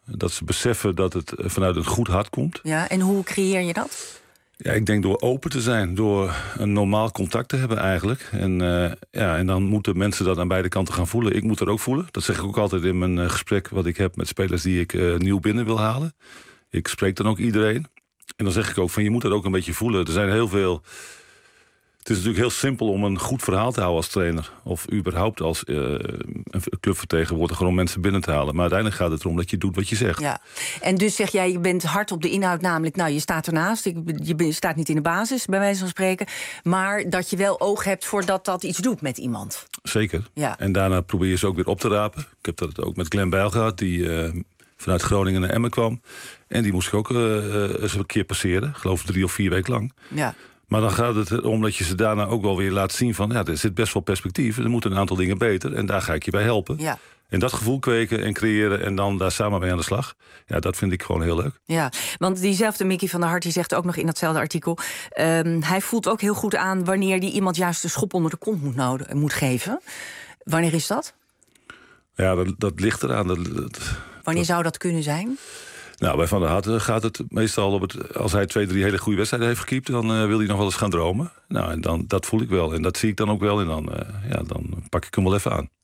Dat ze beseffen dat het vanuit een goed hart komt. Ja, en hoe creëer je dat? Ja, ik denk door open te zijn, door een normaal contact te hebben eigenlijk. En, uh, ja, en dan moeten mensen dat aan beide kanten gaan voelen. Ik moet dat ook voelen. Dat zeg ik ook altijd in mijn uh, gesprek wat ik heb met spelers die ik uh, nieuw binnen wil halen. Ik spreek dan ook iedereen. En dan zeg ik ook van je moet dat ook een beetje voelen. Er zijn heel veel... Het is natuurlijk heel simpel om een goed verhaal te houden als trainer. Of überhaupt als uh, een clubvertegenwoordiger om mensen binnen te halen. Maar uiteindelijk gaat het erom dat je doet wat je zegt. Ja. En dus zeg jij, je bent hard op de inhoud, namelijk... nou, je staat ernaast, je staat niet in de basis, bij wijze van spreken... maar dat je wel oog hebt voor dat dat iets doet met iemand. Zeker. Ja. En daarna probeer je ze ook weer op te rapen. Ik heb dat ook met Glenn Bijl gehad, die uh, vanuit Groningen naar Emmen kwam. En die moest ik ook uh, eens een keer passeren. Geloof ik drie of vier weken lang. Ja. Maar dan gaat het erom dat je ze daarna ook wel weer laat zien van... ja, er zit best wel perspectief, er moeten een aantal dingen beter... en daar ga ik je bij helpen. Ja. En dat gevoel kweken en creëren en dan daar samen mee aan de slag... ja, dat vind ik gewoon heel leuk. Ja, want diezelfde Mickey van der Hart die zegt ook nog in datzelfde artikel... Um, hij voelt ook heel goed aan wanneer die iemand juist de schop onder de kont moet, nodig, moet geven. Wanneer is dat? Ja, dat, dat ligt eraan. Dat, dat, wanneer dat... zou dat kunnen zijn? Nou, bij Van der Hart gaat het meestal op het... als hij twee, drie hele goede wedstrijden heeft gekiept... dan uh, wil hij nog wel eens gaan dromen. Nou, en dan, dat voel ik wel. En dat zie ik dan ook wel. En dan, uh, ja, dan pak ik hem wel even aan.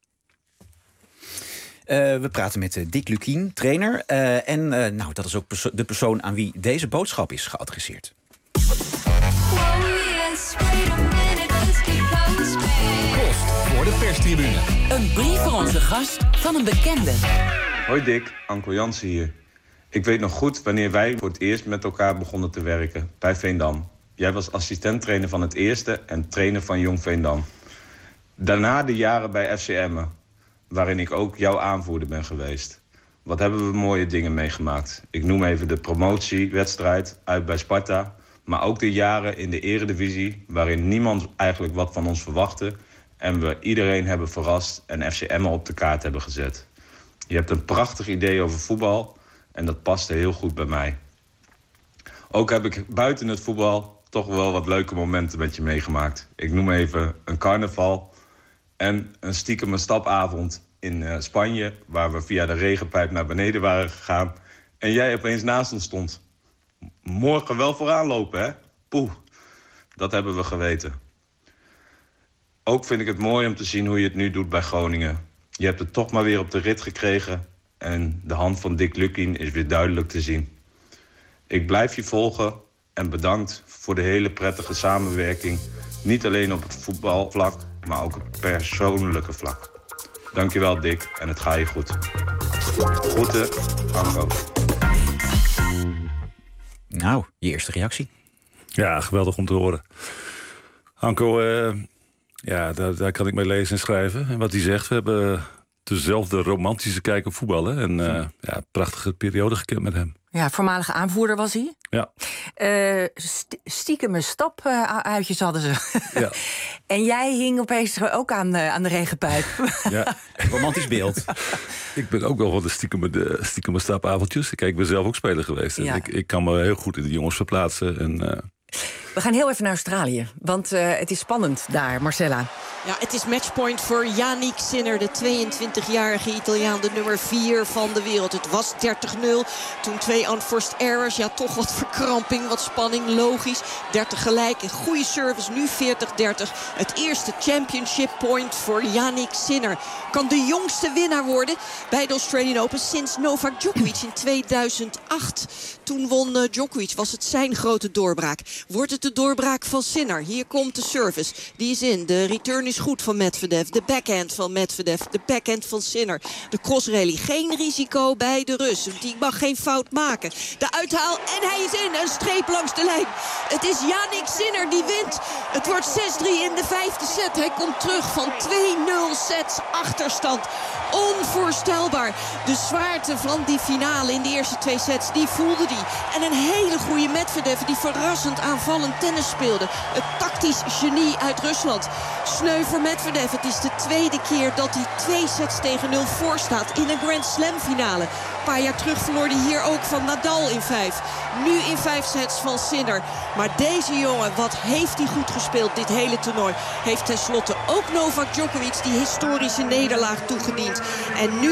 Uh, we praten met uh, Dick Lukkien, trainer. Uh, en uh, nou, dat is ook perso- de persoon aan wie deze boodschap is geadresseerd. Post voor de perstribune. Een brief voor onze gast van een bekende. Hoi Dick, Anko Jansen hier. Ik weet nog goed wanneer wij voor het eerst met elkaar begonnen te werken bij Veendam. Jij was assistent-trainer van het eerste en trainer van Jong Veendam. Daarna de jaren bij F C Emmen, waarin ik ook jouw aanvoerder ben geweest. Wat hebben we mooie dingen meegemaakt. Ik noem even de promotiewedstrijd uit bij Sparta... maar ook de jaren in de eredivisie... waarin niemand eigenlijk wat van ons verwachtte... en we iedereen hebben verrast en F C Emmen op de kaart hebben gezet. Je hebt een prachtig idee over voetbal... en dat paste heel goed bij mij. Ook heb ik buiten het voetbal toch wel wat leuke momenten met je meegemaakt. Ik noem even een carnaval en een stiekem stapavond in uh, Spanje... waar we via de regenpijp naar beneden waren gegaan... en jij opeens naast ons stond. Morgen wel vooraan lopen, hè? Poeh, dat hebben we geweten. Ook vind ik het mooi om te zien hoe je het nu doet bij Groningen. Je hebt het toch maar weer op de rit gekregen... en de hand van Dick Lukkien is weer duidelijk te zien. Ik blijf je volgen en bedankt voor de hele prettige samenwerking. Niet alleen op het voetbalvlak, maar ook op het persoonlijke vlak. Dankjewel Dick en het gaat je goed. Groeten, Anko. Nou, je eerste reactie? Ja, geweldig om te horen. Anko, uh, ja, daar, daar kan ik mee lezen en schrijven. En wat hij zegt, we hebben... dezelfde romantische kijk op voetballen. En uh, ja, prachtige periode gekend met hem. Ja, voormalige aanvoerder was hij. Ja. Uh, st- stiekem een stapuitjes hadden ze. Ja. En jij hing opeens ook aan, uh, aan de regenpijp. Ja. Romantisch beeld. Ik ben ook wel van de stiekem, de stiekem stapavondjes. Kijk, ik ben zelf ook speler geweest. Ja. En ik, ik kan me heel goed in de jongens verplaatsen. En, uh... We gaan heel even naar Australië. Want uh, het is spannend daar, Marcella. Ja, het is matchpoint voor Yannick Sinner, de tweeëntwintigjarige Italiaan, de nummer vier van de wereld. Het was dertig nul, toen twee unforced errors. Ja, toch wat verkramping, wat spanning, logisch. dertig gelijk, een goede service, nu veertig dertig. Het eerste championship point voor Yannick Sinner. Kan de jongste winnaar worden bij de Australian Open sinds Novak Djokovic in tweeduizend acht. Toen won uh, Djokovic, was het zijn grote doorbraak. Wordt het de doorbraak van Sinner? Hier komt de service, die is in. De return is goed van Medvedev. De backhand van Medvedev. De backhand van Sinner. De crossrally. Geen risico bij de Rus. Die mag geen fout maken. De uithaal en hij is in. Een streep langs de lijn. Het is Yannick Sinner die wint. Het wordt zes drie in de vijfde set. Hij komt terug van twee nul sets achterstand. Onvoorstelbaar. De zwaarte van die finale in de eerste twee sets, die voelde hij. En een hele goede Medvedev die verrassend aanvallend tennis speelde. Het tactisch genie uit Rusland. Sneu voor Medvedev. Het is de tweede keer dat hij twee sets tegen nul voor staat in een Grand Slam finale. Een paar jaar terug verloor hij hier ook van Nadal in vijf. Nu in vijf sets van Sinner. Maar deze jongen, wat heeft hij goed gespeeld dit hele toernooi. Heeft tenslotte ook Novak Djokovic die historische nederlaag toegediend. En nu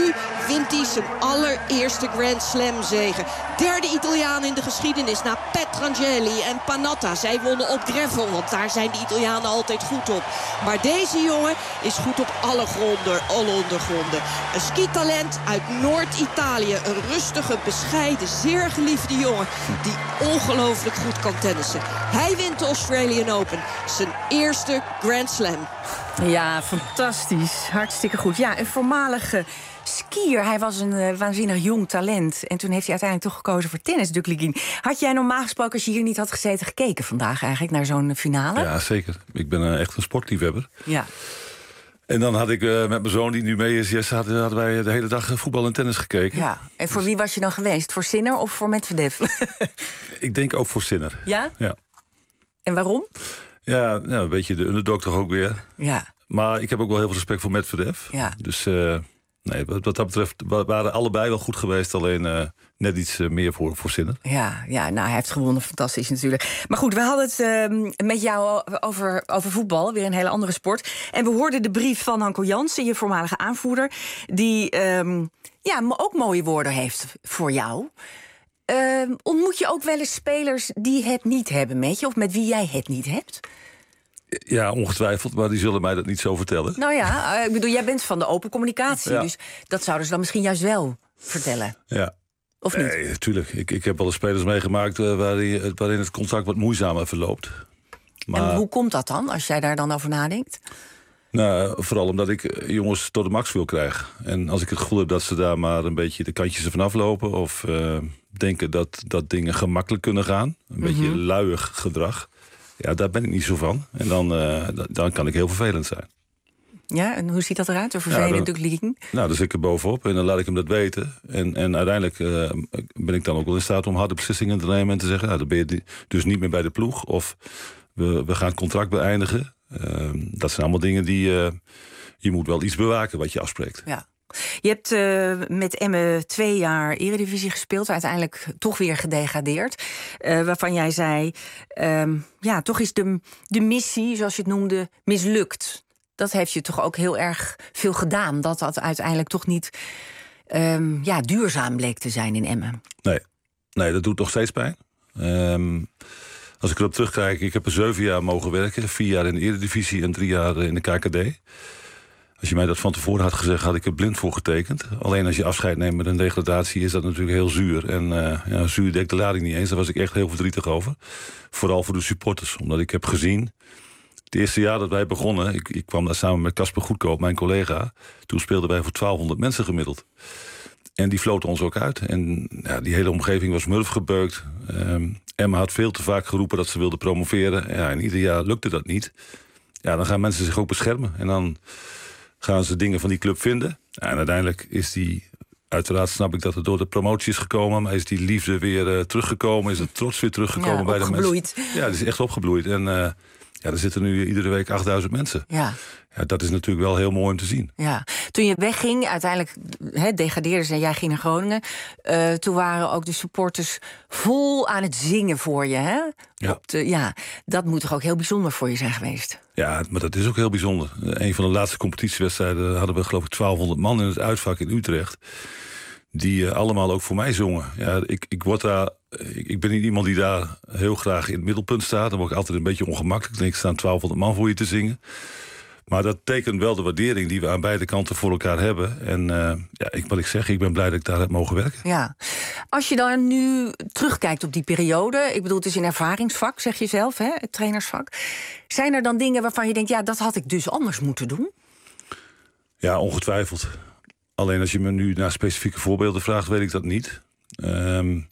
wint hij zijn allereerste Grand Slam zege. Derde Italiaan in de geschiedenis na Petrangeli en Panatta. Zij wonnen op gravel, want daar zijn de Italianen altijd goed op. Maar deze jongen is goed op alle gronden, alle ondergronden. Een skitalent uit Noord-Italië. Een rustige, bescheiden, zeer geliefde jongen die ongelooflijk goed kan tennissen. Hij wint de Australian Open. Zijn eerste Grand Slam. Ja, fantastisch. Hartstikke goed. Ja, een voormalige skier. Hij was een uh, waanzinnig jong talent. En toen heeft hij uiteindelijk toch gekozen voor tennis, Dick Lugin. Had jij normaal gesproken, als je hier niet had gezeten, gekeken vandaag eigenlijk naar zo'n finale? Ja, zeker. Ik ben uh, echt een sportliefhebber. Ja. En dan had ik uh, met mijn zoon, die nu mee is, Jesse, hadden, hadden wij de hele dag voetbal en tennis gekeken. Ja. En voor wie was je dan geweest? Voor Sinner of voor Medvedev? Ik denk ook voor Sinner. Ja? Ja. En waarom? Ja, nou, een beetje de underdog toch ook weer. Ja. Maar ik heb ook wel heel veel respect voor Medvedev. Ja. Dus uh, nee, wat, wat dat betreft waren allebei wel goed geweest. Alleen uh, net iets uh, meer voor, voor Sinner. Ja, ja, nou, hij heeft gewonnen. Fantastisch natuurlijk. Maar goed, we hadden het uh, met jou over, over voetbal. Weer een hele andere sport. En we hoorden de brief van Hanko Jansen, je voormalige aanvoerder. Die um, ja, ook mooie woorden heeft voor jou. Uh, ontmoet je ook wel eens spelers die het niet hebben met je? Of met wie jij het niet hebt? Ja, ongetwijfeld, maar die zullen mij dat niet zo vertellen. Nou ja, uh, ik bedoel, jij bent van de open communicatie. Ja. Dus dat zouden ze dan misschien juist wel vertellen. Ja. Of niet? Nee, natuurlijk. Ik, ik heb wel eens spelers meegemaakt uh, waarin, waarin het contact wat moeizamer verloopt. Maar... En hoe komt dat dan, als jij daar dan over nadenkt? Nou, vooral omdat ik jongens tot de max wil krijgen. En als ik het gevoel heb dat ze daar maar een beetje de kantjes ervan aflopen... of uh, denken dat, dat dingen gemakkelijk kunnen gaan, een mm-hmm. beetje luiig gedrag... ja, daar ben ik niet zo van. En dan, uh, dan kan ik heel vervelend zijn. Ja, en hoe ziet dat eruit, een vervelend ja, ligging? Nou, dan zit ik er bovenop en dan laat ik hem dat weten. En, en uiteindelijk uh, ben ik dan ook wel in staat om harde beslissingen te nemen... en te zeggen, nou, dan ben je dus niet meer bij de ploeg... of we, we gaan het contract beëindigen... Uh, dat zijn allemaal dingen die... Uh, je moet wel iets bewaken wat je afspreekt. Ja. Je hebt uh, met Emmen twee jaar Eredivisie gespeeld. Uiteindelijk toch weer gedegradeerd. Uh, waarvan jij zei... Um, ja, toch is de, de missie, zoals je het noemde, mislukt. Dat heeft je toch ook heel erg veel gedaan. Dat dat uiteindelijk toch niet um, ja, duurzaam bleek te zijn in Emmen. Nee, nee dat doet nog steeds pijn. Um, Als ik erop terugkijk, ik heb er zeven jaar mogen werken. Vier jaar in de Eredivisie en drie jaar in de K K D. Als je mij dat van tevoren had gezegd, had ik er blind voor getekend. Alleen als je afscheid neemt met een degradatie is dat natuurlijk heel zuur. En uh, ja, zuur dekt de lading niet eens. Daar was ik echt heel verdrietig over. Vooral voor de supporters. Omdat ik heb gezien, het eerste jaar dat wij begonnen... ik, ik kwam daar samen met Casper Goedkoop, mijn collega. Toen speelden wij voor twaalfhonderd mensen gemiddeld. En die floten ons ook uit. En ja, die hele omgeving was murf gebeukt. Um, Emma had veel te vaak geroepen dat ze wilde promoveren. Ja, en ieder jaar lukte dat niet. Ja, dan gaan mensen zich ook beschermen. En dan gaan ze dingen van die club vinden. Ja, en uiteindelijk is die... Uiteraard snap ik dat het door de promotie is gekomen. Maar is die liefde weer uh, teruggekomen? Is het trots weer teruggekomen ja, bij de mensen? Opgebloeid. Ja, het is echt opgebloeid. En uh, ja, er zitten nu iedere week achtduizend mensen. Ja. Ja, dat is natuurlijk wel heel mooi om te zien. Ja. Toen je wegging, uiteindelijk he, degradeerde ze en jij ging naar Groningen. Uh, toen waren ook de supporters vol aan het zingen voor je. Hè? Ja. Op de, ja, dat moet toch ook heel bijzonder voor je zijn geweest? Ja, maar dat is ook heel bijzonder. Een van de laatste competitiewedstrijden hadden we geloof ik twaalfhonderd man in het uitvak in Utrecht. Die uh, allemaal ook voor mij zongen. Ja, ik, ik, word daar, ik, ik ben niet iemand die daar heel graag in het middelpunt staat. Dan word ik altijd een beetje ongemakkelijk. Ik staan twaalfhonderd man voor je te zingen. Maar dat tekent wel de waardering die we aan beide kanten voor elkaar hebben. En uh, ja, ik, wat ik zeg, ik ben blij dat ik daar heb mogen werken. Ja. Als je dan nu terugkijkt op die periode... ik bedoel, het is een ervaringsvak, zeg je zelf, hè, het trainersvak. Zijn er dan dingen waarvan je denkt... ja, dat had ik dus anders moeten doen? Ja, ongetwijfeld. Alleen als je me nu naar specifieke voorbeelden vraagt, weet ik dat niet. Um,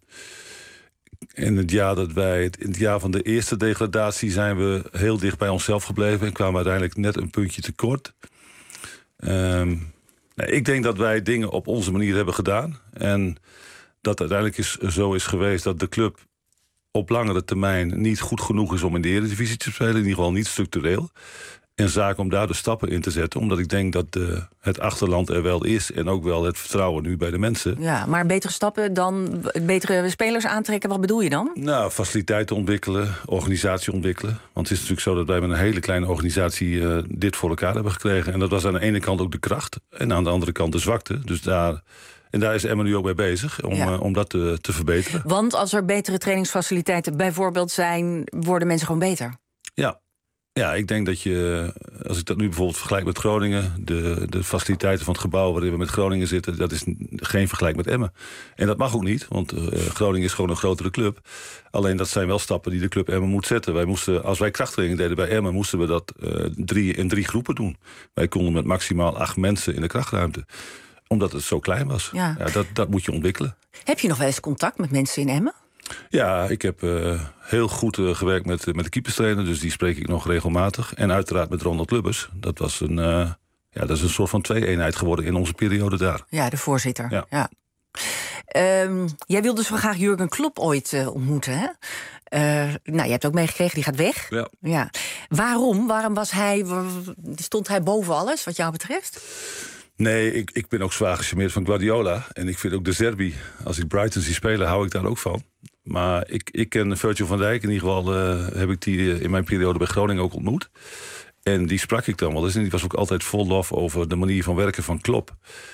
in het jaar dat wij, in het jaar van de eerste degradatie, zijn we heel dicht bij onszelf gebleven en kwamen uiteindelijk net een puntje tekort. Um, nou, ik denk dat wij dingen op onze manier hebben gedaan. En dat uiteindelijk is, zo is geweest dat de club op langere termijn niet goed genoeg is om in de Eredivisie te spelen. In ieder geval niet structureel. en zaak om daar de stappen in te zetten. Omdat ik denk dat uh, het achterland er wel is. En ook wel het vertrouwen nu bij de mensen. Ja, maar betere stappen dan betere spelers aantrekken. Wat bedoel je dan? Nou, faciliteiten ontwikkelen, organisatie ontwikkelen. Want het is natuurlijk zo dat wij met een hele kleine organisatie uh, dit voor elkaar hebben gekregen. En dat was aan de ene kant ook de kracht. En aan de andere kant de zwakte. Dus daar... En daar is Emma nu ook mee bezig, om, ja. uh, om dat te, te verbeteren. Want als er betere trainingsfaciliteiten bijvoorbeeld zijn, worden mensen gewoon beter? Ja. Ja, ik denk dat je, als ik dat nu bijvoorbeeld vergelijk met Groningen... de, de faciliteiten van het gebouw waarin we met Groningen zitten... dat is geen vergelijk met Emmen. En dat mag ook niet, want uh, Groningen is gewoon een grotere club. Alleen dat zijn wel stappen die de club Emmen moet zetten. Wij moesten, als wij krachttraining deden bij Emmen... moesten we dat uh, drie, in drie groepen doen. Wij konden met maximaal acht mensen in de krachtruimte. Omdat het zo klein was. Ja. Ja, dat, dat moet je ontwikkelen. Heb je nog wel eens contact met mensen in Emmen? Ja, ik heb uh, heel goed uh, gewerkt met, met de keeperstrainer. Dus die spreek ik nog regelmatig. En uiteraard met Ronald Lubbers. Dat was een, uh, ja, dat is een soort van twee-eenheid geworden in onze periode daar. Ja, de voorzitter. Ja. Ja. Um, jij wilde zo graag Jurgen Klopp ooit uh, ontmoeten, hè? Uh, nou, je hebt ook meegekregen, die gaat weg. Ja. Ja. Waarom? Waarom was hij, stond hij boven alles, wat jou betreft? Nee, ik, ik ben ook zwaar gecharmeerd van Guardiola. En ik vind ook de Zerbi, als ik Brighton zie spelen, hou ik daar ook van. Maar ik, ik ken Virgil van Dijk, in ieder geval uh, heb ik die uh, in mijn periode bij Groningen ook ontmoet. En die sprak ik dan wel eens. En die was ook altijd vol lof over de manier van werken van Klopp.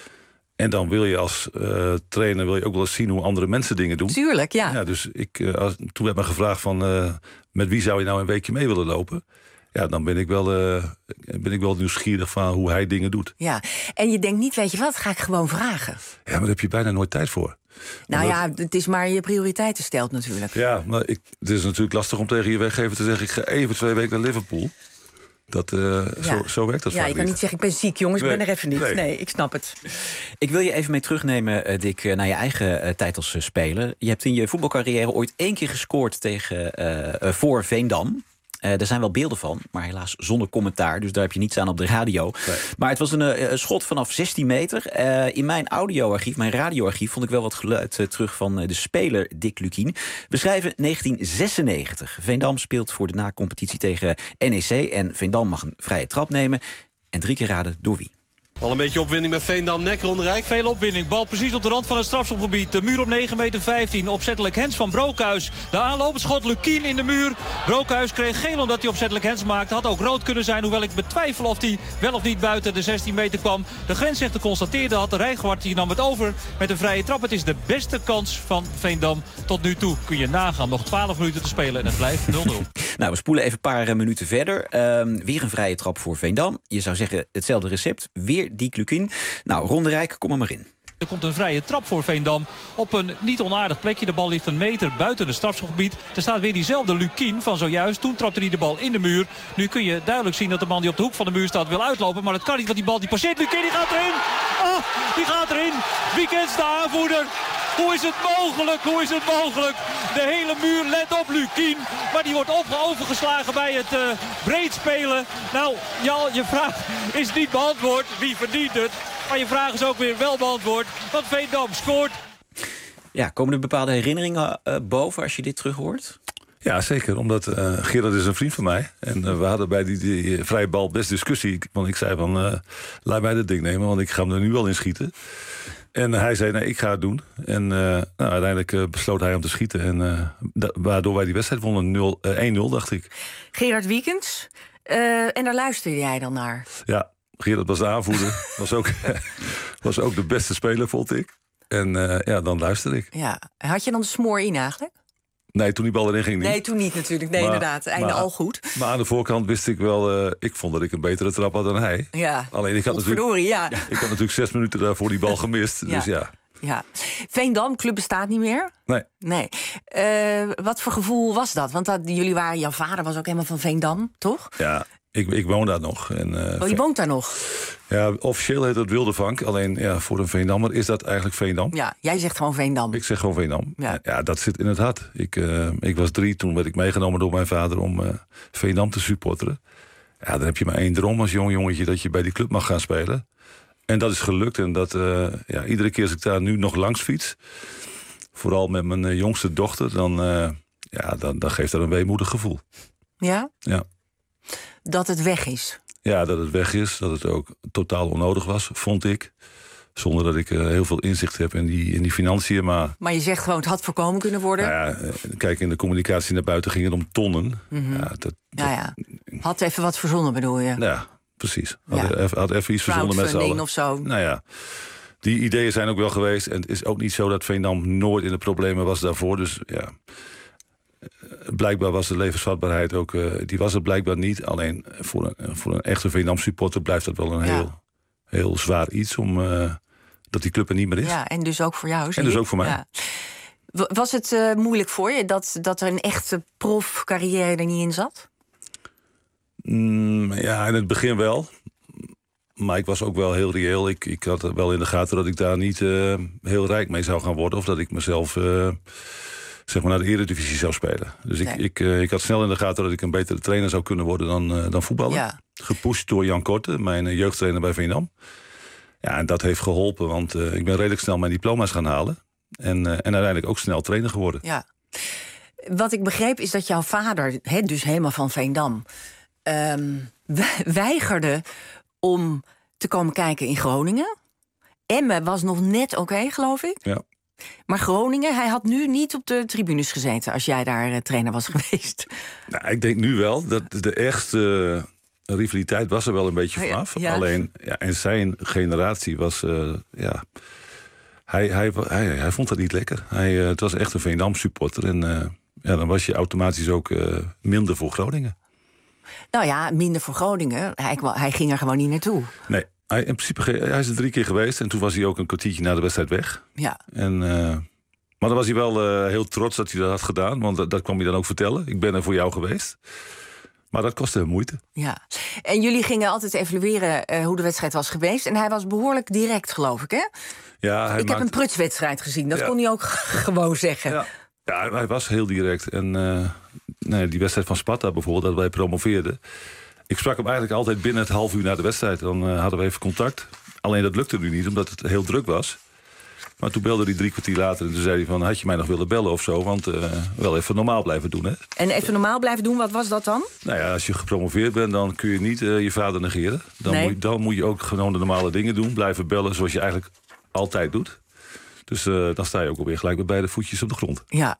En dan wil je als uh, trainer wil je ook wel eens zien hoe andere mensen dingen doen. Tuurlijk, ja. ja dus ik, uh, als, toen werd me gevraagd van uh, met wie zou je nou een weekje mee willen lopen? Ja, dan ben ik, wel, uh, ben ik wel nieuwsgierig van hoe hij dingen doet. Ja, en je denkt niet, weet je wat, ga ik gewoon vragen. Ja, maar daar heb je bijna nooit tijd voor. Nou Omdat... ja, het is maar je prioriteiten stelt natuurlijk. Ja, maar ik, het is natuurlijk lastig om tegen je werkgever te zeggen... ik ga even twee weken naar Liverpool. Dat, uh, ja. zo, zo werkt dat ja, vaak je kan niet. niet zeggen, ik ben ziek, jongens, nee. ik ben er even niet. Nee. nee, ik snap het. Ik wil je even mee terugnemen, Dick, naar je eigen uh, tijd als uh, speler. Je hebt in je voetbalcarrière ooit één keer gescoord tegen, uh, uh, voor Veendam. Uh, er zijn wel beelden van, maar helaas zonder commentaar. Dus daar heb je niets aan op de radio. Nee. Maar het was een, uh, een schot vanaf zestien meter. Uh, in mijn audioarchief, mijn radioarchief... vond ik wel wat geluid uh, terug van uh, de speler Dick Lukien. We schrijven negentien zesennegentig. Veendam speelt voor de na-competitie tegen N E C... en Veendam mag een vrije trap nemen. En drie keer raden door wie. Al een beetje opwinding met Veendam, nek Ronderijk. Veel opwinding. Bal precies op de rand van het strafschopgebied. De muur op negen meter vijftien. Opzettelijk hens van Brookhuis. De aanlopend schot Lukien in de muur. Brookhuis kreeg geel omdat hij opzettelijk hens maakte. Had ook rood kunnen zijn, hoewel ik betwijfel of hij wel of niet buiten de zestien meter kwam. De grensrechter constateerde had. De Rijgwart die nam het over met een vrije trap. Het is de beste kans van Veendam tot nu toe. Kun je nagaan. Nog twaalf minuten te spelen en het blijft nul nul. Nou, we spoelen even een paar uh, minuten verder. Uh, weer een vrije trap voor Veendam. Je zou zeggen hetzelfde recept. Weer Dick Lukien. Nou, Ronderijk, kom er maar in. Er komt een vrije trap voor Veendam op een niet onaardig plekje. De bal ligt een meter buiten het strafschopgebied. Er staat weer diezelfde Lukien van zojuist. Toen trapte hij de bal in de muur. Nu kun je duidelijk zien dat de man die op de hoek van de muur staat wil uitlopen. Maar dat kan niet, want die bal die passeert. Lukien die gaat erin. Oh, die gaat erin. Weekends de aanvoerder. Hoe is het mogelijk? Hoe is het mogelijk? De hele muur let op Lukien. Maar die wordt overgeslagen bij het uh, breed spelen. Nou, Jal, je vraag is niet beantwoord. Wie verdient het? Maar je vraag is ook weer wel beantwoord. Want Veendam scoort. Ja, komen er bepaalde herinneringen uh, boven als je dit terug hoort? Ja, zeker. Omdat uh, Gerard is een vriend van mij. En uh, we hadden bij die, die vrije bal best discussie. Want ik zei van, uh, laat mij dat ding nemen. Want ik ga hem er nu wel in schieten. En hij zei, nee, ik ga het doen. En uh, nou, uiteindelijk uh, besloot hij om te schieten. En uh, da- waardoor wij die wedstrijd wonnen, één nul, dacht ik. Gerard Wiekens. Uh, en daar luisterde jij dan naar? Ja, Gerard was de aanvoerder. was, ook, was ook de beste speler, vond ik. En uh, ja, dan luisterde ik. Ja. Had je dan de smoor in eigenlijk? Nee, toen die bal erin ging niet. Nee, toen niet natuurlijk. Nee, maar, inderdaad. Einde maar, al goed. Maar aan de voorkant wist ik wel... Uh, ik vond dat ik een betere trap had dan hij. Ja. Alleen ik had, natuurlijk, ja. ik had natuurlijk zes minuten daarvoor die bal gemist. ja. Dus ja. Ja. Veendam, club bestaat niet meer? Nee. Nee. Uh, wat voor gevoel was dat? Want dat, jullie waren, jouw vader was ook helemaal van Veendam, toch? Ja, ik, ik woon daar nog. En, uh, oh, je woont daar nog? Ja, officieel heet het Wildevank. Alleen ja, voor een Veendammer is dat eigenlijk Veendam. Ja, jij zegt gewoon Veendam. Ik zeg gewoon Veendam. Ja, ja dat zit in het hart. Ik, uh, ik was drie, toen werd ik meegenomen door mijn vader om uh, Veendam te supporteren. Ja, dan heb je maar één droom als jong jongetje dat je bij die club mag gaan spelen. En dat is gelukt. En dat uh, ja, iedere keer als ik daar nu nog langs fiets, vooral met mijn uh, jongste dochter, dan, uh, ja, dan, dan geeft dat een weemoedig gevoel. Ja? Ja. Dat het weg is? Ja, dat het weg is. Dat het ook totaal onnodig was, vond ik. Zonder dat ik uh, heel veel inzicht heb in die, in die financiën. Maar, maar je zegt gewoon, het had voorkomen kunnen worden. Nou ja, kijk, in de communicatie naar buiten ging het om tonnen. Mm-hmm. Ja, dat, dat, ja, ja. Had even wat verzonnen, bedoel je? Ja, precies. Had, ja. even, had even iets verzonnen met z'n allen. Of zo. Nou ja, die ideeën zijn ook wel geweest. En het is ook niet zo dat Veendam nooit in de problemen was daarvoor. Dus ja, blijkbaar was de levensvatbaarheid ook... Uh, die was het blijkbaar niet. Alleen voor een, voor een echte Veendam supporter blijft dat wel een ja. heel, heel zwaar iets om... Uh, dat die club er niet meer is. Ja, en dus ook voor jou. En dus ook voor mij. Ja. Was het uh, moeilijk voor je dat, dat er een echte profcarrière er niet in zat? Mm, ja, in het begin wel. Maar ik was ook wel heel reëel. Ik, ik had wel in de gaten dat ik daar niet uh, heel rijk mee zou gaan worden. Of dat ik mezelf uh, zeg maar naar de Eredivisie zou spelen. Dus nee. ik, ik, uh, ik had snel in de gaten dat ik een betere trainer zou kunnen worden dan, uh, dan voetballer. Ja. Gepusht door Jan Korte, mijn uh, jeugdtrainer bij Veendam. Ja, en dat heeft geholpen, want uh, ik ben redelijk snel mijn diploma's gaan halen. En, uh, en uiteindelijk ook snel trainer geworden. Ja. Wat ik begreep is dat jouw vader, he, dus helemaal van Veendam... Um, weigerde om te komen kijken in Groningen. Emmen was nog net oké, okay, geloof ik. Ja. Maar Groningen, hij had nu niet op de tribunes gezeten... als jij daar uh, trainer was geweest. Nou, ik denk nu wel dat de echte... Uh... De rivaliteit was er wel een beetje vanaf. Ja, ja. Alleen, ja, en zijn generatie was... Uh, ja, hij, hij, hij, hij vond dat niet lekker. Hij, uh, het was echt een Veendam-supporter. En uh, ja, dan was je automatisch ook uh, minder voor Groningen. Nou ja, minder voor Groningen. Hij, hij ging er gewoon niet naartoe. Nee, hij, in principe, hij is er drie keer geweest. En toen was hij ook een kwartiertje na de wedstrijd weg. Ja. En, uh, maar dan was hij wel uh, heel trots dat hij dat had gedaan. Want dat, dat kwam hij dan ook vertellen. Ik ben er voor jou geweest. Maar dat kostte hem moeite. Ja. En jullie gingen altijd evalueren uh, hoe de wedstrijd was geweest. En hij was behoorlijk direct, geloof ik, hè? Ja, hij ik maakt... heb een prutswedstrijd gezien. Dat ja. kon hij ook gewoon zeggen. Ja, ja hij was heel direct. En uh, nee, die wedstrijd van Sparta bijvoorbeeld, dat wij promoveerden. Ik sprak hem eigenlijk altijd binnen het half uur na de wedstrijd. Dan uh, hadden we even contact. Alleen dat lukte nu niet, omdat het heel druk was. Maar toen belde hij drie kwartier later en toen zei hij van... had je mij nog willen bellen of zo, want uh, wel even normaal blijven doen. Hè? En even normaal blijven doen, wat was dat dan? Nou ja, als je gepromoveerd bent, dan kun je niet uh, je vader negeren. Dan, nee. moet, dan moet je ook gewoon de normale dingen doen. Blijven bellen zoals je eigenlijk altijd doet. Dus uh, dan sta je ook alweer gelijk met beide voetjes op de grond. Ja.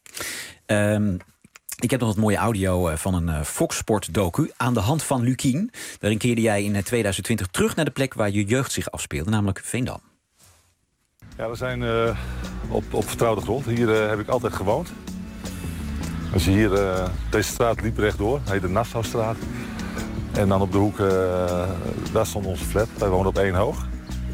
Um... Ik heb nog wat mooie audio van een uh, Fox Sport docu aan de hand van Lukien. Daarin keerde jij in twintig twintig terug naar de plek waar je jeugd zich afspeelde, namelijk Veendam. Ja, we zijn uh, op, op vertrouwde grond. Hier uh, heb ik altijd gewoond. Als je hier, uh, deze straat liep rechtdoor, dat heet de Nassaustraat. En dan op de hoek, uh, daar stond onze flat. Wij woonden op één hoog.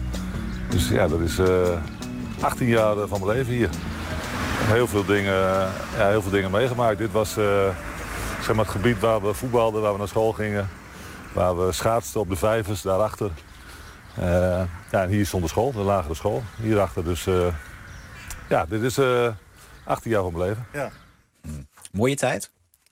Dus ja, dat is uh, achttien jaar van mijn leven hier. Heel veel dingen, ja, heel veel dingen meegemaakt. Dit was uh, zeg maar het gebied waar we voetbalden, waar we naar school gingen. Waar we schaatsten op de vijvers, daarachter. Uh, ja, en hier stond de school, de lagere school. Hierachter, dus uh, ja, dit is uh, achttien jaar van mijn leven. Ja. Hmm. Mooie tijd?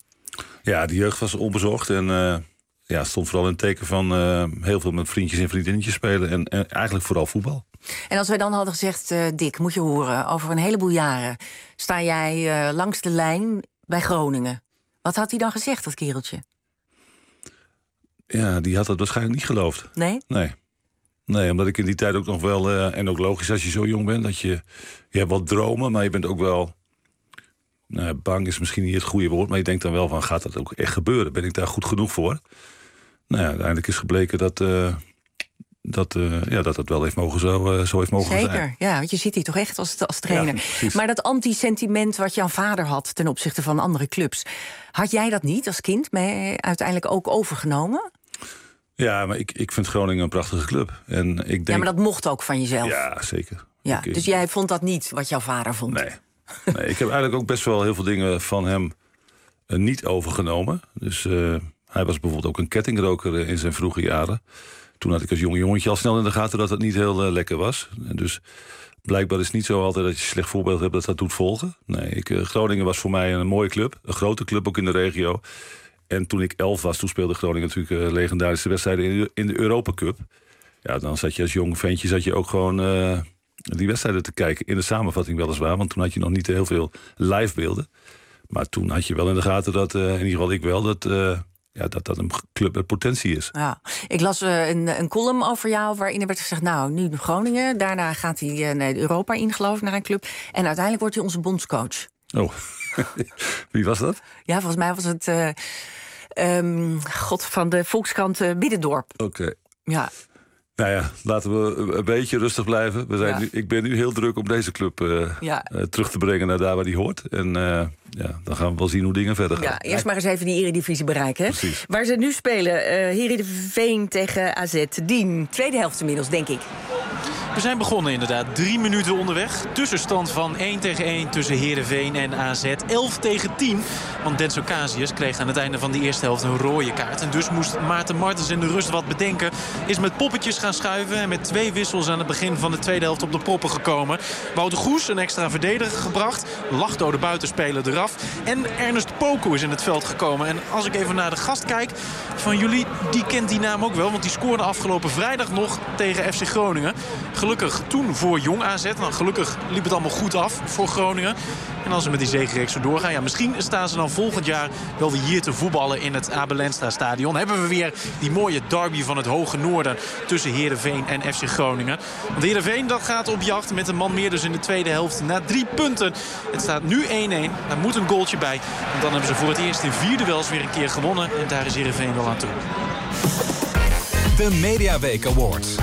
Ja, de jeugd was onbezorgd en uh, ja, stond vooral in het teken van uh, heel veel met vriendjes en vriendinnetjes spelen. En, en eigenlijk vooral voetbal. En als wij dan hadden gezegd, uh, Dick, moet je horen... over een heleboel jaren sta jij uh, langs de lijn bij Groningen. Wat had hij dan gezegd, dat kereltje? Ja, die had dat waarschijnlijk niet geloofd. Nee? Nee. Nee, omdat ik in die tijd ook nog wel... Uh, en ook logisch als je zo jong bent, dat je... Je hebt wat dromen, maar je bent ook wel... Nou, bang is misschien niet het goede woord... maar je denkt dan wel van, gaat dat ook echt gebeuren? Ben ik daar goed genoeg voor? Nou ja, uiteindelijk is gebleken dat... Uh, Dat, uh, ja, dat het wel heeft mogen zo, uh, zo heeft mogen Zeker, zijn. Zeker, ja, want je zit hier toch echt als, als trainer. Ja, maar dat anti-sentiment wat jouw vader had ten opzichte van andere clubs... had jij dat niet als kind mee uiteindelijk ook overgenomen? Ja, maar ik, ik vind Groningen een prachtige club. En ik denk... Ja, maar dat mocht ook van jezelf? Ja, zeker. Ja, ik, dus jij vond dat niet wat jouw vader vond? Nee. nee, ik heb eigenlijk ook best wel heel veel dingen van hem uh, niet overgenomen. Dus uh, hij was bijvoorbeeld ook een kettingroker in zijn vroege jaren... Toen had ik als jong jongetje al snel in de gaten dat het niet heel uh, lekker was. En dus blijkbaar is het niet zo altijd dat je een slecht voorbeeld hebt dat dat doet volgen. Nee, ik, uh, Groningen was voor mij een mooie club. Een grote club ook in de regio. En toen ik elf was, toen speelde Groningen natuurlijk uh, legendarische wedstrijden in de, in de Europa Cup. Ja, dan zat je als jong ventje zat je ook gewoon uh, die wedstrijden te kijken. In de samenvatting weliswaar, want toen had je nog niet heel veel live beelden. Maar toen had je wel in de gaten dat, uh, in ieder geval ik wel, dat... Uh, ja, dat dat een club met potentie is. Ja. Ik las uh, een, een column over jou waarin er werd gezegd... nou, nu de Groningen, daarna gaat hij uh, naar Europa in, geloof ik, naar een club. En uiteindelijk wordt hij onze bondscoach. Oh, wie was dat? Ja, volgens mij was het... Uh, um, God, van de Volkskrant uh, Biddendorp. Oké. Okay. Ja. Nou ja, laten we een beetje rustig blijven. We zijn Ja. nu, ik ben nu heel druk om deze club uh, Ja. uh, terug te brengen naar daar waar die hoort. En uh, ja, dan gaan we wel zien hoe dingen verder gaan. Ja, eerst maar eens even die Eredivisie bereiken. Hè? Precies. Waar ze nu spelen, uh, Heerenveen tegen A Z. Dien, tweede helft inmiddels, denk ik. We zijn begonnen inderdaad. Drie minuten onderweg. Tussenstand van één tegen één tussen Heerenveen en A Z. elf tegen tien. Want Denso Casius kreeg aan het einde van de eerste helft een rode kaart. En dus moest Maarten Martens in de rust wat bedenken. Is met poppetjes gaan schuiven. En met twee wissels aan het begin van de tweede helft op de proppen gekomen. Wouter Goes, een extra verdediger gebracht. Lachdo, de buitenspeler, eraf. En Ernest Poku is in het veld gekomen. En als ik even naar de gast kijk van jullie, die kent die naam ook wel. Want die scoorde afgelopen vrijdag nog tegen F C Groningen. Gelukkig toen voor Jong A Z. Nou, gelukkig liep het allemaal goed af voor Groningen. En als ze met die zegenreeks zo doorgaan... ja, misschien staan ze dan volgend jaar wel weer hier te voetballen in het Abel Enstra stadion. Hebben we weer die mooie derby van het Hoge Noorden tussen Heerenveen en F C Groningen. Want Heerenveen dat gaat op jacht met een man meer dus in de tweede helft na drie punten. Het staat nu één-één. Daar moet een goaltje bij. En dan hebben ze voor het eerst in vier duels weer een keer gewonnen. En daar is Heerenveen wel aan toe. De Mediaweek Awards.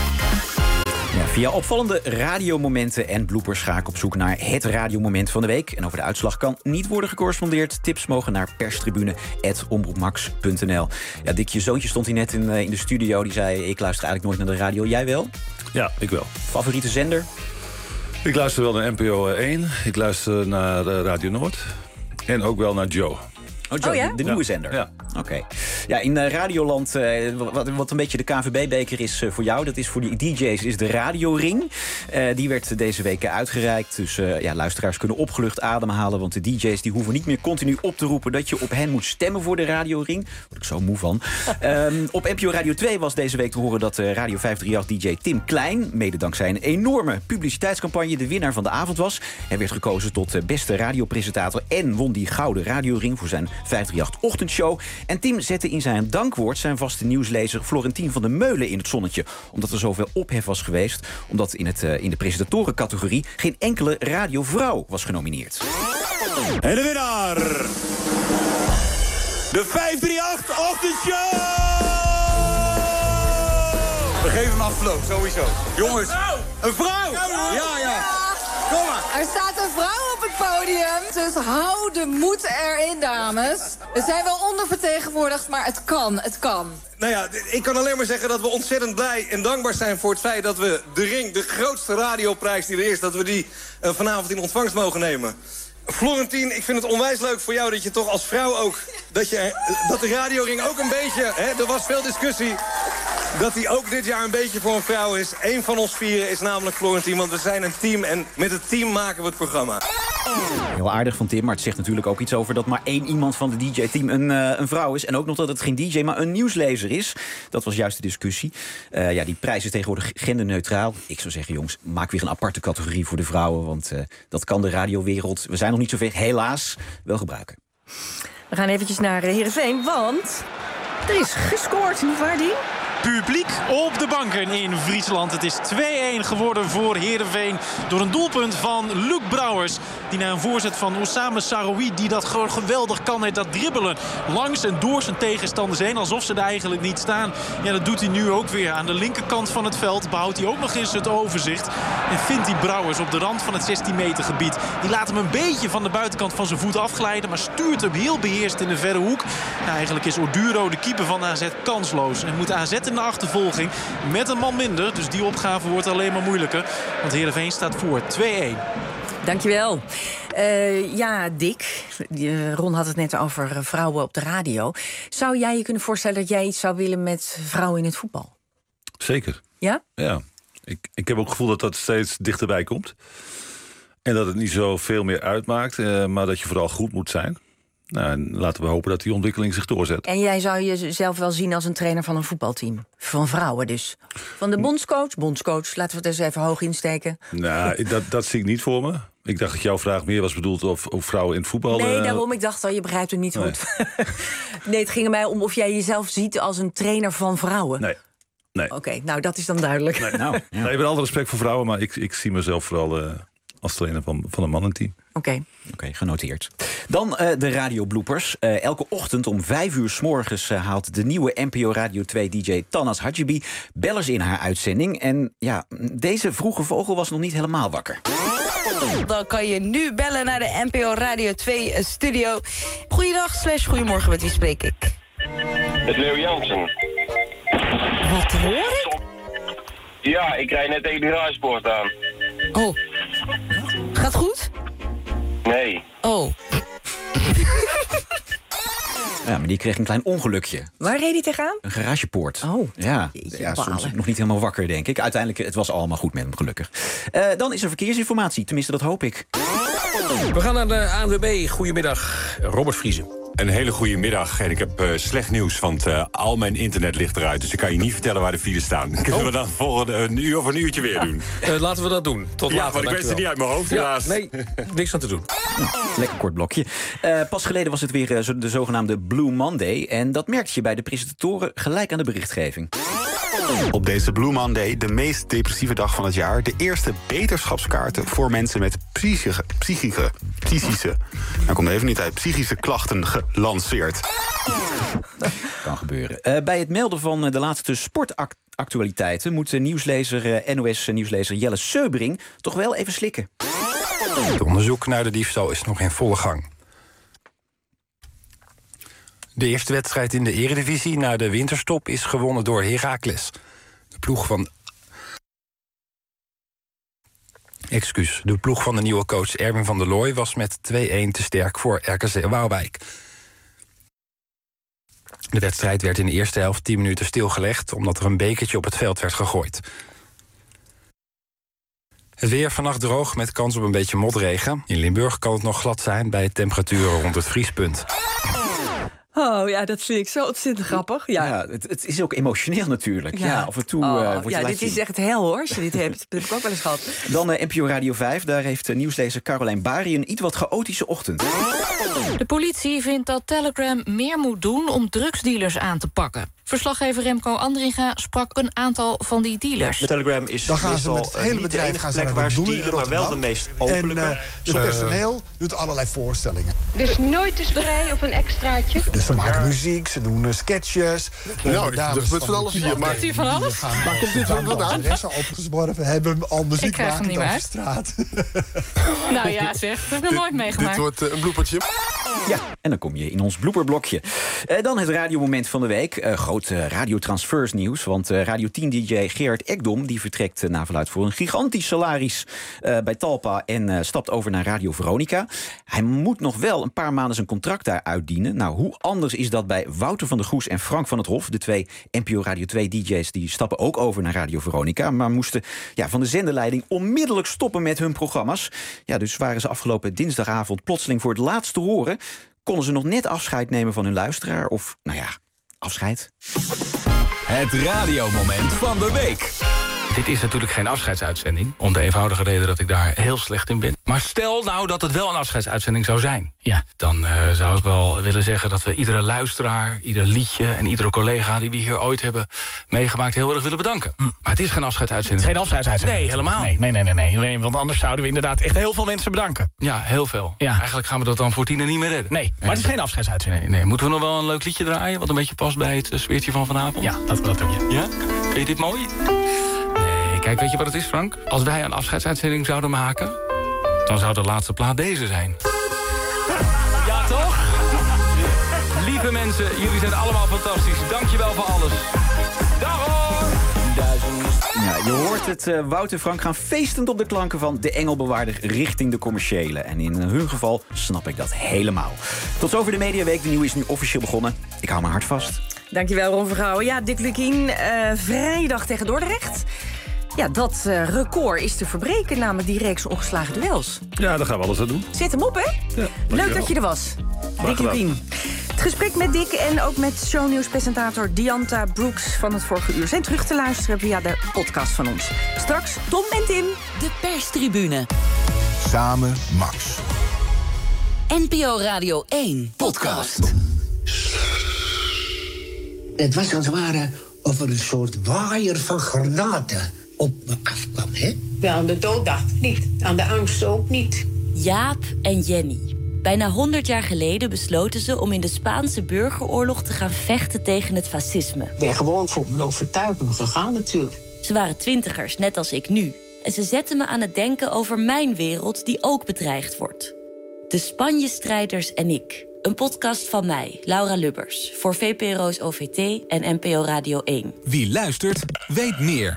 Ja, via opvallende radiomomenten en bloopers ga ik op zoek naar het radiomoment van de week. En over de uitslag kan niet worden gecorrespondeerd. Tips mogen naar perstribune punt omroepmax punt n l. Ja, Dick, je zoontje stond hier net in, in de studio. Die zei, ik luister eigenlijk nooit naar de radio. Jij wel? Ja, ik wel. Favoriete zender? Ik luister wel naar N P O één. Ik luister naar uh, Radio Noord. En ook wel naar Joe. Oh, Joe, Oh, ja? de, de nieuwe Ja. zender. Ja. Oké. Okay. Ja, in uh, Radioland, uh, wat, wat een beetje de K N V B-beker is uh, voor jou... dat is voor die D J's, is de Radioring. Uh, die werd deze week uitgereikt. Dus uh, ja, luisteraars kunnen opgelucht ademhalen... want de D J's die hoeven niet meer continu op te roepen... dat je op hen moet stemmen voor de Radioring. Daar word ik zo moe van. um, op N P O Radio twee was deze week te horen... dat uh, Radio vijf drie acht D J Tim Klein... mede dankzij een enorme publiciteitscampagne... de winnaar van de avond was. Hij werd gekozen tot uh, beste radiopresentator... en won die gouden Radioring voor zijn vijf drie acht ochtendshow. En Tim zette in zijn dankwoord zijn vaste nieuwslezer Florentien van der Meulen in het zonnetje. Omdat er zoveel ophef was geweest. Omdat in, het, uh, in de presentatorencategorie geen enkele radiovrouw was genomineerd. En de winnaar! De vijf drie acht ochtendshow! We geven hem afloop, sowieso. Jongens, een vrouw! Ja, ja. Kom maar. Er staat een vrouw op het podium, dus hou de moed erin, dames. We zijn wel ondervertegenwoordigd, maar het kan, het kan. Nou ja, ik kan alleen maar zeggen dat we ontzettend blij en dankbaar zijn voor het feit dat we de Ring, de grootste radioprijs die er is, dat we die uh, vanavond in ontvangst mogen nemen. Florentien, ik vind het onwijs leuk voor jou dat je toch als vrouw ook... dat, je, dat de Radioring ook een beetje... Hè, er was veel discussie... dat hij ook dit jaar een beetje voor een vrouw is. Eén van ons vieren is namelijk Florentien, want we zijn een team... en met het team maken we het programma. Heel aardig van Tim, maar het zegt natuurlijk ook iets over... dat maar één iemand van de D J-team een, uh, een vrouw is. En ook nog dat het geen D J, maar een nieuwslezer is. Dat was juist de discussie. Uh, ja, die prijs is tegenwoordig genderneutraal. Ik zou zeggen, jongens, maak weer een aparte categorie voor de vrouwen... want uh, dat kan de radiowereld, we zijn nog niet zo ver, helaas, wel gebruiken. We gaan eventjes naar Heerenveen, want er is gescoord, nietwaar, Dien? Publiek op de banken in Friesland. Het is twee-één geworden voor Heerenveen door een doelpunt van Luc Brouwers. Die na een voorzet van Oussama Saroui, die dat gewoon geweldig kan, heeft dat dribbelen langs en door zijn tegenstanders heen. Alsof ze er eigenlijk niet staan. Ja, dat doet hij nu ook weer. Aan de linkerkant van het veld behoudt hij ook nog eens het overzicht. En vindt hij Brouwers op de rand van het zestien meter gebied. Die laat hem een beetje van de buitenkant van zijn voet afglijden, maar stuurt hem heel beheerst in de verre hoek. Nou, eigenlijk is Orduro, de keeper van A Z, kansloos. En moet A Z in de achtervolging met een man minder. Dus die opgave wordt alleen maar moeilijker. Want Heerenveen staat voor twee-één. Dankjewel. Uh, ja, Dick, Ron had het net over vrouwen op de radio. Zou jij je kunnen voorstellen dat jij iets zou willen met vrouwen in het voetbal? Zeker. Ja? Ja. Ik, ik heb ook het gevoel dat dat steeds dichterbij komt. En dat het niet zo veel meer uitmaakt, uh, maar dat je vooral goed moet zijn. Nou, en laten we hopen dat die ontwikkeling zich doorzet. En jij zou jezelf wel zien als een trainer van een voetbalteam? Van vrouwen dus. Van de bondscoach, bondscoach, laten we het eens even hoog insteken. Nou, dat, dat zie ik niet voor me. Ik dacht dat jouw vraag meer was bedoeld of, of vrouwen in het voetbal... Nee, uh... daarom. Ik dacht al, je begrijpt het niet nee. goed. Nee, het ging er mij om of jij jezelf ziet als een trainer van vrouwen. Nee. nee. Oké, okay, nou, dat is dan duidelijk. Nee, nou, ja. nee, ik ben altijd respect voor vrouwen, maar ik, ik zie mezelf vooral uh, als trainer van, van een mannenteam. Oké. Okay. Oké, okay, genoteerd. Dan uh, de radiobloopers. Uh, elke ochtend om vijf uur 's morgens uh, haalt de nieuwe N P O Radio twee D J Tanaz Hajibi bellers in haar uitzending. En ja, deze vroege vogel was nog niet helemaal wakker. Dan kan je nu bellen naar de N P O Radio twee studio. Goeiedag slash goedemorgen, met wie spreek ik? Met Leo Jansen. Wat hoor ik? Ja, ik rijd net tegen de Rijspoort aan. Oh. Gaat goed? Nee. Oh. Ja, maar die kreeg een klein ongelukje. Waar reed hij tegenaan? Een garagepoort. Oh. Ja, ja soms nog niet helemaal wakker, denk ik. Uiteindelijk, het was allemaal goed met hem, gelukkig. Uh, dan is er verkeersinformatie, tenminste dat hoop ik. We gaan naar de A N W B. Goedemiddag, Robert Vriezen. Een hele goede middag. En ik heb uh, slecht nieuws, want uh, al mijn internet ligt eruit. Dus ik kan je niet vertellen waar de files staan. Kunnen oh. we dan volgende een uur of een uurtje weer doen? Uh, laten we dat doen. Tot ja, later. want ik weet het niet uit mijn hoofd, helaas. Ja, nee, niks aan te doen. Lekker kort blokje. Uh, pas geleden was het weer uh, de zogenaamde Blue Monday. En dat merkte je bij de presentatoren gelijk aan de berichtgeving. Op deze Blue Monday, de meest depressieve dag van het jaar... de eerste beterschapskaarten voor mensen met psychische... psychische... psychische... nou komt even niet uit, psychische klachten gelanceerd. Kan gebeuren. Uh, bij het melden van de laatste sportactualiteiten... moet de nieuwslezer, uh, N O S-nieuwslezer Jelle Seubring toch wel even slikken. Het onderzoek naar de diefstal is nog in volle gang. De eerste wedstrijd in de Eredivisie na de winterstop is gewonnen door Heracles. De ploeg van... Excuus. De ploeg van de nieuwe coach Erwin van der Looy was met twee-een te sterk voor R K C Waalwijk. De wedstrijd werd in de eerste helft tien minuten stilgelegd omdat er een bekertje op het veld werd gegooid. Het weer vannacht droog met kans op een beetje motregen. In Limburg kan het nog glad zijn bij temperaturen rond het vriespunt. Oh ja, dat vind ik zo ontzettend grappig. Ja, ja het, het is ook emotioneel natuurlijk. Ja, ja af en toe. Oh, uh, wordt ja, dit zien. Is echt hel hoor, als je dit hebt. Dat heb ik ook wel eens gehad. Dan uh, N P O Radio vijf. Daar heeft uh, nieuwslezer Carolijn Bari een iets wat chaotische ochtend. De politie vindt dat Telegram meer moet doen om drugsdealers aan te pakken. Verslaggever Remco Andringa sprak een aantal van die dealers. De Telegram is dan gaan ze met het hele bedrijf gaan ze naar waar ze dealen, maar wel de meest openlijke. En uh, het personeel doet allerlei voorstellingen. Dus nooit te sprei op een extraatje? Dus ze maken muziek, ze doen uh, sketches. Nou, er gebeurt van alles hier. Maakt u van alles? Waar komt dit vandaan? De resten opgezworven hebben al muziek maken over straat. Nou ja, zeg, dat heb ik nog nooit meegemaakt. Dit wordt uh, een bloepertje. Ja, en dan kom je in ons blooperblokje. Uh, dan het radiomoment van de week. Uh, groot uh, radiotransfers nieuws. Want uh, Radio tien D J Gerard Ekdom die vertrekt uh, naar verluidt voor een gigantisch salaris uh, bij Talpa en uh, stapt over naar Radio Veronica. Hij moet nog wel een paar maanden zijn contract daar uitdienen. Nou, hoe anders is dat bij Wouter van der Goes en Frank van het Hof? De twee N P O Radio twee D J's die stappen ook over naar Radio Veronica, maar moesten ja, van de zenderleiding onmiddellijk stoppen met hun programma's. Ja, dus waren ze afgelopen dinsdagavond plotseling voor het laatst te horen. Konden ze nog net afscheid nemen van hun luisteraar? Of, nou ja, afscheid. Het radiomoment van de week. Dit is natuurlijk geen afscheidsuitzending. Om de eenvoudige reden dat ik daar heel slecht in ben. Maar stel nou dat het wel een afscheidsuitzending zou zijn. Ja, dan uh, zou ik wel willen zeggen dat we iedere luisteraar, ieder liedje en iedere collega die we hier ooit hebben meegemaakt heel erg willen bedanken. Hm. Maar het is geen afscheidsuitzending. Geen afscheidsuitzending? Nee, helemaal. Nee, nee, nee, nee, nee, nee. Want anders zouden we inderdaad echt heel veel mensen bedanken. Ja, heel veel. Ja. Eigenlijk gaan we dat dan voor tienen niet meer redden. Nee, maar het is geen afscheidsuitzending. Nee, nee. Moeten we nog wel een leuk liedje draaien wat een beetje past bij het sfeertje van vanavond? Ja, dat, dat doe je. Ja? Vind je dit mooi? Kijk, weet je wat het is, Frank? Als wij een afscheidsuitzending zouden maken, dan zou de laatste plaat deze zijn. Ja, toch? Lieve mensen, jullie zijn allemaal fantastisch. Dankjewel voor alles. Dag hoor! Ja, je hoort het, uh, Wouter en Frank gaan feestend op de klanken van de Engelbewaarder richting de commerciële. En in hun geval snap ik dat helemaal. Tot zover de Mediaweek. De nieuwe is nu officieel begonnen. Ik hou mijn hart vast. Dankjewel, Ron Vergouwen. Ja, Dick Lukien, uh, vrijdag tegen Dordrecht. Ja, dat uh, record is te verbreken, namelijk die reeks ongeslagen duels. Ja, daar gaan we alles aan doen. Zet hem op, hè? Ja, leuk dat je er was. Dick Lukien. Het gesprek met Dick en ook met shownieuwspresentator Dianta Brooks van het vorige uur zijn terug te luisteren via de podcast van ons. Straks Tom en Tim. De perstribune. Samen Max. N P O Radio één podcast. Het was als het ware of er een soort waaier van granaten op me afkwam, hè? Ja, aan de dood dacht ik niet. Aan de angst ook niet. Jaap en Jenny. Bijna honderd jaar geleden besloten ze om in de Spaanse burgeroorlog te gaan vechten tegen het fascisme. Ik ben gewoon voor mijn overtuiging gegaan natuurlijk. Ze waren twintigers, net als ik nu. En ze zetten me aan het denken over mijn wereld die ook bedreigd wordt. De Spanje-strijders en ik. Een podcast van mij, Laura Lubbers. Voor V P R O's O V T en N P O Radio één. Wie luistert, weet meer.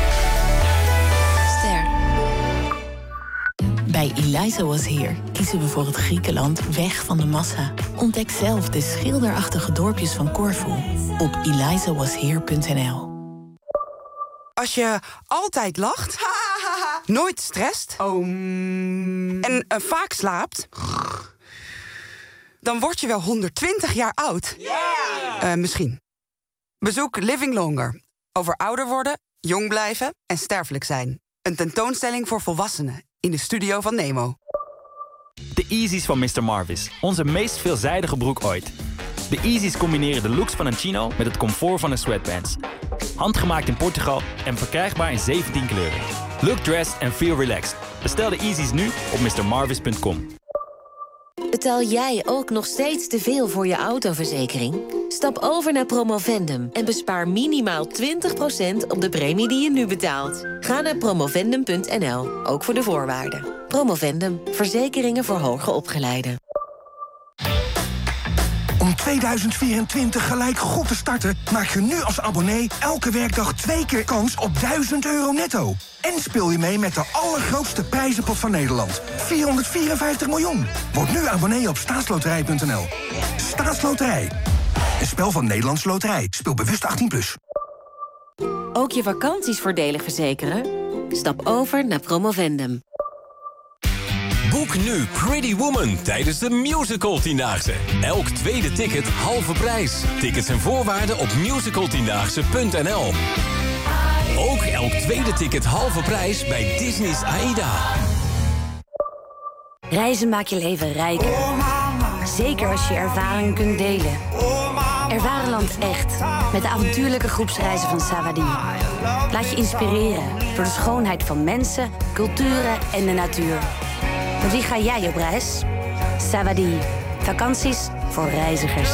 Ster. Bij Eliza Was Here kiezen we voor het Griekenland weg van de massa. Ontdek zelf de schilderachtige dorpjes van Corfu op eliza was here punt n l. Als je altijd lacht, nooit stresst en uh, vaak slaapt, dan word je wel honderdtwintig jaar oud. Uh, misschien. Bezoek Living Longer. Over ouder worden, jong blijven en sterfelijk zijn. Een tentoonstelling voor volwassenen in de studio van Nemo. De Yeezys van mister Marvis. Onze meest veelzijdige broek ooit. De Yeezys combineren de looks van een chino met het comfort van een sweatpants. Handgemaakt in Portugal en verkrijgbaar in zeventien kleuren. Look dressed and feel relaxed. Bestel de Yeezys nu op mister marvis punt com. Betaal jij ook nog steeds te veel voor je autoverzekering? Stap over naar Promovendum en bespaar minimaal twintig procent op de premie die je nu betaalt. Ga naar promovendum punt n l, ook voor de voorwaarden. Promovendum, verzekeringen voor hoger opgeleiden. Om tweeduizend vierentwintig gelijk goed te starten, maak je nu als abonnee elke werkdag twee keer kans op duizend euro netto. En speel je mee met de allergrootste prijzenpot van Nederland. vierhonderdvierenvijftig miljoen. Word nu abonnee op staatsloterij punt n l. Staatsloterij. Een spel van Nederlandse Loterij. Speel bewust achttien plus. Ook je vakanties voordelig verzekeren? Stap over naar Promovendum. Boek nu Pretty Woman tijdens de Musical Tiendaagse. Elk tweede ticket halve prijs. Tickets en voorwaarden op musical tiendaagse punt n l. Ook elk tweede ticket halve prijs bij Disney's AIDA. Reizen maakt je leven rijker. Zeker als je ervaring kunt delen. Ervaar een land echt. Met de avontuurlijke groepsreizen van Savadi. Laat je inspireren door de schoonheid van mensen, culturen en de natuur. Met wie ga jij op reis? Savadi. Vakanties voor reizigers.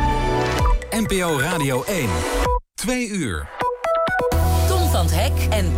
N P O Radio één. Twee uur. Tom van het Hek en